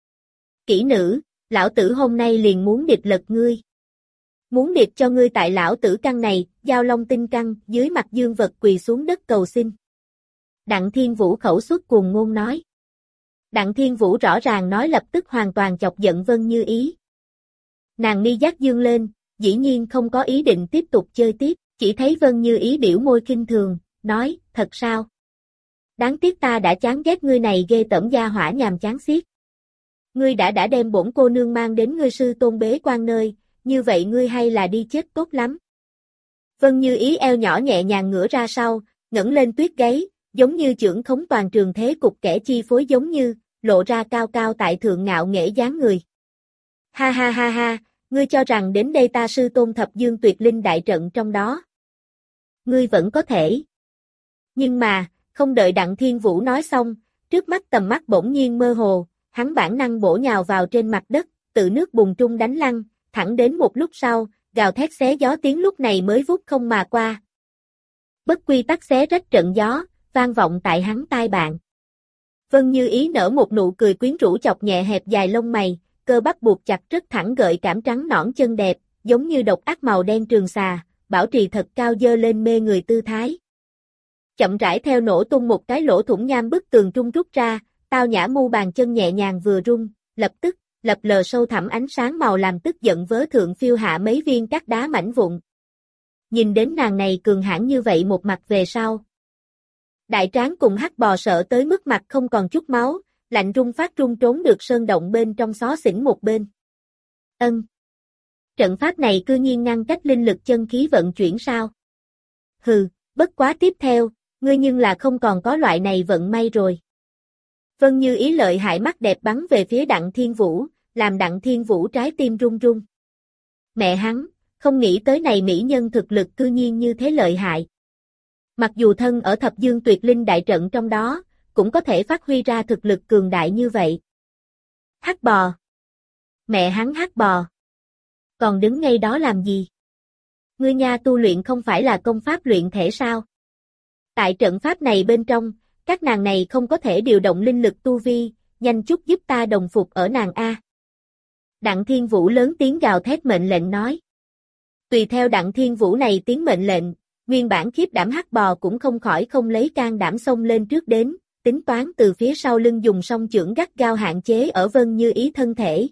Kỹ nữ, lão tử hôm nay liền muốn địch lật ngươi. Muốn địch cho ngươi tại lão tử căn này, giao long tinh căn, dưới mặt dương vật quỳ xuống đất cầu xin. Đặng Thiên Vũ khẩu xuất cuồng ngôn nói. Đặng Thiên Vũ rõ ràng nói lập tức hoàn toàn chọc giận Vân Như Ý. Nàng mi giác dương lên, dĩ nhiên không có ý định tiếp tục chơi tiếp, chỉ thấy Vân Như Ý biểu môi khinh thường, nói, thật sao? Đáng tiếc ta đã chán ghét ngươi này ghê tởm gia hỏa nhàm chán xiết. Ngươi đã đã đem bổn cô nương mang đến ngươi sư tôn bế quan nơi, như vậy ngươi hay là đi chết tốt lắm. Vân Như Ý eo nhỏ nhẹ nhàng ngửa ra sau, ngẩng lên tuyết gáy, giống như chưởng khống toàn trường thế cục kẻ chi phối giống như, lộ ra cao cao tại thượng ngạo nghễ dáng người. Ha ha ha ha, ngươi cho rằng đến đây ta sư tôn thập dương tuyệt linh đại trận trong đó. Ngươi vẫn có thể. Nhưng mà, không đợi Đặng Thiên Vũ nói xong, trước mắt tầm mắt bỗng nhiên mơ hồ, hắn bản năng bổ nhào vào trên mặt đất, tự nước bùn trung đánh lăn, thẳng đến một lúc sau, gào thét xé gió tiếng lúc này mới vút không mà qua. Bất quy tắc xé rách trận gió, vang vọng tại hắn tai bạn. Vân Như Ý nở một nụ cười quyến rũ chọc nhẹ hẹp dài lông mày, cơ bắp buộc chặt rất thẳng gợi cảm trắng nõn chân đẹp, giống như độc ác màu đen trường xà, bảo trì thật cao dơ lên mê người tư thái. Chậm rãi theo nổ tung một cái lỗ thủng nham bức tường trung rút ra, tao nhã mu bàn chân nhẹ nhàng vừa rung, lập tức, lập lờ sâu thẳm ánh sáng màu làm tức giận vớ thượng phiêu hạ mấy viên cát đá mảnh vụn. Nhìn đến nàng này cường hãn như vậy một mặt về sau. Đại tráng cùng hắc bò sợ tới mức mặt không còn chút máu, lạnh run phát run trốn được sơn động bên trong xó xỉnh một bên. Ân. Trận pháp này cư nhiên ngăn cách linh lực chân khí vận chuyển sao? Hừ, bất quá tiếp theo, ngươi nhưng là không còn có loại này vận may rồi. Vân Như Ý lợi hại mắt đẹp bắn về phía Đặng Thiên Vũ, làm Đặng Thiên Vũ trái tim run run. Mẹ hắn, không nghĩ tới này mỹ nhân thực lực cư nhiên như thế lợi hại. Mặc dù thân ở thập dương tuyệt linh đại trận trong đó, cũng có thể phát huy ra thực lực cường đại như vậy. Hắc bò. Mẹ hắn hắc bò. Còn đứng ngay đó làm gì? Ngươi nha tu luyện không phải là công pháp luyện thể sao? Tại trận pháp này bên trong, các nàng này không có thể điều động linh lực tu vi, nhanh chút giúp ta đồng phục ở nàng A. Đặng Thiên Vũ lớn tiếng gào thét mệnh lệnh nói. Tùy theo Đặng Thiên Vũ này tiếng mệnh lệnh, nguyên bản khiếp đảm hắc bò cũng không khỏi không lấy can đảm xông lên trước đến, tính toán từ phía sau lưng dùng song chưởng gắt gao hạn chế ở Vân Như Ý thân thể.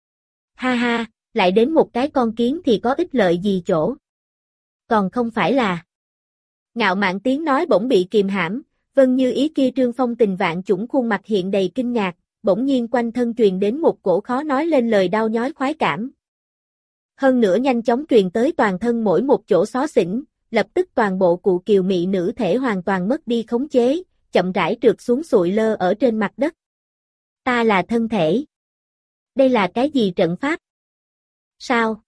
Ha ha, lại đến một cái con kiến thì có ích lợi gì chỗ. Còn không phải là. Ngạo mạn tiếng nói bỗng bị kìm hãm, Vân Như Ý kia trương phong tình vạn chủng khuôn mặt hiện đầy kinh ngạc, bỗng nhiên quanh thân truyền đến một cổ khó nói lên lời đau nhói khoái cảm. Hơn nữa nhanh chóng truyền tới toàn thân mỗi một chỗ xó xỉnh, lập tức toàn bộ cụ kiều mị nữ thể hoàn toàn mất đi khống chế, chậm rãi trượt xuống sụi lơ ở trên mặt đất. Ta là thân thể. Đây là cái gì trận pháp? Sao?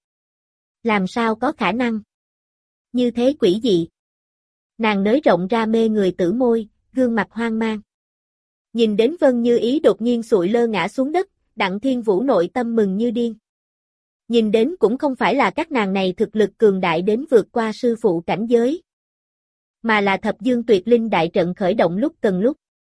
Làm sao có khả năng? Như thế quỷ dị. Nàng nới rộng ra mê người tử môi, gương mặt hoang mang. Nhìn đến Vân Như Ý đột nhiên sụi lơ ngã xuống đất, Đặng Thiên Vũ nội tâm mừng như điên. Nhìn đến cũng không phải là các nàng này thực lực cường đại đến vượt qua sư phụ cảnh giới, mà là thập dương tuyệt linh đại trận khởi động lúc cần lúc.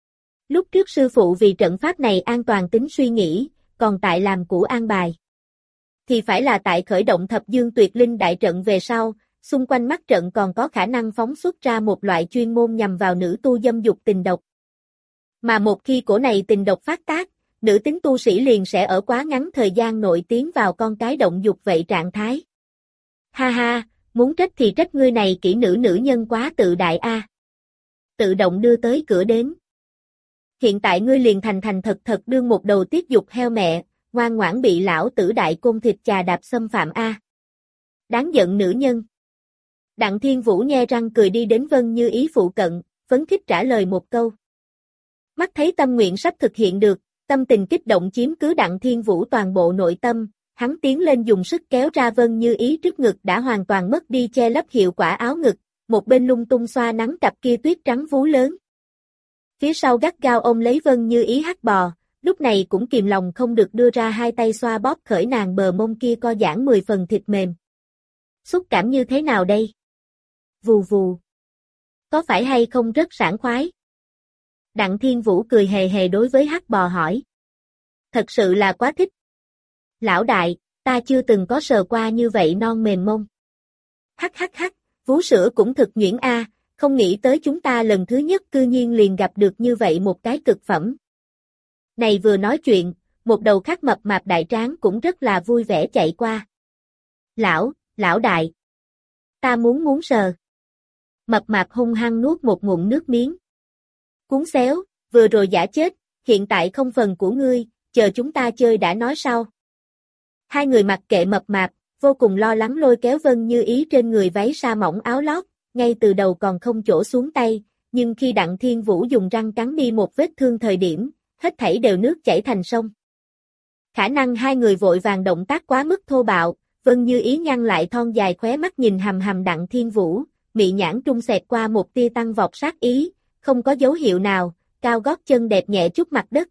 Lúc trước sư phụ vì trận pháp này an toàn tính suy nghĩ, còn tại làm củ an bài. Thì phải là tại khởi động thập dương tuyệt linh đại trận về sau, xung quanh mắt trận còn có khả năng phóng xuất ra một loại chuyên môn nhằm vào nữ tu dâm dục tình độc. Mà một khi cổ này tình độc phát tác, nữ tính tu sĩ liền sẽ ở quá ngắn thời gian nội tiến vào con cái động dục vậy trạng thái. Ha ha, muốn trách thì trách ngươi này kỹ nữ nữ nhân quá tự đại a. Tự động đưa tới cửa đến. Hiện tại ngươi liền thành thành thật thật đương một đầu tiết dục heo mẹ, ngoan ngoãn bị lão tử đại côn thịt chà đạp xâm phạm a. Đáng giận nữ nhân. Đặng Thiên Vũ nhe răng cười đi đến Vân Như Ý phụ cận, phấn khích trả lời một câu. Mắt thấy tâm nguyện sắp thực hiện được, tâm tình kích động chiếm cứ Đặng Thiên Vũ toàn bộ nội tâm, hắn tiến lên dùng sức kéo ra Vân Như Ý trước ngực đã hoàn toàn mất đi che lấp hiệu quả áo ngực, một bên lung tung xoa nắng cặp kia tuyết trắng vú lớn. Phía sau gắt gao ôm lấy Vân Như Ý hắc bò, lúc này cũng kìm lòng không được đưa ra hai tay xoa bóp khởi nàng bờ mông kia co giãn mười phần thịt mềm. Xúc cảm như thế nào đây? Vù vù. Có phải hay không rất sảng khoái? Đặng Thiên Vũ cười hề hề đối với hắc bò hỏi. Thật sự là quá thích. Lão đại, ta chưa từng có sờ qua như vậy non mềm mông. Hắc hắc hắc, vú sữa cũng thực nhuyễn a, không nghĩ tới chúng ta lần thứ nhất cư nhiên liền gặp được như vậy một cái cực phẩm. Này vừa nói chuyện, một đầu khác mập mạp đại tráng cũng rất là vui vẻ chạy qua. Lão, lão đại. Ta muốn muốn sờ. Mập mạp hung hăng nuốt một ngụm nước miếng. Cuốn xéo, vừa rồi giả chết, hiện tại không phần của ngươi, chờ chúng ta chơi đã nói sau. Hai người mặc kệ mập mạp, vô cùng lo lắng lôi kéo Vân Như Ý trên người váy sa mỏng áo lót, ngay từ đầu còn không chỗ xuống tay, nhưng khi Đặng Thiên Vũ dùng răng cắn đi một vết thương thời điểm, hết thảy đều nước chảy thành sông. Khả năng hai người vội vàng động tác quá mức thô bạo, Vân Như Ý nhăn lại thon dài khóe mắt nhìn hầm hầm Đặng Thiên Vũ, mị nhãn trung xẹt qua một tia tăng vọt sát ý, không có dấu hiệu nào, cao gót chân đẹp nhẹ chút mặt đất.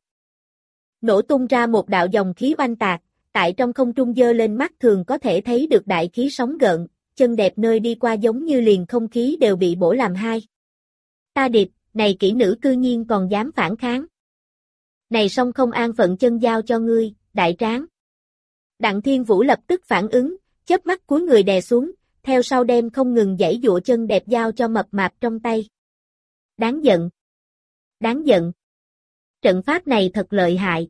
Nổ tung ra một đạo dòng khí oanh tạc, tại trong không trung dơ lên mắt thường có thể thấy được đại khí sóng gợn, chân đẹp nơi đi qua giống như liền không khí đều bị bổ làm hai. Ta địch, này kỹ nữ cư nhiên còn dám phản kháng. Này song không an phận chân giao cho ngươi, đại tráng. Đặng Thiên Vũ lập tức phản ứng, chớp mắt cúi người đè xuống, theo sau đem không ngừng giãy giụa chân đẹp giao cho mập mạp trong tay. Đáng giận. Đáng giận. Trận pháp này thật lợi hại.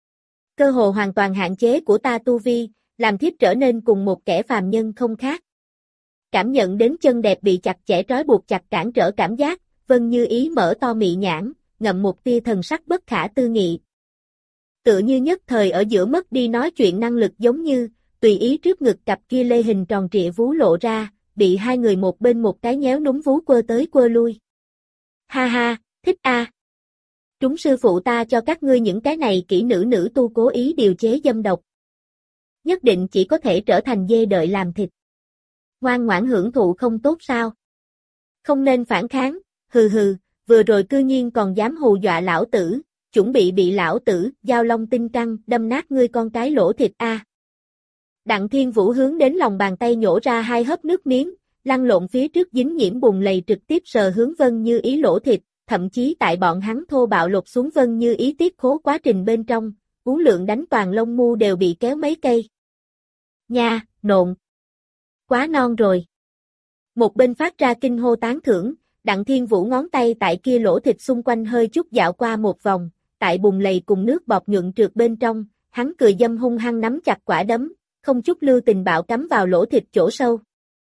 Cơ hồ hoàn toàn hạn chế của ta tu vi, làm thiếp trở nên cùng một kẻ phàm nhân không khác. Cảm nhận đến chân đẹp bị chặt chẽ trói buộc chặt cản trở cảm giác, Vân Như Ý mở to mị nhãn, ngậm một tia thần sắc bất khả tư nghị. Tựa như nhất thời ở giữa mất đi nói chuyện năng lực giống như, tùy ý trước ngực cặp kia lê hình tròn trịa vú lộ ra, bị hai người một bên một cái nhéo núm vú quơ tới quơ lui. Ha ha, thích a. À. Trúng sư phụ ta cho các ngươi những cái này kỹ nữ nữ tu cố ý điều chế dâm độc. Nhất định chỉ có thể trở thành dê đợi làm thịt. Ngoan ngoãn hưởng thụ không tốt sao? Không nên phản kháng, hừ hừ, vừa rồi cư nhiên còn dám hù dọa lão tử, chuẩn bị bị lão tử, dao long tinh căng, đâm nát ngươi con cái lỗ thịt a. À. Đặng Thiên Vũ hướng đến lòng bàn tay nhổ ra hai hớp nước miếng, lăn lộn phía trước dính nhiễm bùn lầy trực tiếp sờ hướng Vân Như Ý lỗ thịt, thậm chí tại bọn hắn thô bạo lột xuống Vân Như Ý tiết khố quá trình bên trong, uốn lượn đánh toàn lông mu đều bị kéo mấy cây. Nha, nộn. Quá non rồi. Một bên phát ra kinh hô tán thưởng, Đặng Thiên Vũ ngón tay tại kia lỗ thịt xung quanh hơi chút dạo qua một vòng, tại bùn lầy cùng nước bọt nhuận trượt bên trong, hắn cười dâm hung hăng nắm chặt quả đấm, không chút lưu tình bạo cắm vào lỗ thịt chỗ sâu.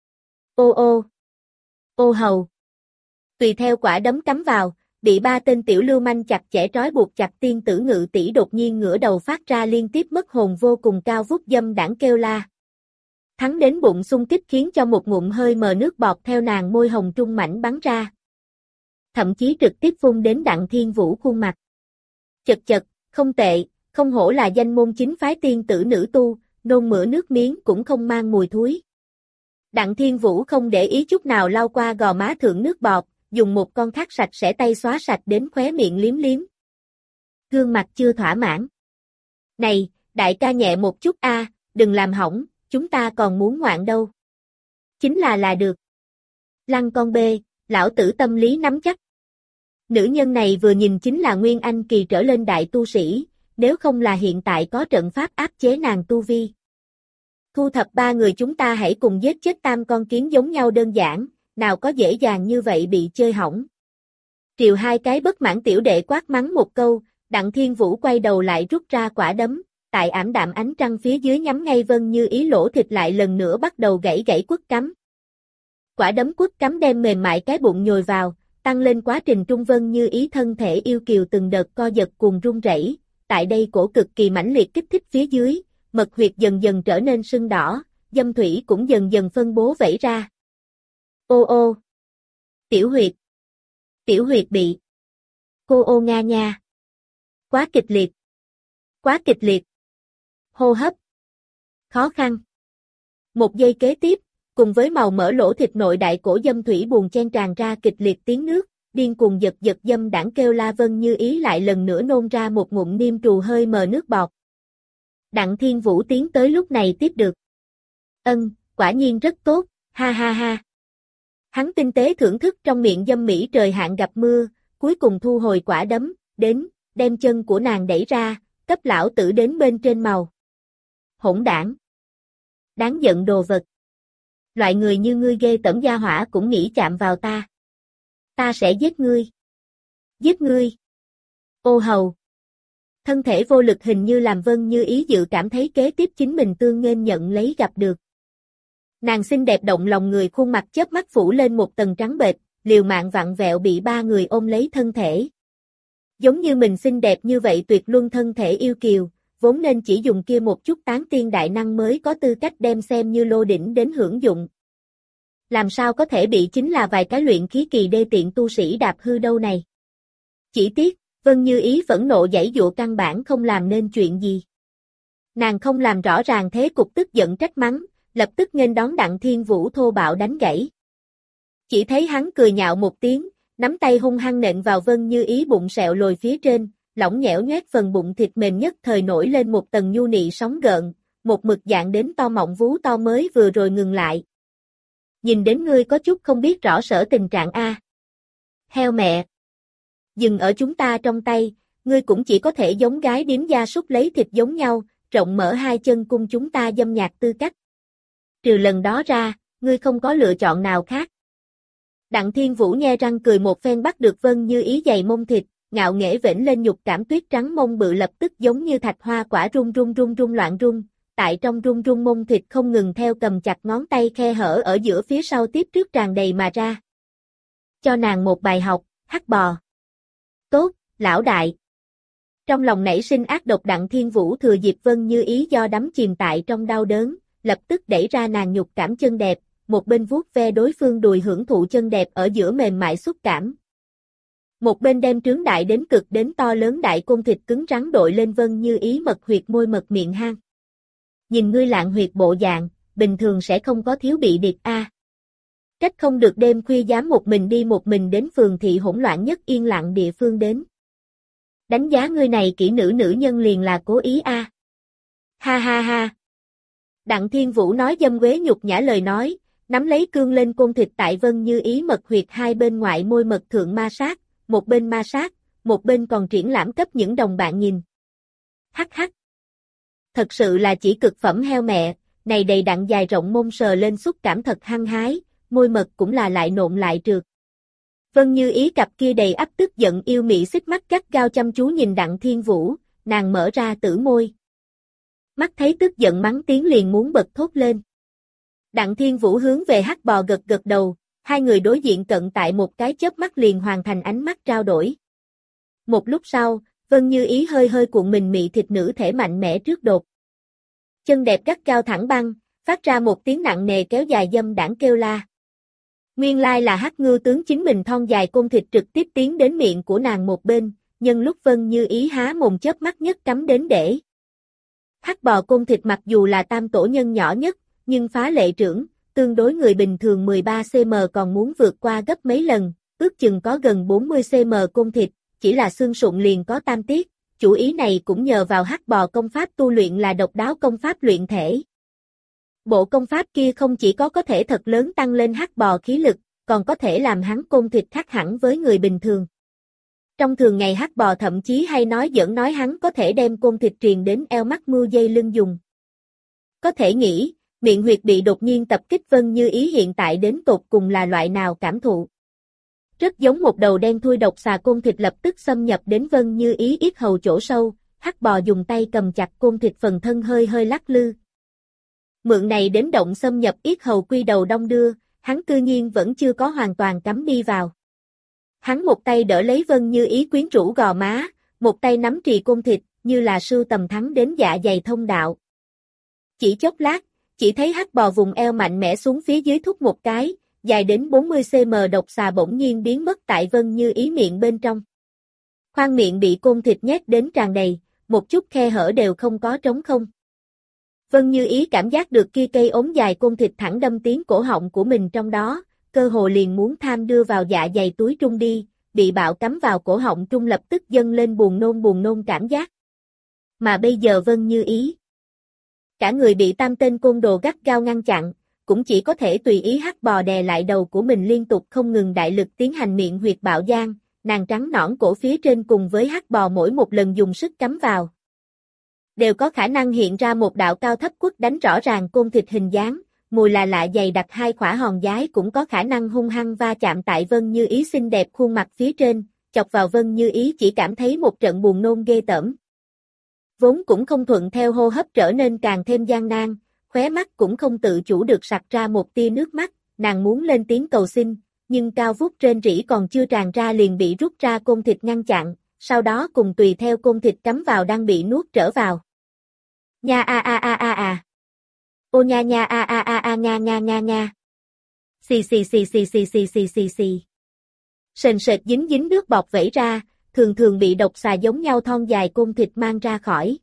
Ô ô. Ô hầu. Tùy theo quả đấm cắm vào, bị ba tên tiểu lưu manh chặt chẽ trói buộc chặt tiên tử Ngự tỷ đột nhiên ngửa đầu phát ra liên tiếp mất hồn vô cùng cao vút dâm đãng kêu la. Thắng đến bụng xung kích khiến cho một ngụm hơi mờ nước bọt theo nàng môi hồng trung mảnh bắn ra. Thậm chí trực tiếp phun đến Đặng Thiên Vũ khuôn mặt. Chật chật, không tệ, không hổ là danh môn chính phái tiên tử nữ tu, nôn mửa nước miếng cũng không mang mùi thúi. Đặng Thiên Vũ không để ý chút nào lau qua gò má thượng nước bọt, dùng một con khăn sạch sẽ tay xóa sạch đến khóe miệng liếm liếm. Gương mặt chưa thỏa mãn. Này, đại ca nhẹ một chút a, đừng làm hỏng, chúng ta còn muốn ngoạn đâu. Chính là là được. Lăng con bê, lão tử tâm lý nắm chắc. Nữ nhân này vừa nhìn chính là Nguyên Anh kỳ trở lên đại tu sĩ, nếu không là hiện tại có trận pháp áp chế nàng tu vi. Thu thập ba người chúng ta hãy cùng giết chết tam con kiến giống nhau đơn giản, nào có dễ dàng như vậy bị chơi hỏng. Triều hai cái bất mãn tiểu đệ quát mắng một câu, Đặng Thiên Vũ quay đầu lại rút ra quả đấm, tại ảm đạm ánh trăng phía dưới nhắm ngay Vân Như Ý lỗ thịt lại lần nữa bắt đầu gãy gãy quất cắm. Quả đấm quất cắm đem mềm mại cái bụng nhồi vào, tăng lên quá trình trung Vân Như Ý thân thể yêu kiều từng đợt co giật cuồng run rẩy, tại đây cổ cực kỳ mãnh liệt kích thích phía dưới, mật huyệt dần dần trở nên sưng đỏ, dâm thủy cũng dần dần phân bố vẩy ra. Ô ô. Tiểu huyệt. Tiểu huyệt bị. Cô ô nga nha. Quá kịch liệt. Quá kịch liệt. Hô hấp. Khó khăn. Một giây kế tiếp, cùng với màu mỡ lỗ thịt nội đại cổ dâm thủy buồn chen tràn ra kịch liệt tiếng nước, điên cuồng giật giật dâm đãng kêu la Vân Như Ý lại lần nữa nôn ra một ngụm niêm trù hơi mờ nước bọt. Đặng Thiên Vũ tiến tới lúc này tiếp được. Ân, quả nhiên rất tốt, ha ha ha. Hắn tinh tế thưởng thức trong miệng dâm mỹ trời hạn gặp mưa, cuối cùng thu hồi quả đấm, đến, đem chân của nàng đẩy ra, cấp lão tử đến bên trên màu. Hỗn đảng. Đáng giận đồ vật. Loại người như ngươi ghê tởm gia hỏa cũng nghĩ chạm vào ta. Ta sẽ giết ngươi. Giết ngươi. Ô hầu. Thân thể vô lực hình như làm Vân Như Ý dự cảm thấy kế tiếp chính mình tương nghênh nhận lấy gặp được. Nàng xinh đẹp động lòng người khuôn mặt chớp mắt phủ lên một tầng trắng bệch, liều mạng vặn vẹo bị ba người ôm lấy thân thể. Giống như mình xinh đẹp như vậy tuyệt luân thân thể yêu kiều, vốn nên chỉ dùng kia một chút tán tiên đại năng mới có tư cách đem xem như lô đỉnh đến hưởng dụng. Làm sao có thể bị chính là vài cái luyện khí kỳ đê tiện tu sĩ đạp hư đâu này. Chỉ tiếc, Vân Như Ý phẫn nộ giãy giụa căn bản không làm nên chuyện gì. Nàng không làm rõ ràng thế cục, tức giận trách mắng, lập tức nghênh đón Đặng Thiên Vũ thô bạo đánh gãy. Chỉ thấy hắn cười nhạo một tiếng, nắm tay hung hăng nện vào Vân Như Ý bụng sẹo lồi phía trên, lỏng nhẽo nhoét phần bụng thịt mềm nhất thời nổi lên một tầng nhu nị sóng gợn, một mực dạng đến to mọng vú to mới vừa rồi ngừng lại. Nhìn đến ngươi có chút không biết rõ sở tình trạng a. Heo mẹ. Dừng ở chúng ta trong tay, ngươi cũng chỉ có thể giống gái điếm gia súc lấy thịt giống nhau, rộng mở hai chân cung chúng ta dâm nhạc tư cách. Trừ lần đó ra, ngươi không có lựa chọn nào khác. Đặng Thiên Vũ nhe răng cười một phen bắt được Vân Như Ý giày mông thịt, ngạo nghễ vểnh lên nhục cảm tuyết trắng mông bự lập tức giống như thạch hoa quả rung rung rung rung loạn rung, tại trong rung rung mông thịt không ngừng theo cầm chặt ngón tay khe hở ở giữa phía sau tiếp trước tràn đầy mà ra. Cho nàng một bài học, hắc bò. Tốt, lão đại. Trong lòng nảy sinh ác độc Đặng Thiên Vũ thừa dịp Vân Như Ý do đắm chìm tại trong đau đớn, lập tức đẩy ra nàng nhục cảm chân đẹp, một bên vuốt ve đối phương đùi hưởng thụ chân đẹp ở giữa mềm mại xúc cảm. Một bên đem trướng đại đến cực đến to lớn đại côn thịt cứng rắn đội lên Vân Như Ý mật huyệt môi mật miệng hang. Nhìn ngươi lạng huyệt bộ dạng, bình thường sẽ không có thiếu bị điệp a. Trách không được đêm khuya dám một mình đi một mình đến phường thị hỗn loạn nhất yên lặng địa phương đến. Đánh giá ngươi này kỹ nữ nữ nhân liền là cố ý a. Ha ha ha. Đặng Thiên Vũ nói dâm quế nhục nhã lời nói, nắm lấy cương lên côn thịt tại Vân Như Ý mật huyệt hai bên ngoại môi mật thượng ma sát, một bên ma sát, một bên còn triển lãm cấp những đồng bạn nhìn. Hắc hắc. Thật sự là chỉ cực phẩm heo mẹ, này đầy đặn dài rộng mông sờ lên xúc cảm thật hăng hái, môi mật cũng là lại nộn lại trượt. Vân Như Ý cặp kia đầy ắp tức giận yêu mị xích mắt gắt gao chăm chú nhìn Đặng Thiên Vũ, nàng mở ra tử môi. Mắt thấy tức giận mắng tiếng liền muốn bật thốt lên. Đặng Thiên Vũ hướng về hắc bò gật gật đầu, hai người đối diện cận tại một cái chớp mắt liền hoàn thành ánh mắt trao đổi. Một lúc sau, Vân Như Ý hơi hơi cuộn mình mị thịt nữ thể mạnh mẽ trước đột. Chân đẹp gắt cao thẳng băng, phát ra một tiếng nặng nề kéo dài dâm đãng kêu la. Nguyên lai là hắc ngưu tướng chính mình thon dài côn thịt trực tiếp tiến đến miệng của nàng một bên, nhân lúc Vân Như Ý há mồm chớp mắt nhất cắm đến để. Hắc bò côn thịt mặc dù là tam tổ nhân nhỏ nhất, nhưng phá lệ trưởng, tương đối người bình thường mười ba xăng-ti-mét còn muốn vượt qua gấp mấy lần, ước chừng có gần bốn mươi xăng-ti-mét côn thịt, chỉ là xương sụn liền có tam tiết, chủ ý này cũng nhờ vào hắc bò công pháp tu luyện là độc đáo công pháp luyện thể. Bộ công pháp kia không chỉ có có thể thật lớn tăng lên hắc bò khí lực, còn có thể làm hắn côn thịt khác hẳn với người bình thường. Trong thường ngày hắc bò thậm chí hay nói giỡn nói hắn có thể đem côn thịt truyền đến eo mắt mưu dây lưng dùng. Có thể nghĩ, miệng huyệt bị đột nhiên tập kích Vân Như Ý hiện tại đến tột cùng là loại nào cảm thụ. Rất giống một đầu đen thui độc xà côn thịt lập tức xâm nhập đến Vân Như Ý yết hầu chỗ sâu, hắc bò dùng tay cầm chặt côn thịt phần thân hơi hơi lắc lư. Mượn này đến động xâm nhập yết hầu quy đầu đong đưa, hắn cư nhiên vẫn chưa có hoàn toàn cắm đi vào. Hắn một tay đỡ lấy Vân Như Ý quyến rũ gò má, một tay nắm trì côn thịt, như là sưu tầm thắng đến dạ dày thông đạo. Chỉ chốc lát, chỉ thấy hắc bò vùng eo mạnh mẽ xuống phía dưới thúc một cái, dài đến bốn mươi xăng-ti-mét độc xà bỗng nhiên biến mất tại Vân Như Ý miệng bên trong. Khoang miệng bị côn thịt nhét đến tràn đầy, một chút khe hở đều không có trống không. Vân Như Ý cảm giác được kia cây ống dài côn thịt thẳng đâm tiến cổ họng của mình trong đó, cơ hồ liền muốn tham đưa vào dạ dày túi trung đi, bị bạo cắm vào cổ họng trung lập tức dâng lên buồn nôn buồn nôn cảm giác. Mà bây giờ Vân Như Ý, cả người bị tam tên côn đồ gắt gao ngăn chặn, cũng chỉ có thể tùy ý hắc bò đè lại đầu của mình liên tục không ngừng đại lực tiến hành miệng huyệt bạo giang, nàng trắng nõn cổ phía trên cùng với hắc bò mỗi một lần dùng sức cắm vào, đều có khả năng hiện ra một đạo cao thấp quất đánh rõ ràng côn thịt hình dáng, mùi là lạ dày đặc hai khỏa hòn giái cũng có khả năng hung hăng va chạm tại Vân Như Ý xinh đẹp khuôn mặt phía trên, chọc vào Vân Như Ý chỉ cảm thấy một trận buồn nôn ghê tởm. Vốn cũng không thuận theo hô hấp trở nên càng thêm gian nan, khóe mắt cũng không tự chủ được sặc ra một tia nước mắt, nàng muốn lên tiếng cầu xin, nhưng cao vút trên rỉ còn chưa tràn ra liền bị rút ra côn thịt ngăn chặn, sau đó cùng tùy theo côn thịt cắm vào đang bị nuốt trở vào. Nha a a a a a. Ô nha nha a a a a nha nha nha nha. Xì xì xì xì xì xì xì xì xì. Sền sệt dính dính nước bọt vẩy ra, thường thường bị độc xà giống nhau thon dài côn thịt mang ra khỏi.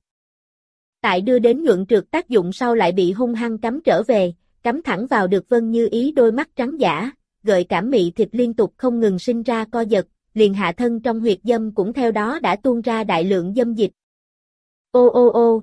Tại đưa đến nhuận trượt tác dụng sau lại bị hung hăng cắm trở về, cắm thẳng vào được Vân Như Ý đôi mắt trắng dã, gợi cảm mị thịt liên tục không ngừng sinh ra co giật, liền hạ thân trong huyệt dâm cũng theo đó đã tuôn ra đại lượng dâm dịch. Ô ô ô.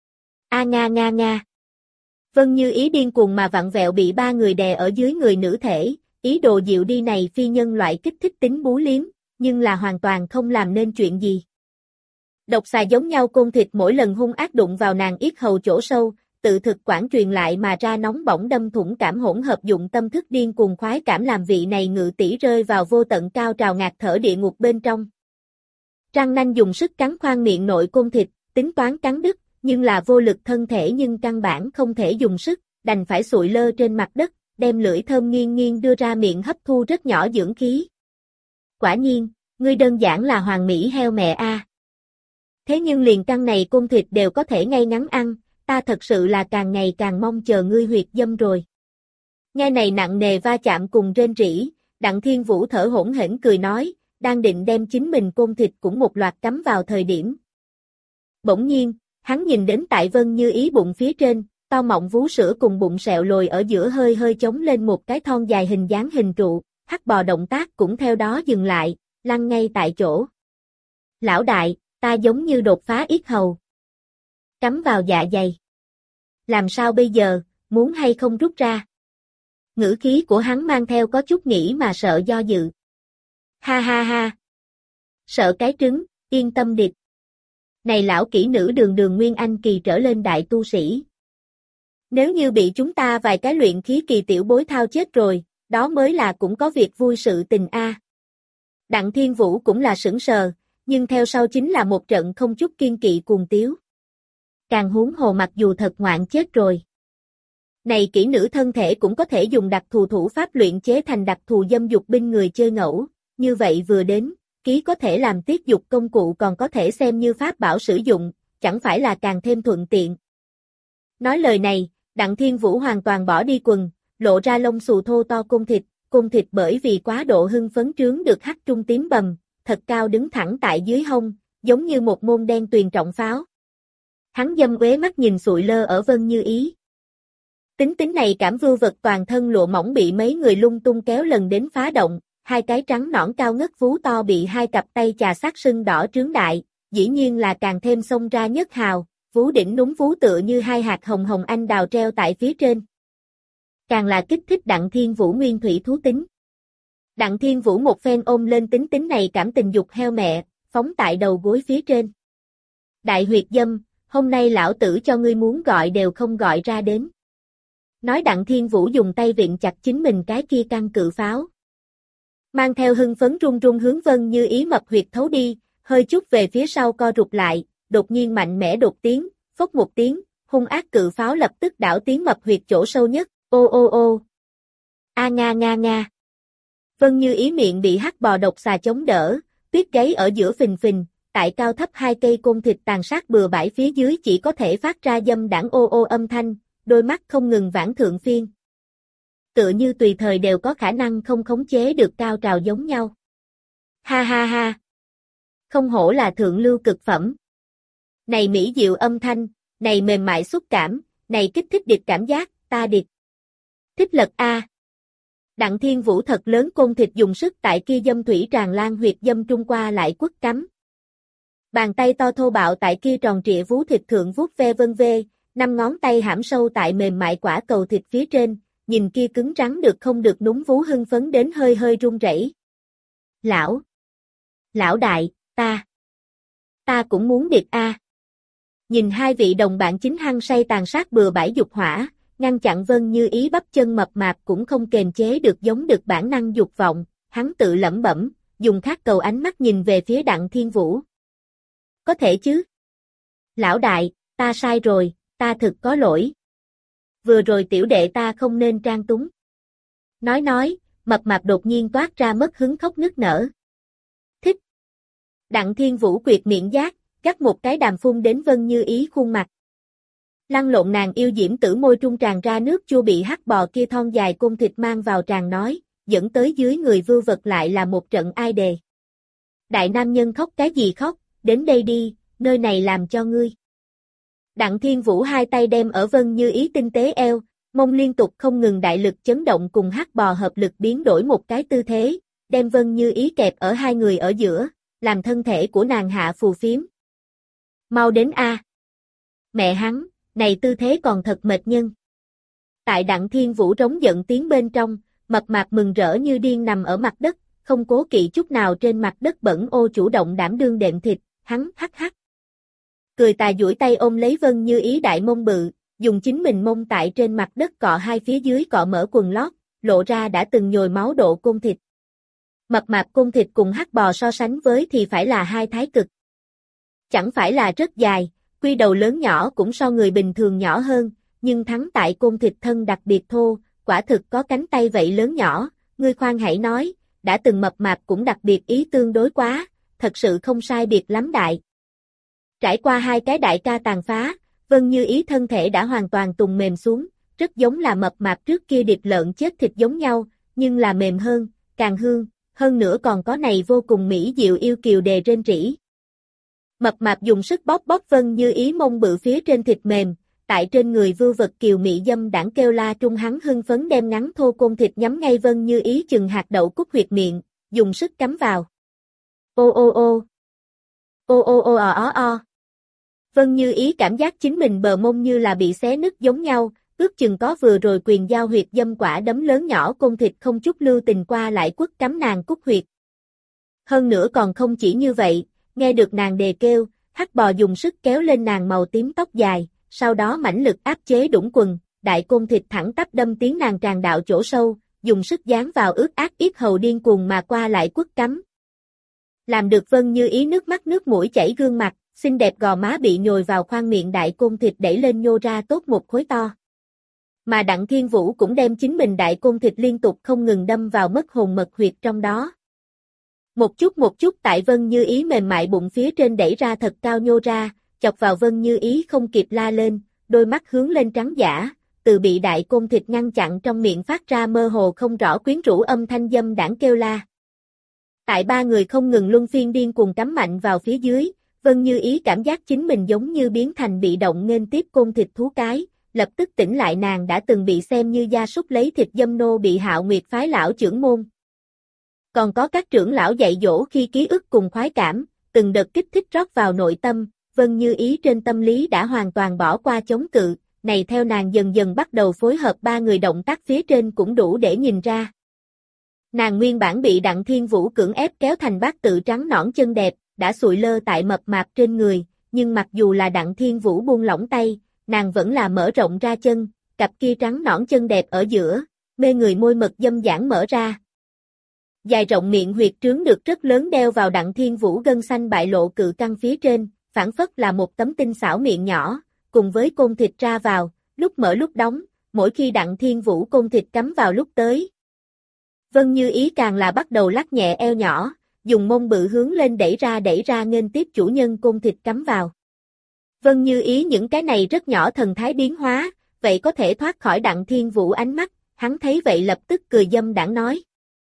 A nga nga nga. Vân Như Ý điên cuồng mà vặn vẹo bị ba người đè ở dưới người nữ thể, ý đồ dịu đi này phi nhân loại kích thích tính bú liếm, nhưng là hoàn toàn không làm nên chuyện gì. Độc xà giống nhau côn thịt mỗi lần hung ác đụng vào nàng yết hầu chỗ sâu, tự thực quản truyền lại mà ra nóng bỏng đâm thủng cảm hỗn hợp dụng tâm thức điên cuồng khoái cảm làm vị này ngự tỷ rơi vào vô tận cao trào ngạt thở địa ngục bên trong. Răng nanh dùng sức cắn khoang miệng nội côn thịt, tính toán cắn đứt, nhưng là vô lực thân thể nhưng căn bản không thể dùng sức, đành phải sụi lơ trên mặt đất, đem lưỡi thơm nghiêng nghiêng đưa ra miệng hấp thu rất nhỏ dưỡng khí. Quả nhiên, ngươi đơn giản là hoàng mỹ heo mẹ a. Thế nhưng liền căn này côn thịt đều có thể ngay ngắn ăn, ta thật sự là càng ngày càng mong chờ ngươi huyệt dâm rồi. Nghe này nặng nề va chạm cùng rên rỉ, Đặng Thiên Vũ thở hổn hển cười nói, đang định đem chính mình côn thịt cũng một loạt cắm vào thời điểm. Bỗng nhiên, hắn nhìn đến tại Vân Như Ý bụng phía trên, to mọng vú sữa cùng bụng sẹo lồi ở giữa hơi hơi chống lên một cái thon dài hình dáng hình trụ, hắc bò động tác cũng theo đó dừng lại, lăn ngay tại chỗ. Lão đại, ta giống như đột phá yết hầu. Cắm vào dạ dày. Làm sao bây giờ, muốn hay không rút ra? Ngữ khí của hắn mang theo có chút nghĩ mà sợ do dự. Ha ha ha. Sợ cái trứng, yên tâm điệp. Này lão kỹ nữ đường đường Nguyên Anh kỳ trở lên đại tu sĩ. Nếu như bị chúng ta vài cái luyện khí kỳ tiểu bối thao chết rồi, đó mới là cũng có việc vui sự tình a. Đặng Thiên Vũ cũng là sững sờ, nhưng theo sau chính là một trận không chút kiên kỵ cuồng tiếu. Càng huống hồ mặc dù thật ngoạn chết rồi. Này kỹ nữ thân thể cũng có thể dùng đặc thù thủ pháp luyện chế thành đặc thù dâm dục binh người chơi ngẫu, như vậy vừa đến, ký có thể làm tiết dục công cụ còn có thể xem như pháp bảo sử dụng, chẳng phải là càng thêm thuận tiện. Nói lời này, Đặng Thiên Vũ hoàn toàn bỏ đi quần, lộ ra lông xù thô to côn thịt, côn thịt bởi vì quá độ hưng phấn trướng được hắc trung tím bầm, thật cao đứng thẳng tại dưới hông, giống như một môn đen tuyền trọng pháo. Hắn dâm uế mắt nhìn sụi lơ ở Vân Như Ý. Tính tính này cảm vưu vật toàn thân lụa mỏng bị mấy người lung tung kéo lần đến phá động, hai cái trắng nõn cao ngất vú to bị hai cặp tay chà sát sưng đỏ trướng đại, dĩ nhiên là càng thêm xông ra nhất hào, vú đỉnh núm vú tựa như hai hạt hồng hồng anh đào treo tại phía trên. Càng là kích thích Đặng Thiên Vũ nguyên thủy thú tính. Đặng Thiên Vũ một phen ôm lên tính tính này cảm tình dục heo mẹ, phóng tại đầu gối phía trên. Đại huyệt dâm, hôm nay lão tử cho ngươi muốn gọi đều không gọi ra đến. Nói Đặng Thiên Vũ dùng tay vịn chặt chính mình cái kia căn cự pháo. Mang theo hưng phấn run run hướng Vân Như Ý mập huyệt thấu đi, hơi chút về phía sau co rụt lại, đột nhiên mạnh mẽ đột tiếng, phốc một tiếng, hung ác cự pháo lập tức đảo tiếng mập huyệt chỗ sâu nhất, ô ô ô. A nga nga nga. Vân Như Ý miệng bị hắc bò độc xà chống đỡ, tuyết gáy ở giữa phình phình, tại cao thấp hai cây côn thịt tàn sát bừa bãi phía dưới chỉ có thể phát ra dâm đãng ô ô âm thanh, đôi mắt không ngừng vãn thượng phiên. Tựa như tùy thời đều có khả năng không khống chế được cao trào giống nhau. Ha ha ha. Không hổ là thượng lưu cực phẩm. Này mỹ diệu âm thanh, này mềm mại xúc cảm, này kích thích điệp cảm giác, ta điệp. Thích lật a. Đặng Thiên Vũ thật lớn côn thịt dùng sức tại kia dâm thủy tràn lan huyệt dâm trung qua lại quất cắm. Bàn tay to thô bạo tại kia tròn trịa vú thịt thượng vuốt ve vân vê, năm ngón tay hãm sâu tại mềm mại quả cầu thịt phía trên, nhìn kia cứng rắn được không được núm vú hưng phấn đến hơi hơi run rẩy. Lão! Lão đại, ta! Ta cũng muốn điệp a. Nhìn hai vị đồng bạn chính hăng say tàn sát bừa bãi dục hỏa, ngăn chặn Vân Như Ý bắp chân mập mạp cũng không kềm chế được giống được bản năng dục vọng, hắn tự lẩm bẩm, dùng khát cầu ánh mắt nhìn về phía Đặng Thiên Vũ. Có thể chứ? Lão đại, ta sai rồi, ta thực có lỗi. Vừa rồi tiểu đệ ta không nên trang túng. Nói nói, mập mạp đột nhiên toát ra mất hứng khóc nức nở. Thích. Đặng Thiên Vũ quyệt miệng giác, gắt một cái đàm phun đến Vân Như Ý khuôn mặt. Lăn lộn nàng yêu diễm tử môi trung tràn ra nước chua bị hắc bò kia thon dài côn thịt mang vào tràn nói, dẫn tới dưới người vưu vật lại là một trận ai đề. Đại nam nhân khóc cái gì khóc, đến đây đi, nơi này làm cho ngươi. Đặng Thiên Vũ hai tay đem ở Vân Như Ý tinh tế eo, mông liên tục không ngừng đại lực chấn động cùng hắc bò hợp lực biến đổi một cái tư thế, đem Vân Như Ý kẹp ở hai người ở giữa, làm thân thể của nàng hạ phù phiếm. Mau đến a. Mẹ hắn, này tư thế còn thật mệt nhân. Tại Đặng Thiên Vũ trống giận tiếng bên trong, mập mạp mừng rỡ như điên nằm ở mặt đất, không cố kỵ chút nào trên mặt đất bẩn ô chủ động đảm đương đệm thịt, hắn hắc hắc. Cười tà duỗi tay ôm lấy Vân Như Ý đại mông bự, dùng chính mình mông tại trên mặt đất cọ hai phía dưới cọ mở quần lót, lộ ra đã từng nhồi máu độ côn thịt. Mập mạp côn thịt cùng hắc bò so sánh với thì phải là hai thái cực. Chẳng phải là rất dài, quy đầu lớn nhỏ cũng so người bình thường nhỏ hơn, nhưng thắng tại côn thịt thân đặc biệt thô, quả thực có cánh tay vậy lớn nhỏ, ngươi khoan hãy nói, đã từng mập mạp cũng đặc biệt ý tương đối quá, thật sự không sai biệt lắm đại. Trải qua hai cái đại ca tàn phá, Vân Như Ý thân thể đã hoàn toàn tùng mềm xuống, rất giống là mập mạp trước kia điệp lợn chết thịt giống nhau, nhưng là mềm hơn, càng hương, hơn nữa còn có này vô cùng mỹ diệu yêu kiều đề trên rỉ. Mập mạp dùng sức bóp bóp Vân Như Ý mông bự phía trên thịt mềm, tại trên người vưu vật kiều mỹ dâm đảng kêu la trung hắn hưng phấn đem ngắn thô côn thịt nhắm ngay Vân Như Ý chừng hạt đậu cúc huyệt miệng, dùng sức cắm vào. Ô ô ô. Ô ô ô o o o. Vân Như Ý cảm giác chính mình bờ mông như là bị xé nứt giống nhau, ước chừng có vừa rồi quyền giao huyệt dâm quả đấm lớn nhỏ côn thịt không chút lưu tình qua lại quất cắm nàng cúc huyệt. Hơn nữa còn không chỉ như vậy, nghe được nàng đề kêu, hắc bò dùng sức kéo lên nàng màu tím tóc dài, sau đó mãnh lực áp chế đũng quần, đại côn thịt thẳng tắp đâm tiến nàng tràn đạo chỗ sâu, dùng sức dán vào ướt át yết hầu điên cuồng mà qua lại quất cắm. Làm được Vân Như Ý nước mắt nước mũi chảy gương mặt, xinh đẹp gò má bị nhồi vào khoang miệng đại côn thịt đẩy lên nhô ra tốt một khối to. Mà Đặng Thiên Vũ cũng đem chính mình đại côn thịt liên tục không ngừng đâm vào mất hồn mật huyệt trong đó. Một chút một chút tại Vân Như Ý mềm mại bụng phía trên đẩy ra thật cao nhô ra, chọc vào Vân Như Ý không kịp la lên, đôi mắt hướng lên trắng giả, từ bị đại côn thịt ngăn chặn trong miệng phát ra mơ hồ không rõ quyến rũ âm thanh dâm đảng kêu la. Tại ba người không ngừng luân phiên điên cuồng cắm mạnh vào phía dưới, Vân Như Ý cảm giác chính mình giống như biến thành bị động nghênh tiếp côn thịt thú cái, lập tức tỉnh lại nàng đã từng bị xem như gia súc lấy thịt dâm nô bị Hạo Nguyệt phái lão trưởng môn. Còn có các trưởng lão dạy dỗ khi ký ức cùng khoái cảm, từng đợt kích thích rót vào nội tâm, Vân Như Ý trên tâm lý đã hoàn toàn bỏ qua chống cự, này theo nàng dần dần bắt đầu phối hợp ba người động tác phía trên cũng đủ để nhìn ra. Nàng nguyên bản bị Đặng Thiên Vũ cưỡng ép kéo thành bát tự trắng nõn chân đẹp, đã sụi lơ tại mập mạp trên người, nhưng mặc dù là Đặng Thiên Vũ buông lỏng tay, nàng vẫn là mở rộng ra chân, cặp kia trắng nõn chân đẹp ở giữa, mê người môi mật dâm dãn mở ra. Dài rộng miệng huyệt trướng được rất lớn đeo vào Đặng Thiên Vũ gân xanh bại lộ cự căng phía trên, phản phất là một tấm tinh xảo miệng nhỏ, cùng với côn thịt ra vào, lúc mở lúc đóng, mỗi khi Đặng Thiên Vũ côn thịt cắm vào lúc tới. Vân Như Ý càng là bắt đầu lắc nhẹ eo nhỏ, dùng mông bự hướng lên đẩy ra đẩy ra nghênh tiếp chủ nhân côn thịt cắm vào. Vân Như Ý những cái này rất nhỏ thần thái biến hóa, vậy có thể thoát khỏi Đặng Thiên Vũ ánh mắt, hắn thấy vậy lập tức cười dâm đãng nói.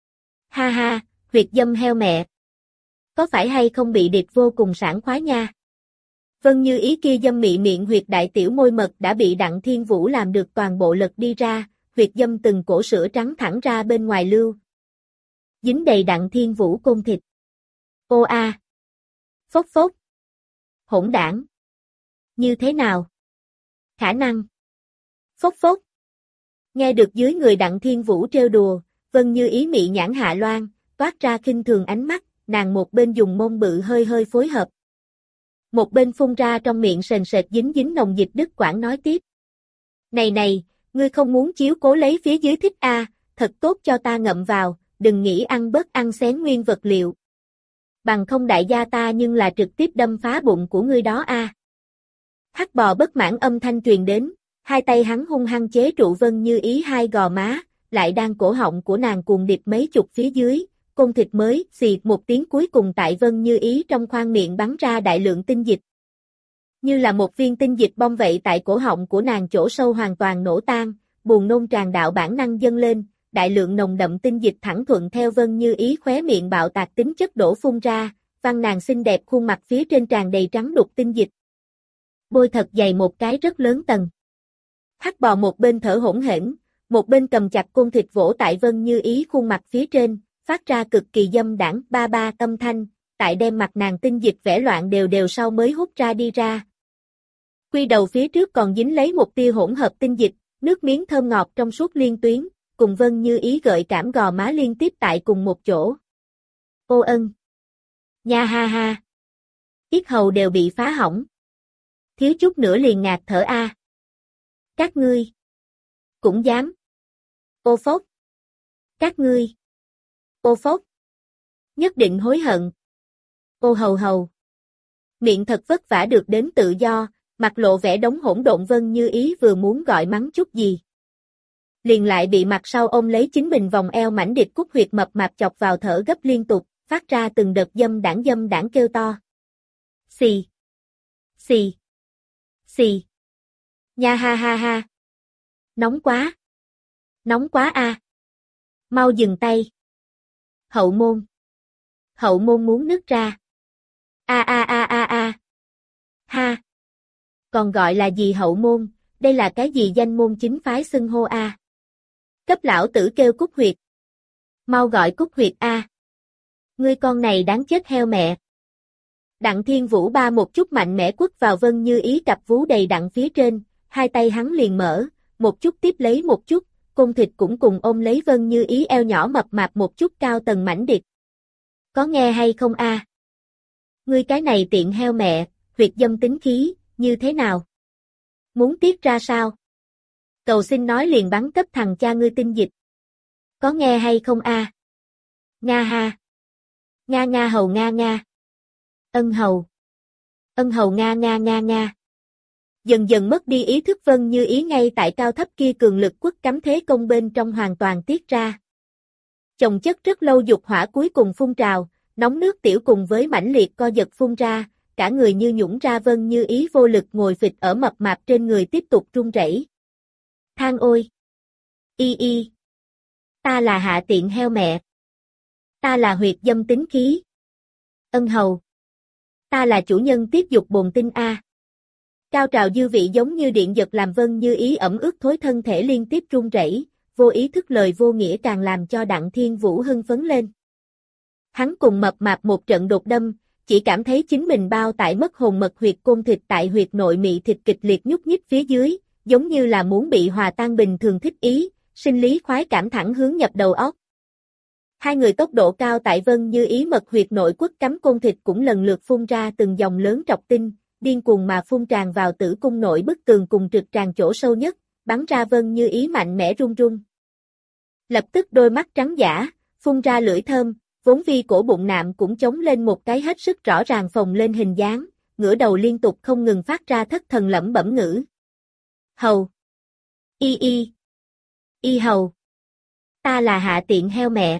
Ha ha, huyệt dâm heo mẹ. Có phải hay không bị điệp vô cùng sảng khoái nha? Vân Như Ý kia dâm mị miệng huyệt đại tiểu môi mật đã bị Đặng Thiên Vũ làm được toàn bộ lật đi ra, huyệt dâm từng cổ sữa trắng thẳng ra bên ngoài lưu. Dính đầy Đặng Thiên Vũ côn thịt. Ô a. À. Phốc phốc. Hỗn đảng. Như thế nào? Khả năng. Phốc phốc. Nghe được dưới người Đặng Thiên Vũ trêu đùa, Vân Như Ý mị nhãn hạ loan, toát ra khinh thường ánh mắt, nàng một bên dùng mông bự hơi hơi phối hợp. Một bên phun ra trong miệng sền sệt dính dính nồng dịch đứt quãng nói tiếp. Này này, ngươi không muốn chiếu cố lấy phía dưới thích a, à, thật tốt cho ta ngậm vào, đừng nghĩ ăn bớt ăn xén nguyên vật liệu. Bằng không đại gia ta nhưng là trực tiếp đâm phá bụng của ngươi đó a. À. Hắc bò bất mãn âm thanh truyền đến, hai tay hắn hung hăng chế trụ Vân Như Ý hai gò má, lại đang cổ họng của nàng cuồng điệp mấy chục phía dưới, côn thịt mới, xì một tiếng cuối cùng tại Vân Như Ý trong khoang miệng bắn ra đại lượng tinh dịch. Như là một viên tinh dịch bom vậy tại cổ họng của nàng chỗ sâu hoàn toàn nổ tan, buồn nôn tràn đạo bản năng dâng lên, đại lượng nồng đậm tinh dịch thẳng thuận theo Vân Như Ý khóe miệng bạo tạc tính chất đổ phun ra, văn nàng xinh đẹp khuôn mặt phía trên tràn đầy trắng đục tinh dịch. Bôi thật dày một cái rất lớn tầng. Hắc Bò một bên thở hổn hển, một bên cầm chặt côn thịt vỗ tại Vân Như Ý khuôn mặt phía trên, phát ra cực kỳ dâm đãng ba ba âm thanh, tại đem mặt nàng tinh dịch vẽ loạn đều đều sau mới hút ra đi ra. Quy đầu phía trước còn dính lấy một tia hỗn hợp tinh dịch, nước miếng thơm ngọt trong suốt liên tuyến, cùng Vân Như Ý gợi cảm gò má liên tiếp tại cùng một chỗ. Ô ân! Nha ha ha! Yết hầu đều bị phá hỏng. Thiếu chút nữa liền ngạt thở a. Các ngươi! Cũng dám! Ô phốc! Các ngươi! Ô phốc! Nhất định hối hận! Ô hầu hầu! Miệng thật vất vả được đến tự do, mặt lộ vẻ đống hỗn độn Vân Như Ý vừa muốn gọi mắng chút gì. Liền lại bị mặt sau ôm lấy chính mình vòng eo mảnh địch cúc huyệt mập mạp chọc vào thở gấp liên tục, phát ra từng đợt dâm đảng dâm đảng kêu to. Xì! Xì! Xì! Nha ha ha ha! Nóng quá! Nóng quá a! Mau dừng tay! Hậu môn! Hậu môn muốn nứt ra! A a a a a! Ha! Còn gọi là gì hậu môn, đây là cái gì danh môn chính phái xưng hô a? Cấp lão tử kêu cúc huyệt. Mau gọi cúc huyệt a. Ngươi con này đáng chết heo mẹ. Đặng Thiên Vũ ba một chút mạnh mẽ quất vào Vân Như Ý cặp vú đầy đặn phía trên, hai tay hắn liền mở, một chút tiếp lấy một chút, côn thịt cũng cùng ôm lấy Vân Như Ý eo nhỏ mập mạp một chút cao tầng mảnh địch. Có nghe hay không a? Ngươi cái này tiện heo mẹ, huyệt dâm tính khí, như thế nào? Muốn tiết ra sao? Cầu xin nói liền bắn cấp thằng cha ngươi tinh dịch. Có nghe hay không a? Nga ha. Nga nga hầu nga nga. Ân hầu. Ân hầu nga nga nga nga. Dần dần mất đi ý thức Vân Như Ý ngay tại cao thấp kia cường lực quất cắm thế công bên trong hoàn toàn tiết ra. Chồng chất rất lâu dục hỏa cuối cùng phun trào, nóng nước tiểu cùng với mãnh liệt co giật phun ra, cả người như nhũng ra Vân Như Ý vô lực ngồi phịch ở mập mạp trên người tiếp tục run rẩy. Than ôi! Y y! Ta là hạ tiện heo mẹ! Ta là huyệt dâm tính khí! Ân hầu! Ta là chủ nhân tiết dục bồn tinh a! Cao trào dư vị giống như điện giật làm Vân Như Ý ẩm ướt thối thân thể liên tiếp run rẩy, vô ý thức lời vô nghĩa càng làm cho Đặng Thiên Vũ hưng phấn lên. Hắn cùng mập mạp một trận đột đâm, chỉ cảm thấy chính mình bao tại mất hồn mật huyệt côn thịt tại huyệt nội mị thịt kịch liệt nhúc nhích phía dưới, giống như là muốn bị hòa tan bình thường thích ý, sinh lý khoái cảm thẳng hướng nhập đầu óc. Hai người tốc độ cao tại Vân Như Ý mật huyệt nội quất cắm côn thịt cũng lần lượt phun ra từng dòng lớn trọc tinh, điên cuồng mà phun tràn vào tử cung nội bức tường cùng trực tràn chỗ sâu nhất, bắn ra Vân Như Ý mạnh mẽ run run. Lập tức đôi mắt trắng dã, phun ra lưỡi thơm, vốn vi cổ bụng nạm cũng chống lên một cái hết sức rõ ràng phồng lên hình dáng, ngửa đầu liên tục không ngừng phát ra thất thần lẩm bẩm ngữ. Hầu! Y y! Y hầu! Ta là hạ tiện heo mẹ!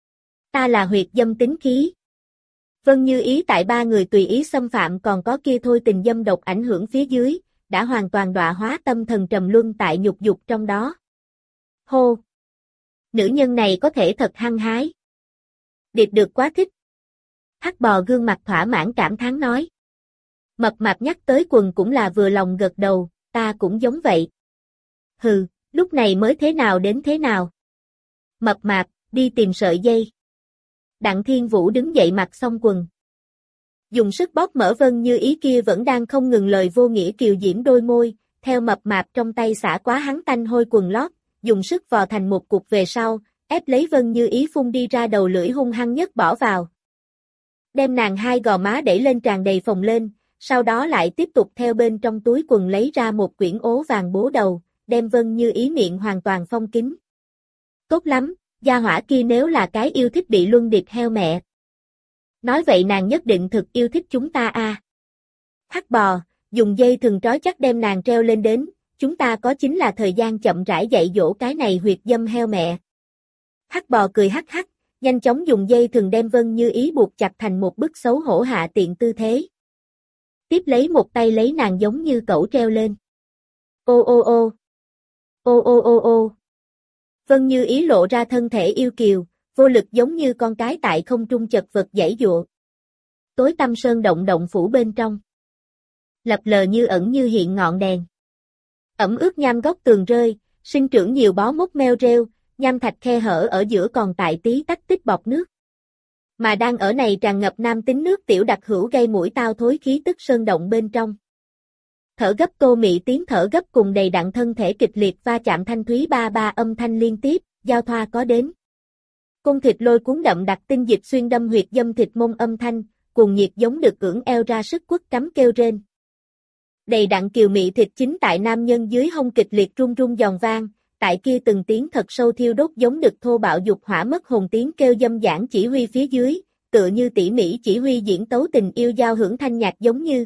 Ta là huyệt dâm tính khí! Vân Như Ý tại ba người tùy ý xâm phạm còn có kia thôi tình dâm độc ảnh hưởng phía dưới, đã hoàn toàn đọa hóa tâm thần trầm luân tại nhục dục trong đó. Hô! Nữ nhân này có thể thật hăng hái. Điệp được quá thích. Hắc Bò gương mặt thỏa mãn cảm thán nói. Mập mạp nhắc tới quần cũng là vừa lòng gật đầu, ta cũng giống vậy. Hừ, lúc này mới thế nào đến thế nào. Mập mạp, đi tìm sợi dây. Đặng Thiên Vũ đứng dậy mặc xong quần. Dùng sức bóp mở Vân Như Ý kia vẫn đang không ngừng lời vô nghĩa kiều diễm đôi môi, theo mập mạp trong tay xả quá hắn tanh hôi quần lót, dùng sức vò thành một cục về sau, ép lấy Vân Như Ý phun đi ra đầu lưỡi hung hăng nhất bỏ vào. Đem nàng hai gò má đẩy lên tràn đầy phồng lên, sau đó lại tiếp tục theo bên trong túi quần lấy ra một quyển ố vàng bố đầu, đem Vân Như Ý miệng hoàn toàn phong kín. Tốt lắm, gia hỏa kia nếu là cái yêu thích bị luân điệp heo mẹ. Nói vậy nàng nhất định thực yêu thích chúng ta a. À. Hắc Bò, dùng dây thừng trói chắc đem nàng treo lên đến, chúng ta có chính là thời gian chậm rãi dạy dỗ cái này huyệt dâm heo mẹ. Hắc Bò cười hắc hắc, nhanh chóng dùng dây thừng đem Vân Như Ý buộc chặt thành một bức xấu hổ hạ tiện tư thế. Tiếp lấy một tay lấy nàng giống như cẩu treo lên. Ô ô ô. Ô ô ô ô. Vân Như Ý lộ ra thân thể yêu kiều, vô lực giống như con cái tại không trung chật vật giãy giụa. Tối tăm sơn động động phủ bên trong. Lập lờ như ẩn như hiện ngọn đèn. Ẩm ướt nham góc tường rơi, sinh trưởng nhiều bó mốc meo rêu, nham thạch khe hở ở giữa còn tại tí tách tích bọt nước. Mà đang ở này tràn ngập nam tính nước tiểu đặc hữu gây mũi tao thối khí tức sơn động bên trong. Thở gấp Tô Mị tiếng thở gấp cùng đầy đặn thân thể kịch liệt va chạm thanh thúy ba ba âm thanh liên tiếp, giao thoa có đến. Cung thịt lôi cuốn đậm đặc tinh dịch xuyên đâm huyệt dâm thịt mông âm thanh, cuồng nhiệt giống được ưỡn eo ra sức quất cắm kêu rên. Đầy đặn kiều mị thịt chính tại nam nhân dưới hông kịch liệt rung rung giòn vang, tại kia từng tiếng thật sâu thiêu đốt giống được thô bạo dục hỏa mất hồn tiếng kêu dâm dãn chỉ huy phía dưới, tựa như tỉ mỉ chỉ huy diễn tấu tình yêu giao hưởng thanh nhạc giống như.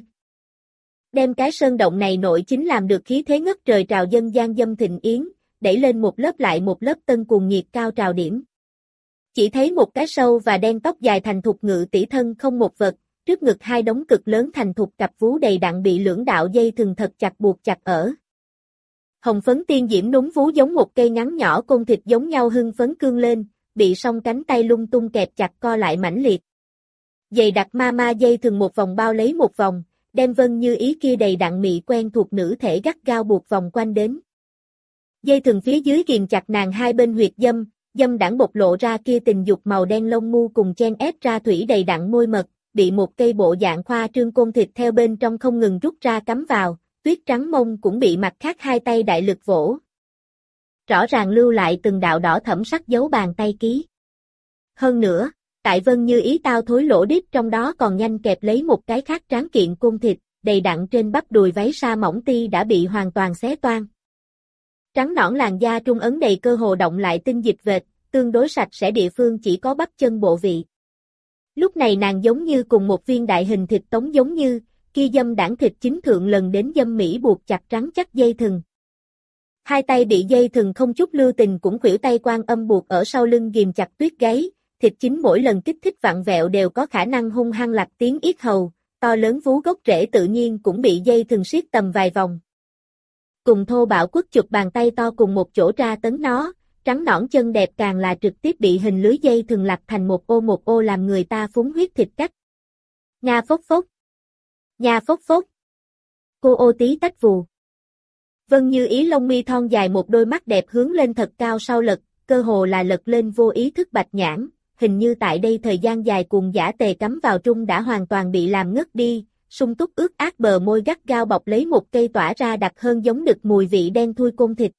Đem cái sơn động này nội chính làm được khí thế ngất trời trào dân gian dâm thịnh yến, đẩy lên một lớp lại một lớp tân cuồng nhiệt cao trào điểm. Chỉ thấy một cái sâu và đen tóc dài thành thục ngự tỷ thân không một vật, trước ngực hai đống cực lớn thành thục cặp vú đầy đặn bị lưỡng đạo dây thừng thật chặt buộc chặt ở. Hồng phấn tiên diễm núng vú giống một cây ngắn nhỏ côn thịt giống nhau hưng phấn cương lên, bị song cánh tay lung tung kẹp chặt co lại mãnh liệt. Dày đặc ma ma dây thừng một vòng bao lấy một vòng, đem Vân Như Ý kia đầy đặn mị quen thuộc nữ thể gắt gao buộc vòng quanh đến. Dây thừng phía dưới ghìm chặt nàng hai bên huyệt dâm, dâm đãng bộc lộ ra kia tình dục màu đen lông mu cùng chen ép ra thủy đầy đặn môi mật, bị một cây bộ dạng khoa trương côn thịt theo bên trong không ngừng rút ra cắm vào, tuyết trắng mông cũng bị mặt khác hai tay đại lực vỗ. Rõ ràng lưu lại từng đạo đỏ thẫm sắc dấu bàn tay ký. Hơn nữa, tại Vân Như Ý tao thối lỗ đít trong đó còn nhanh kẹp lấy một cái khác tráng kiện côn thịt, đầy đặn trên bắp đùi váy sa mỏng ti đã bị hoàn toàn xé toang. Trắng nõn làn da trung ấn đầy cơ hồ động lại tinh dịch vệt, tương đối sạch sẽ địa phương chỉ có bắp chân bộ vị. Lúc này nàng giống như cùng một viên đại hình thịt tống giống như, kia dâm đảng thịt chính thượng lần đến dâm mỹ buộc chặt trắng chắc dây thừng. Hai tay bị dây thừng không chút lưu tình cũng khuỷu tay quan âm buộc ở sau lưng ghìm chặt tuyết gáy, thịt chính mỗi lần kích thích vặn vẹo đều có khả năng hung hăng lạch tiếng yết hầu, to lớn vú gốc rễ tự nhiên cũng bị dây thừng siết tầm vài vòng. Cùng thô bạo quất chụp bàn tay to cùng một chỗ tra tấn nó, trắng nõn chân đẹp càng là trực tiếp bị hình lưới dây thừng lặt thành một ô một ô làm người ta phúng huyết thịt cắt. Nha phốc phốc. Nha phốc phốc. Cô ô tí tách vù. Vân Như Ý lông mi thon dài một đôi mắt đẹp hướng lên thật cao sau lật, cơ hồ là lật lên vô ý thức bạch nhãn, hình như tại đây thời gian dài cùng giả tề cắm vào trung đã hoàn toàn bị làm ngất đi, sung túc ướt át bờ môi gắt gao bọc lấy một cây tỏa ra đặc hơn giống đực mùi vị đen thui côn thịt.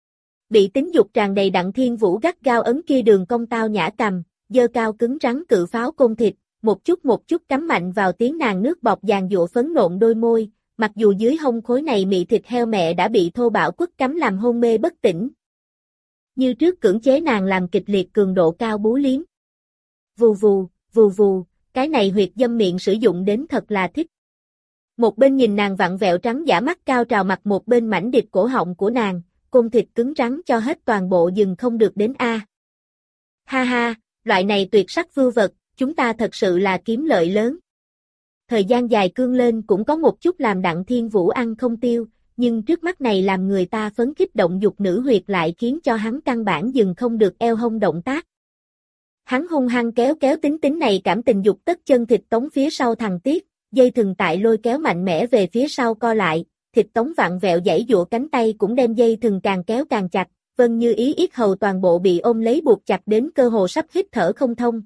Bị tính dục tràn đầy đặng thiên vũ gắt gao ấn kia đường cong tao nhã cầm, dơ cao cứng rắn cự pháo côn thịt, một chút một chút cắm mạnh vào tiếng nàng nước bọt giàn giụa phấn nộn đôi môi, mặc dù dưới hông khối này mị thịt heo mẹ đã bị thô bạo quất cắm làm hôn mê bất tỉnh. Như trước cưỡng chế nàng làm kịch liệt cường độ cao bú liếm. Vù vù, vù vù, cái này huyệt dâm miệng sử dụng đến thật là thích. Một bên nhìn nàng vặn vẹo trắng giả mắt cao trào mặt một bên mảnh địch cổ họng của nàng, côn thịt cứng rắn cho hết toàn bộ dừng không được đến a. Ha ha, loại này tuyệt sắc vưu vật, chúng ta thật sự là kiếm lợi lớn. Thời gian dài cương lên cũng có một chút làm đặng thiên vũ ăn không tiêu, nhưng trước mắt này làm người ta phấn khích động dục nữ huyệt lại khiến cho hắn căn bản dừng không được eo hông động tác. Hắn hung hăng kéo kéo tính tính này cảm tình dục tất chân thịt tống phía sau thằng Tiết, dây thừng tại lôi kéo mạnh mẽ về phía sau co lại, thịt tống vặn vẹo giãy giụa cánh tay cũng đem dây thừng càng kéo càng chặt, Vân Như Ý yết hầu toàn bộ bị ôm lấy buộc chặt đến cơ hồ sắp hít thở không thông.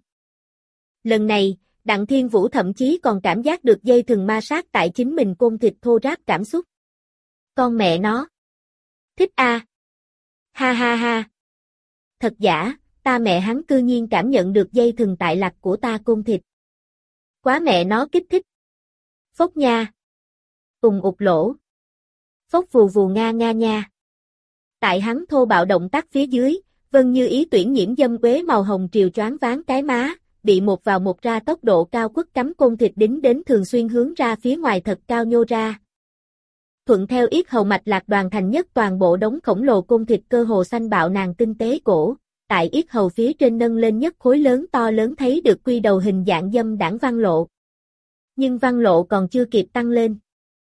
Lần này, Đặng Thiên Vũ thậm chí còn cảm giác được dây thừng ma sát tại chính mình côn thịt thô ráp cảm xúc. Con mẹ nó. Thích a. À. Ha ha ha. Thật giả, ta mẹ hắn cư nhiên cảm nhận được dây thừng tại lạch của ta côn thịt. Quá mẹ nó kích thích. Phốc nha. Ùng ụt lỗ. Phốc vù vù nga nga nha. Tại hắn thô bạo động tác phía dưới, Vân Như Ý tuyển nhiễm dâm quế màu hồng triều choáng váng cái má, bị một vào một ra tốc độ cao quất cắm côn thịt đính đến thường xuyên hướng ra phía ngoài thật cao nhô ra. Thuận theo yết hầu mạch lạc đoàn thành nhất toàn bộ đống khổng lồ côn thịt cơ hồ xanh bạo nàng tinh tế cổ, tại yết hầu phía trên nâng lên nhất khối lớn to lớn thấy được quy đầu hình dạng dâm đãng văn lộ. Nhưng văn lộ còn chưa kịp tăng lên.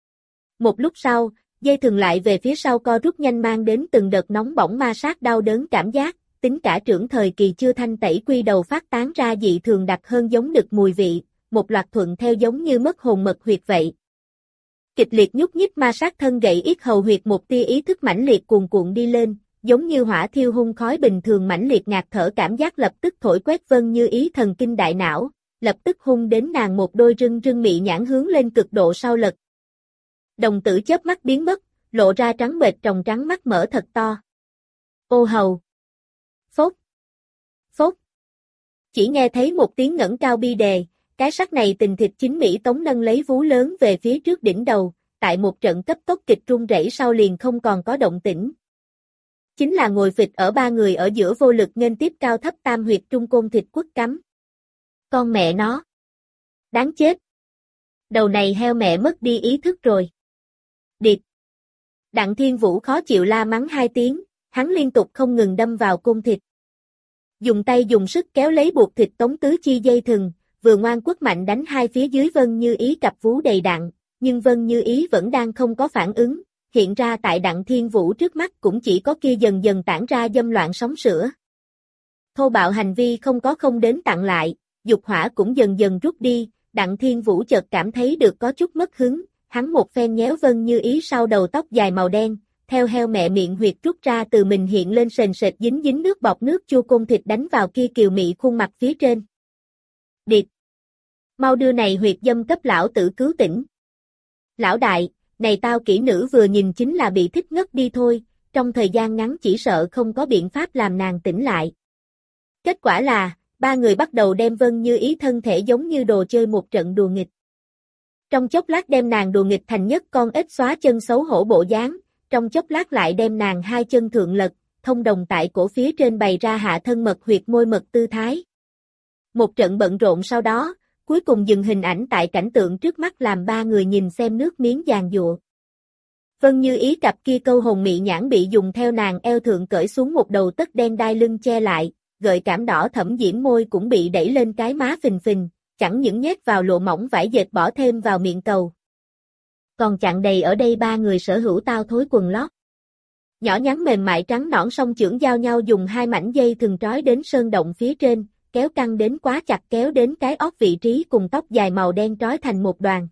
Một lúc sau, dây thừng lại về phía sau co rút nhanh mang đến từng đợt nóng bỏng ma sát đau đớn cảm giác, tính cả trưởng thời kỳ chưa thanh tẩy quy đầu phát tán ra dị thường đặc hơn giống đực mùi vị, một loạt thuận theo giống như mất hồn mật huyệt vậy. Kịch liệt nhúc nhích ma sát thân gậy yết hầu huyệt một tia ý thức mãnh liệt cuồn cuộn đi lên, giống như hỏa thiêu hun khói bình thường mãnh liệt ngạt thở cảm giác lập tức thổi quét Vân Như Ý thần kinh đại não, lập tức hung đến nàng một đôi rưng rưng mị nhãn hướng lên cực độ sau lật. Đồng tử chớp mắt biến mất, lộ ra trắng bệch tròng trắng mắt mở thật to. Ô hầu. Phốt. Phốt. Chỉ nghe thấy một tiếng ngẩng cao bi đề, cái sắc này tình thịt chính mỹ tống nâng lấy vú lớn về phía trước đỉnh đầu, tại một trận cấp tốc kịch rung rẩy sau liền không còn có động tĩnh. Chính là ngồi phịch ở ba người ở giữa vô lực nghênh tiếp cao thấp tam huyệt trung côn thịt quất cắm. Con mẹ nó. Đáng chết. Đầu này heo mẹ mất đi ý thức rồi. Điệp. Đặng Thiên Vũ khó chịu la mắng hai tiếng, hắn liên tục không ngừng đâm vào côn thịt. Dùng tay dùng sức kéo lấy buộc thịt tống tứ chi dây thừng, vừa ngoan quất mạnh đánh hai phía dưới Vân Như Ý cặp vú đầy đặn, nhưng Vân Như Ý vẫn đang không có phản ứng, hiện ra tại Đặng Thiên Vũ trước mắt cũng chỉ có kia dần dần tản ra dâm loạn sóng sữa. Thô bạo hành vi không có không đến tặng lại, dục hỏa cũng dần dần rút đi, Đặng Thiên Vũ chợt cảm thấy được có chút mất hứng, hắn một phen nhéo Vân Như Ý sau đầu tóc dài màu đen, theo heo mẹ miệng huyệt rút ra từ mình hiện lên sền sệt dính dính nước bọt nước chua côn thịt đánh vào kia kiều mị khuôn mặt phía trên. Điệp. Mau đưa này huyệt dâm cấp lão tử cứu tỉnh. Lão đại, này tao kỹ nữ vừa nhìn chính là bị thích ngất đi thôi, trong thời gian ngắn chỉ sợ không có biện pháp làm nàng tỉnh lại. Kết quả là, ba người bắt đầu đem Vân Như Ý thân thể giống như đồ chơi một trận đùa nghịch. Trong chốc lát đem nàng đùa nghịch thành nhất con ếch xóa chân xấu hổ bộ dáng, trong chốc lát lại đem nàng hai chân thượng lật, thông đồng tại cổ phía trên bày ra hạ thân mật huyệt môi mật tư thái. Một trận bận rộn sau đó, cuối cùng dừng hình ảnh tại cảnh tượng trước mắt làm ba người nhìn xem nước miếng giàn giụa. Vân Như Ý cặp kia câu hồn mị nhãn bị dùng theo nàng eo thượng cởi xuống một đầu tất đen đai lưng che lại, gợi cảm đỏ thẫm diễm môi cũng bị đẩy lên cái má phình phình, chẳng những nhét vào lụa mỏng vải dệt bỏ thêm vào miệng cầu. Còn chặn đầy ở đây ba người sở hữu tao thối quần lót. Nhỏ nhắn mềm mại trắng nõn song chưởng giao nhau dùng hai mảnh dây thừng trói đến sơn động phía trên, kéo căng đến quá chặt kéo đến cái óc vị trí cùng tóc dài màu đen trói thành một đoàn.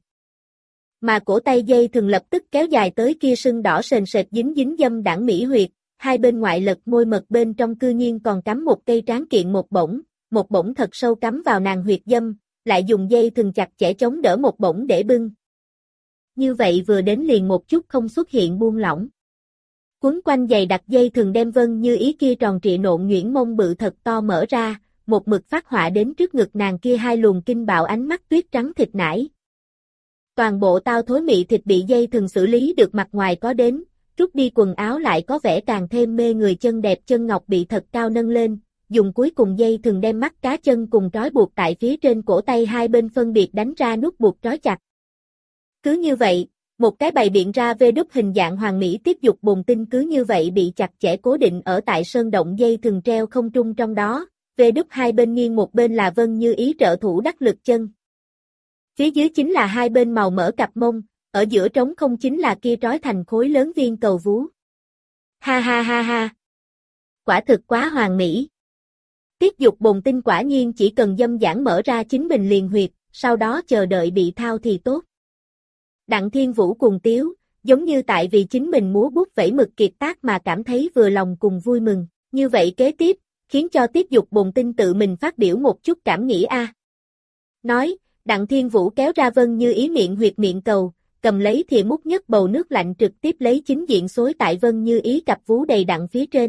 Mà cổ tay dây thừng lập tức kéo dài tới kia sưng đỏ sền sệt dính dính dâm đảng mỹ huyệt, hai bên ngoại lật môi mật bên trong cư nhiên còn cắm một cây tráng kiện một bổng, một bổng thật sâu cắm vào nàng huyệt dâm, lại dùng dây thừng chặt chẽ chống đỡ một bổng để bưng. Như vậy vừa đến liền một chút không xuất hiện buông lỏng. Quấn quanh dày đặt dây thừng đem Vân Như Ý kia tròn trịa nộn nhuyễn mông bự thật to mở ra, một mực phát họa đến trước ngực nàng kia hai luồng kinh bạo ánh mắt tuyết trắng thịt nải. Toàn bộ tao thối mị thịt bị dây thừng xử lý được mặt ngoài có đến, rút đi quần áo lại có vẻ càng thêm mê người chân đẹp chân ngọc bị thật cao nâng lên, dùng cuối cùng dây thừng đem mắt cá chân cùng trói buộc tại phía trên cổ tay hai bên phân biệt đánh ra nút buộc trói chặt. Cứ như vậy, một cái bày biện ra vê đúc hình dạng hoàng mỹ tiếp dục bồn tinh cứ như vậy bị chặt chẽ cố định ở tại sơn động dây thừng treo không trung trong đó, vê đúc hai bên nghiêng một bên là Vân Như Ý trợ thủ đắc lực chân. Phía dưới chính là hai bên màu mỡ cặp mông, ở giữa trống không chính là kia trói thành khối lớn viên cầu vú. Ha ha ha ha. Quả thực quá hoàn mỹ. Tiết dục bồn tinh quả nhiên chỉ cần dâm giảng mở ra chính mình liền huyệt, sau đó chờ đợi bị thao thì tốt. Đặng Thiên Vũ cuồng tiếu, giống như tại vì chính mình múa bút vẩy mực kiệt tác mà cảm thấy vừa lòng cùng vui mừng, như vậy kế tiếp, khiến cho tiết dục bồn tinh tự mình phát biểu một chút cảm nghĩ a. Nói, Đặng Thiên Vũ kéo ra Vân Như Ý miệng huyệt miệng cầu, cầm lấy thìa múc nhất bầu nước lạnh trực tiếp lấy chính diện xối tại Vân Như Ý cặp vú đầy đặn phía trên.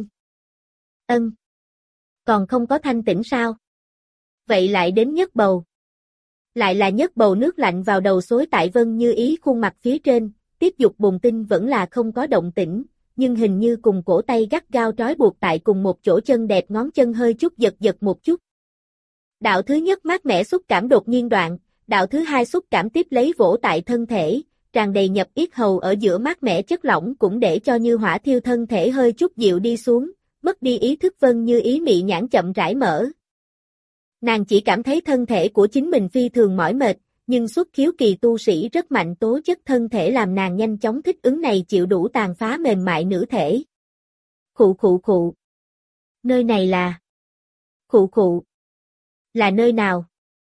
Ân. Còn không có thanh tĩnh sao? Vậy lại đến nhất bầu. Lại là nhất bầu nước lạnh vào đầu xối tại Vân Như Ý khuôn mặt phía trên, tiết dục bồn tinh vẫn là không có động tĩnh, nhưng hình như cùng cổ tay gắt gao trói buộc tại cùng một chỗ chân đẹp ngón chân hơi chút giật giật một chút. Đạo thứ nhất mát mẻ xúc cảm đột nhiên đoạn, đạo thứ hai xúc cảm tiếp lấy vỗ tại thân thể, tràn đầy nhập yết hầu ở giữa mát mẻ chất lỏng cũng để cho như hỏa thiêu thân thể hơi chút dịu đi xuống, mất đi ý thức Vân Như Ý mị nhãn chậm rãi mở. Nàng chỉ cảm thấy thân thể của chính mình phi thường mỏi mệt, nhưng xuất khiếu kỳ tu sĩ rất mạnh tố chất thân thể làm nàng nhanh chóng thích ứng này chịu đủ tàn phá mềm mại nữ thể. Khụ khụ khụ. Nơi này là... Khụ khụ. Là nơi nào?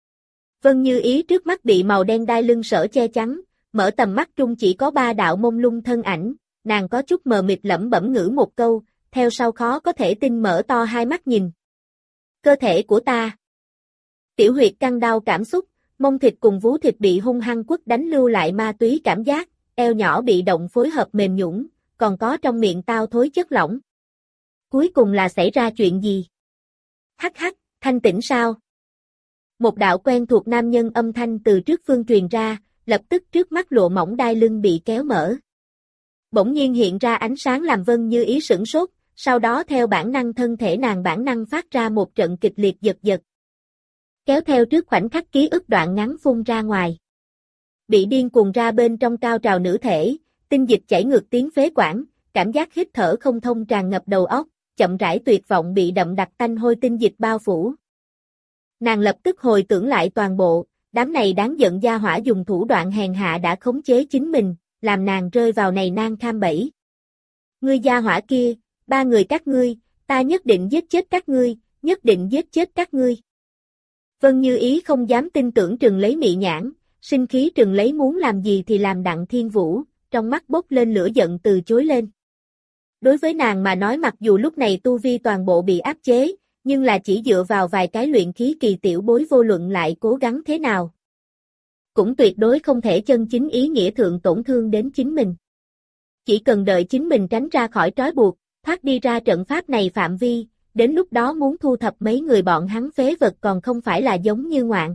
Vân Như Ý trước mắt bị màu đen đai lưng sở che chắn, mở tầm mắt trung chỉ có ba đạo mông lung thân ảnh, nàng có chút mờ mịt lẩm bẩm ngữ một câu, theo sau khó có thể tin mở to hai mắt nhìn. Cơ thể của ta. Tiểu huyệt căng đau cảm xúc, mông thịt cùng vú thịt bị hung hăng quất đánh lưu lại ma túy cảm giác, eo nhỏ bị động phối hợp mềm nhũn, còn có trong miệng tao thối chất lỏng. Cuối cùng là xảy ra chuyện gì? Hắc hắc, thanh tĩnh sao? Một đạo quen thuộc nam nhân âm thanh từ trước phương truyền ra, lập tức trước mắt lộ mỏng đai lưng bị kéo mở. Bỗng nhiên hiện ra ánh sáng làm Vân Như Ý sửng sốt, sau đó theo bản năng thân thể nàng bản năng phát ra một trận kịch liệt giật giật. Kéo theo trước khoảnh khắc ký ức đoạn ngắn phun ra ngoài. Bị điên cuồng ra bên trong cao trào nữ thể, tinh dịch chảy ngược tiếng phế quản, cảm giác hít thở không thông tràn ngập đầu óc, chậm rãi tuyệt vọng bị đậm đặc tanh hôi tinh dịch bao phủ. Nàng lập tức hồi tưởng lại toàn bộ, đám này đáng giận gia hỏa dùng thủ đoạn hèn hạ đã khống chế chính mình, làm nàng rơi vào này nan kham bẫy. Ngươi gia hỏa kia, ba người các ngươi, ta nhất định giết chết các ngươi, nhất định giết chết các ngươi. Vân Như Ý không dám tin tưởng trừng lấy mị nhãn, sinh khí trừng lấy muốn làm gì thì làm Đặng Thiên Vũ, trong mắt bốc lên lửa giận từ chối lên. Đối với nàng mà nói mặc dù lúc này tu vi toàn bộ bị áp chế, nhưng là chỉ dựa vào vài cái luyện khí kỳ tiểu bối vô luận lại cố gắng thế nào. Cũng tuyệt đối không thể chân chính ý nghĩa thượng tổn thương đến chính mình. Chỉ cần đợi chính mình tránh ra khỏi trói buộc, thoát đi ra trận pháp này phạm vi, đến lúc đó muốn thu thập mấy người bọn hắn phế vật còn không phải là giống như ngoạn.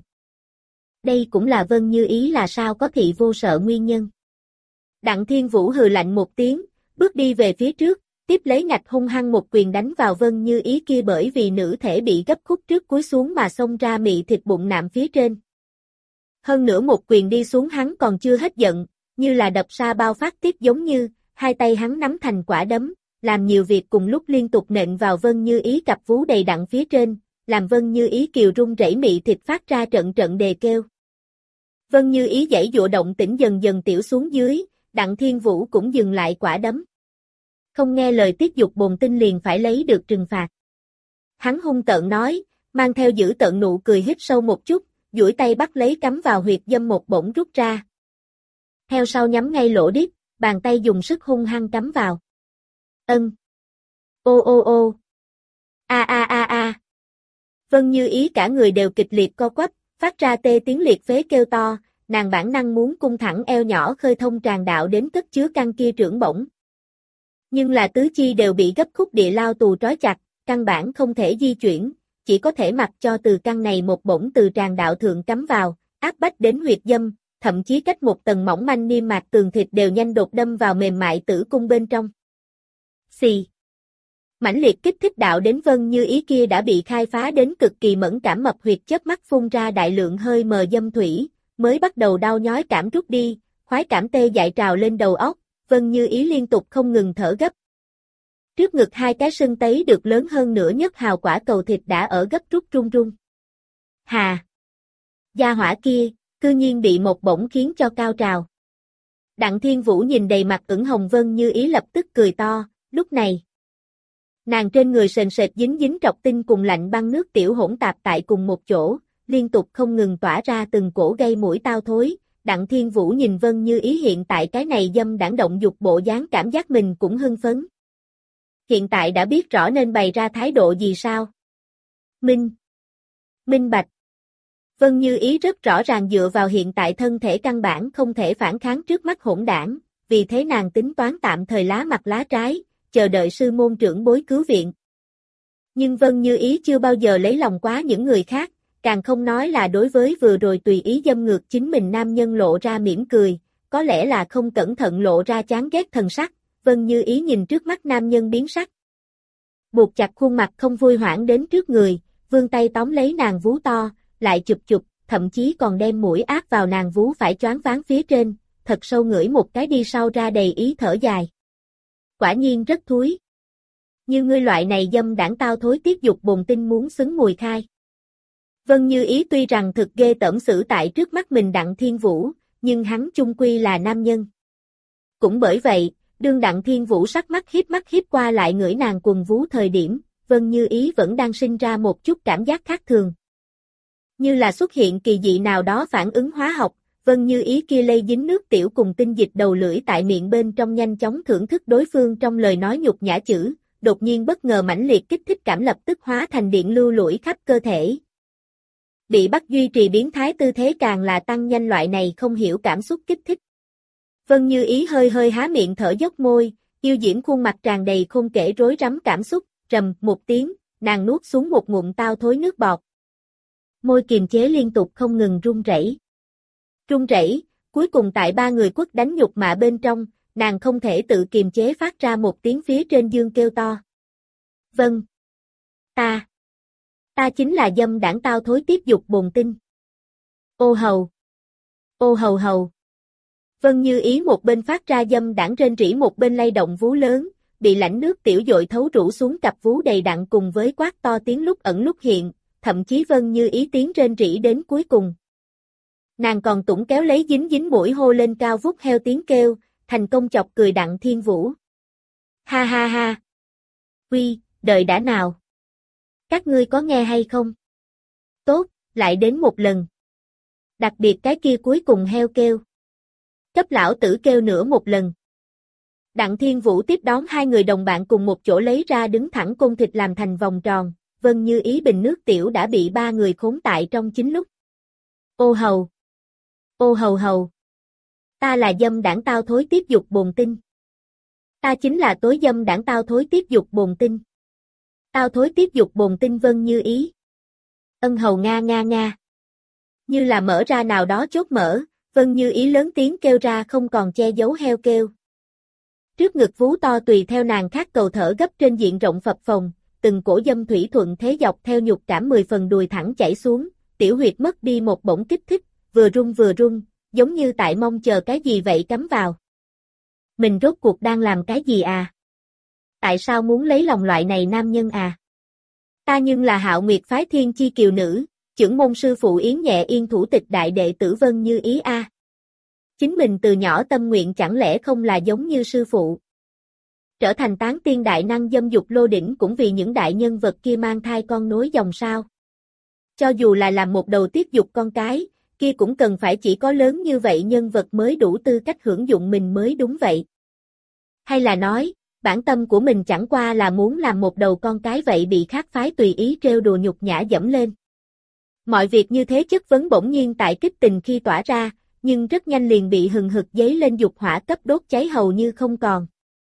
Đây cũng là Vân Như Ý là sao có thị vô sợ nguyên nhân. Đặng Thiên Vũ hừ lạnh một tiếng, bước đi về phía trước, tiếp lấy ngạch hung hăng một quyền đánh vào Vân Như Ý kia bởi vì nữ thể bị gấp khúc trước cúi xuống mà xông ra mị thịt bụng nạm phía trên. Hơn nữa một quyền đi xuống hắn còn chưa hết giận, như là đập sa bao phát tiết giống như, hai tay hắn nắm thành quả đấm, làm nhiều việc cùng lúc liên tục nện vào Vân Như Ý cặp vú đầy đặn phía trên, làm Vân Như Ý kiều rung rẩy mị thịt phát ra trận trận đề kêu. Vân Như Ý giãy giụa động tĩnh dần dần tiểu xuống dưới, Đặng Thiên Vũ cũng dừng lại quả đấm. Không nghe lời tiết dục bồn tinh liền phải lấy được trừng phạt. Hắn hung tợn nói, mang theo giữ tợn nụ cười hít sâu một chút, duỗi tay bắt lấy cắm vào huyệt dâm một bổng rút ra. Theo sau nhắm ngay lỗ đít, bàn tay dùng sức hung hăng cắm vào. Ân. Ô ô ô. A a a a. Vân Như Ý cả người đều kịch liệt co quắp, phát ra tê tiếng liệt phế kêu to, nàng bản năng muốn cung thẳng eo nhỏ khơi thông tràn đạo đến cất chứa căn kia trưởng bổng. Nhưng là tứ chi đều bị gấp khúc địa lao tù trói chặt, căn bản không thể di chuyển, chỉ có thể mặc cho từ căn này một bổng từ tràn đạo thượng cắm vào, áp bách đến huyệt dâm, thậm chí cách một tầng mỏng manh niêm mạc tường thịt đều nhanh đột đâm vào mềm mại tử cung bên trong. Xì. Mãnh liệt kích thích đạo đến Vân Như Ý kia đã bị khai phá đến cực kỳ mẫn cảm mập huyệt chớp mắt phun ra đại lượng hơi mờ dâm thủy, mới bắt đầu đau nhói cảm rút đi, khoái cảm tê dại trào lên đầu óc, Vân Như Ý liên tục không ngừng thở gấp. Trước ngực hai cái sưng tấy được lớn hơn nửa nhất hào quả cầu thịt đã ở gấp rút run run. Hà! Gia hỏa kia, cư nhiên bị một bổng khiến cho cao trào. Đặng Thiên Vũ nhìn đầy mặt ửng hồng Vân Như Ý lập tức cười to, lúc này. Nàng trên người sền sệt dính dính trọc tinh cùng lạnh băng nước tiểu hỗn tạp tại cùng một chỗ, liên tục không ngừng tỏa ra từng cổ gây mũi tao thối. Đặng Thiên Vũ nhìn Vân Như Ý hiện tại cái này dâm đãng động dục bộ dáng cảm giác mình cũng hưng phấn. Hiện tại đã biết rõ nên bày ra thái độ gì sao? Minh. Minh bạch. Vân Như Ý rất rõ ràng dựa vào hiện tại thân thể căn bản không thể phản kháng trước mắt hỗn đảng, vì thế nàng tính toán tạm thời lá mặt lá trái, chờ đợi sư môn trưởng bối cứu viện. Nhưng Vân Như Ý chưa bao giờ lấy lòng quá những người khác, càng không nói là đối với vừa rồi tùy ý dâm ngược chính mình nam nhân lộ ra mỉm cười, có lẽ là không cẩn thận lộ ra chán ghét thần sắc, Vân Như Ý nhìn trước mắt nam nhân biến sắc. Buộc chặt khuôn mặt không vui hoảng đến trước người, vươn tay tóm lấy nàng vú to, lại chụp chụp, thậm chí còn đem mũi áp vào nàng vú phải choáng váng phía trên, thật sâu ngửi một cái đi sau ra đầy ý thở dài. Quả nhiên rất thúi. Như ngươi loại này dâm đảng tao thối tiết dục bồn tinh muốn xứng mùi khai. Vân Như Ý tuy rằng thực ghê tởm xử tại trước mắt mình Đặng Thiên Vũ, nhưng hắn chung quy là nam nhân. Cũng bởi vậy, đương Đặng Thiên Vũ sắc mắt hiếp mắt hiếp qua lại ngửi nàng quần vú thời điểm, Vân Như Ý vẫn đang sinh ra một chút cảm giác khác thường. Như là xuất hiện kỳ dị nào đó phản ứng hóa học, Vân Như Ý kia lây dính nước tiểu cùng tinh dịch đầu lưỡi tại miệng bên trong nhanh chóng thưởng thức đối phương trong lời nói nhục nhã chữ, đột nhiên bất ngờ mãnh liệt kích thích cảm lập tức hóa thành điện lưu lũi khắp cơ thể. Bị bắt duy trì biến thái tư thế càng là tăng nhanh loại này không hiểu cảm xúc kích thích. Vân Như Ý hơi hơi há miệng thở dốc môi, yêu diễm khuôn mặt tràn đầy không kể rối rắm cảm xúc, rầm một tiếng, nàng nuốt xuống một ngụm tao thối nước bọt. Môi kiềm chế liên tục không ngừng run rẩy. Run rẩy, cuối cùng tại ba người quất đánh nhục mạ bên trong, nàng không thể tự kiềm chế phát ra một tiếng phía trên dương kêu to. Vâng. Ta. Ta chính là dâm đảng tao thối tiếp dục bồn tinh. Ô hầu. Ô hầu hầu. Vân Như Ý một bên phát ra dâm đảng rên rỉ một bên lay động vú lớn, bị lãnh nước tiểu dội thấu rũ xuống cặp vú đầy đặn cùng với quát to tiếng lúc ẩn lúc hiện, thậm chí Vân Như Ý tiếng rên rỉ đến cuối cùng. Nàng còn tủng kéo lấy dính dính mũi hô lên cao vút heo tiếng kêu, thành công chọc cười Đặng Thiên Vũ. Ha ha ha. Uy, đợi đã nào. Các ngươi có nghe hay không? Tốt, lại đến một lần. Đặc biệt cái kia cuối cùng heo kêu. Cấp lão tử kêu nữa một lần. Đặng Thiên Vũ tiếp đón hai người đồng bạn cùng một chỗ lấy ra đứng thẳng côn thịt làm thành vòng tròn, Vân Như Ý bình nước tiểu đã bị ba người khốn tại trong chính lúc. Ô hầu. Ô hầu hầu. Ta là dâm đảng tao thối tiếp dục bồn tinh. Ta chính là tối dâm đảng tao thối tiếp dục bồn tinh. Tao thối tiếp dục bồn tinh Vân Như Ý. Ân hầu nga nga nga. Như là mở ra nào đó chốt mở, Vân Như Ý lớn tiếng kêu ra không còn che giấu heo kêu. Trước ngực vú to tùy theo nàng khát cầu thở gấp trên diện rộng phập phồng, từng cổ dâm thủy thuận thế dọc theo nhục cảm mười phần đùi thẳng chảy xuống, tiểu huyệt mất đi một bổng kích thích, vừa rung vừa rung, giống như tại mong chờ cái gì vậy cắm vào. Mình rốt cuộc đang làm cái gì à? Tại sao muốn lấy lòng loại này nam nhân à? Ta nhưng là Hạo Nguyệt phái Thiên Chi kiều nữ, chưởng môn sư phụ Yến Nhẹ Yên thủ tịch đại đệ tử Vân Như Ý a. À. Chính mình từ nhỏ tâm nguyện chẳng lẽ không là giống như sư phụ? Trở thành tán tiên đại năng dâm dục lô đỉnh cũng vì những đại nhân vật kia mang thai con nối dòng sao? Cho dù là làm một đầu tiếp dục con cái, kia cũng cần phải chỉ có lớn như vậy nhân vật mới đủ tư cách hưởng dụng mình mới đúng vậy. Hay là nói, bản tâm của mình chẳng qua là muốn làm một đầu con cái vậy bị khác phái tùy ý trêu đùa nhục nhã dẫm lên. Mọi việc như thế chất vấn bỗng nhiên tại kích tình khi tỏa ra, nhưng rất nhanh liền bị hừng hực giấy lên dục hỏa cấp đốt cháy hầu như không còn.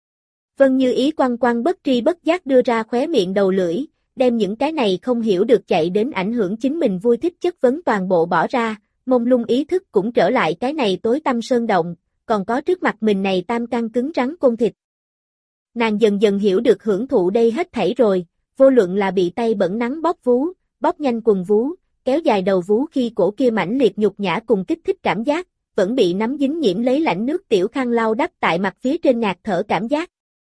Vân Như Ý quăng quăng bất tri bất giác đưa ra khóe miệng đầu lưỡi, đem những cái này không hiểu được chạy đến ảnh hưởng chính mình vui thích chất vấn toàn bộ bỏ ra, mông lung ý thức cũng trở lại cái này tối tăm sơn động, còn có trước mặt mình này tam căn cứng rắn côn thịt. Nàng dần dần hiểu được hưởng thụ đây hết thảy rồi, vô luận là bị tay bẩn nắng bóp vú, bóp nhanh quần vú, kéo dài đầu vú khi cổ kia mãnh liệt nhục nhã cùng kích thích cảm giác, vẫn bị nắm dính nhiễm lấy lạnh nước tiểu khăn lau đắp tại mặt phía trên ngạt thở cảm giác.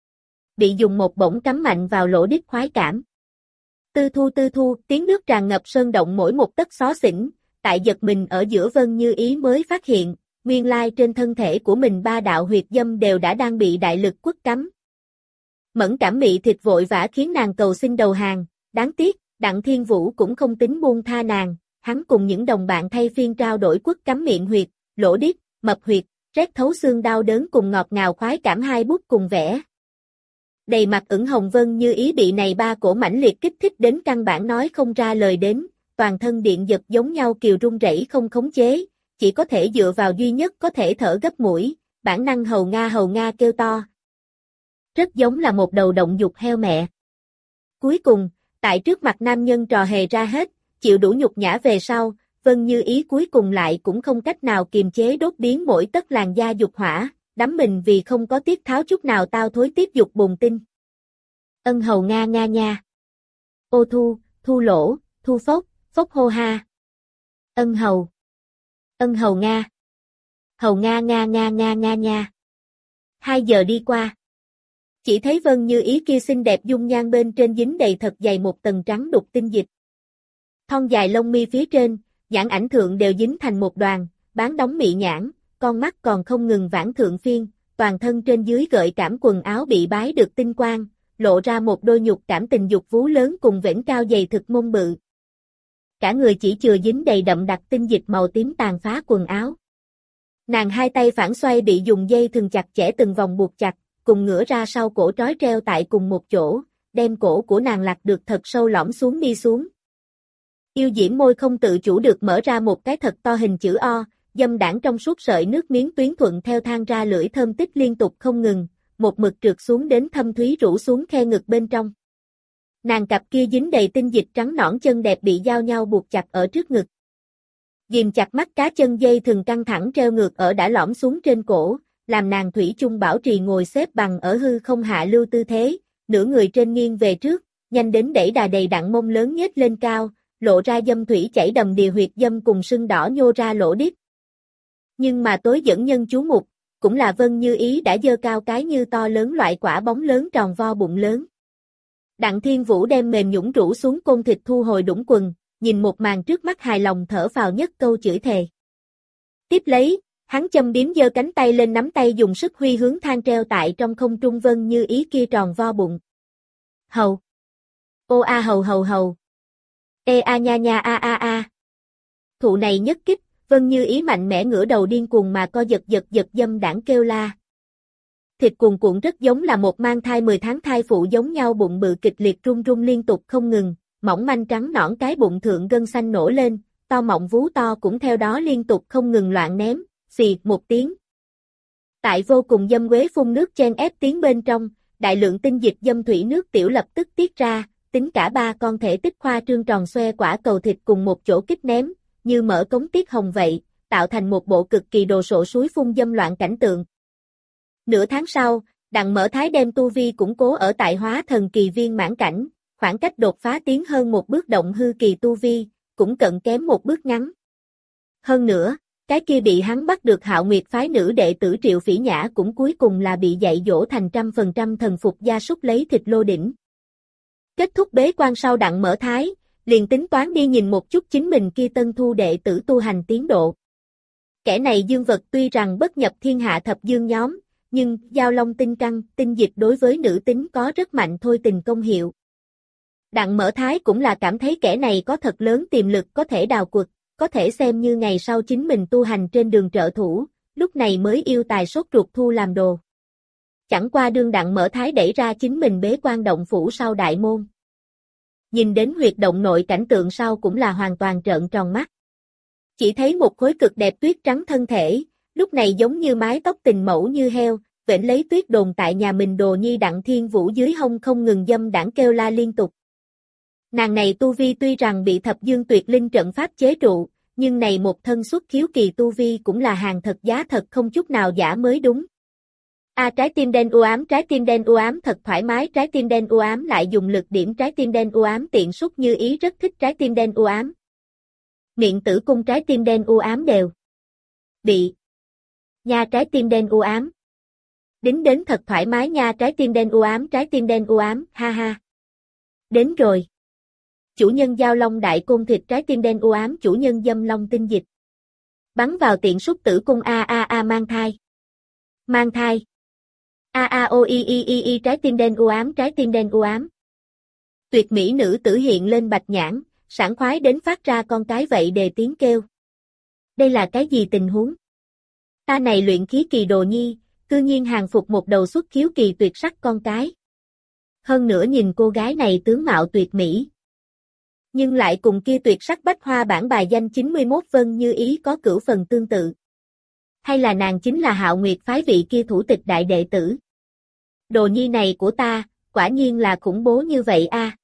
Bị dùng một bổng cắm mạnh vào lỗ đít khoái cảm. Tư thu tư thu, tiếng nước tràn ngập sơn động mỗi một tấc xó xỉnh, tại giật mình ở giữa Vân Như Ý mới phát hiện, nguyên lai trên thân thể của mình ba đạo huyệt dâm đều đã đang bị đại lực quất cắm. Mẫn cảm mị thịt vội vã khiến nàng cầu xin đầu hàng, đáng tiếc, Đặng Thiên Vũ cũng không tính buông tha nàng, hắn cùng những đồng bạn thay phiên trao đổi quất cắm miệng huyệt, lỗ đít, mập huyệt, rét thấu xương đau đớn cùng ngọt ngào khoái cảm hai bút cùng vẽ. Đầy mặt ửng hồng Vân Như Ý bị này ba cổ mãnh liệt kích thích đến căn bản nói không ra lời đến, toàn thân điện giật giống nhau kiều run rẩy không khống chế, chỉ có thể dựa vào duy nhất có thể thở gấp mũi, bản năng hầu nga hầu nga kêu to. Rất giống là một đầu động dục heo mẹ. Cuối cùng, tại trước mặt nam nhân trò hề ra hết, chịu đủ nhục nhã về sau, Vân Như Ý cuối cùng lại cũng không cách nào kiềm chế đốt biến mỗi tấc làn da dục hỏa, đắm mình vì không có tiết tháo chút nào tao thối tiếp dục bồn tinh. Ân hầu nga nga nha. Ô thu, thu lỗ, thu phốc, phốc hô ha. Ân hầu. Ân hầu nga. Hầu nga nga nga nga nga nha. Hai giờ đi qua. Chỉ thấy Vân Như Ý kia xinh đẹp dung nhan bên trên dính đầy thật dày một tầng trắng đục tinh dịch. Thon dài lông mi phía trên, nhãn ảnh thượng đều dính thành một đoàn, bán đóng mị nhãn, con mắt còn không ngừng vãn thượng phiên, toàn thân trên dưới gợi cảm quần áo bị bái được tinh quang, lộ ra một đôi nhục cảm tình dục vú lớn cùng vểnh cao dày thực mông bự. Cả người chỉ chừa dính đầy đậm đặc tinh dịch màu tím tàn phá quần áo. Nàng hai tay phản xoay bị dùng dây thừng chặt chẽ từng vòng buộc chặt, cùng ngửa ra sau cổ trói treo tại cùng một chỗ, đem cổ của nàng lạc được thật sâu lõm xuống đi xuống. Yêu diễm môi không tự chủ được mở ra một cái thật to hình chữ O, dâm đãng trong suốt sợi nước miếng tuyến thuận theo thang ra lưỡi thơm tích liên tục không ngừng, một mực trượt xuống đến thâm thúy rũ xuống khe ngực bên trong. Nàng cặp kia dính đầy tinh dịch trắng nõn chân đẹp bị giao nhau buộc chặt ở trước ngực. Ghim chặt mắt cá chân dây thường căng thẳng treo ngược ở đã lõm xuống trên cổ, làm nàng thủy chung bảo trì ngồi xếp bằng ở hư không hạ lưu tư thế, nửa người trên nghiêng về trước, nhanh đến đẩy đà đầy đặn mông lớn nhếch lên cao, lộ ra dâm thủy chảy đầm đìa huyệt dâm cùng sưng đỏ nhô ra lỗ đít. Nhưng mà tối dẫn nhân chú mục, cũng là Vân Như Ý đã dơ cao cái như to lớn loại quả bóng lớn tròn vo bụng lớn. Đặng Thiên Vũ đem mềm nhũn rũ xuống côn thịt thu hồi đũng quần, nhìn một màn trước mắt hài lòng thở phào nhất câu chửi thề. Tiếp lấy, hắn châm biếm giơ cánh tay lên nắm tay dùng sức huy hướng thang treo tại trong không trung Vân Như Ý kia tròn vo bụng. Hầu. Ô a hầu hầu hầu. Ê a nha nha a a a. Thụ này nhất kích, Vân Như Ý mạnh mẽ ngửa đầu điên cuồng mà co giật giật giật dâm đãng kêu la. Thịt cuồn cuộn rất giống là một mang thai mười tháng thai phụ giống nhau, bụng bự kịch liệt rung rung liên tục không ngừng, mỏng manh trắng nõn cái bụng thượng gân xanh nổi lên, to mọng vú to cũng theo đó liên tục không ngừng loạn ném, xì một tiếng. Tại vô cùng dâm quế phun nước chen ép tiếng bên trong, đại lượng tinh dịch dâm thủy nước tiểu lập tức tiết ra, tính cả ba con thể tích khoa trương tròn xoe quả cầu thịt cùng một chỗ kích ném, như mở cống tiết hồng vậy, tạo thành một bộ cực kỳ đồ sộ suối phun dâm loạn cảnh tượng. Nửa tháng sau, Đặng Mỡ Thái đem tu vi củng cố ở tại hóa thần kỳ viên mãn cảnh, khoảng cách đột phá tiến hơn một bước động hư kỳ tu vi, cũng cận kém một bước ngắn. Hơn nữa, cái kia bị hắn bắt được Hạo Nguyệt phái nữ đệ tử Triệu Phỉ Nhã cũng cuối cùng là bị dạy dỗ thành trăm phần trăm thần phục gia súc lấy thịt lô đỉnh. Kết thúc bế quan sau, Đặng Mỡ Thái liền tính toán đi nhìn một chút chính mình kia tân thu đệ tử tu hành tiến độ. Kẻ này dương vật tuy rằng bất nhập thiên hạ thập dương nhóm, nhưng giao long tinh trăng, tinh dịch đối với nữ tính có rất mạnh thôi tình công hiệu. Đặng Mỡ Thái cũng là cảm thấy kẻ này có thật lớn tiềm lực có thể đào quật, có thể xem như ngày sau chính mình tu hành trên đường trợ thủ, lúc này mới yêu tài sốt ruột thu làm đồ. Chẳng qua đương Đặng Mỡ Thái đẩy ra chính mình bế quan động phủ sau đại môn. Nhìn đến huyệt động nội cảnh tượng sau cũng là hoàn toàn trợn tròn mắt. Chỉ thấy một khối cực đẹp tuyết trắng thân thể, lúc này giống như mái tóc tình mẫu như heo, vểnh lấy tuyết đồn tại nhà mình đồ nhi Đặng Thiên Vũ dưới hông không ngừng dâm đãng kêu la liên tục. Nàng này tu vi tuy rằng bị thập dương tuyệt linh trận pháp chế trụ, nhưng này một thân xuất khiếu kỳ tu vi cũng là hàng thật giá thật không chút nào giả mới đúng. A à, trái tim đen u ám, trái tim đen u ám thật thoải mái, trái tim đen u ám lại dùng lực điểm, trái tim đen u ám tiện xúc Như Ý rất thích trái tim đen u ám. Miệng tử cung trái tim đen u ám đều bị nha, trái tim đen u ám. Đính đến thật thoải mái nha, trái tim đen u ám, trái tim đen u ám, ha ha. Đến rồi. Chủ nhân giao long đại côn thịt, trái tim đen u ám, chủ nhân dâm long tinh dịch. Bắn vào tiện xúc tử cung, a a a mang thai. Mang thai. A a o i i i i trái tim đen u ám, trái tim đen u ám. Tuyệt mỹ nữ tử hiện lên bạch nhãn, sảng khoái đến phát ra con cái vậy đề tiếng kêu. Đây là cái gì tình huống? Ta này luyện khí kỳ đồ nhi, cư nhiên hàng phục một đầu xuất khiếu kỳ tuyệt sắc con cái. Hơn nữa nhìn cô gái này tướng mạo tuyệt mỹ. Nhưng lại cùng kia tuyệt sắc bách hoa bản bài danh chín mươi mốt Vân Như Ý có cửu phần tương tự. Hay là nàng chính là Hạo Nguyệt phái vị kia thủ tịch đại đệ tử? Đồ nhi này của ta, quả nhiên là khủng bố như vậy a.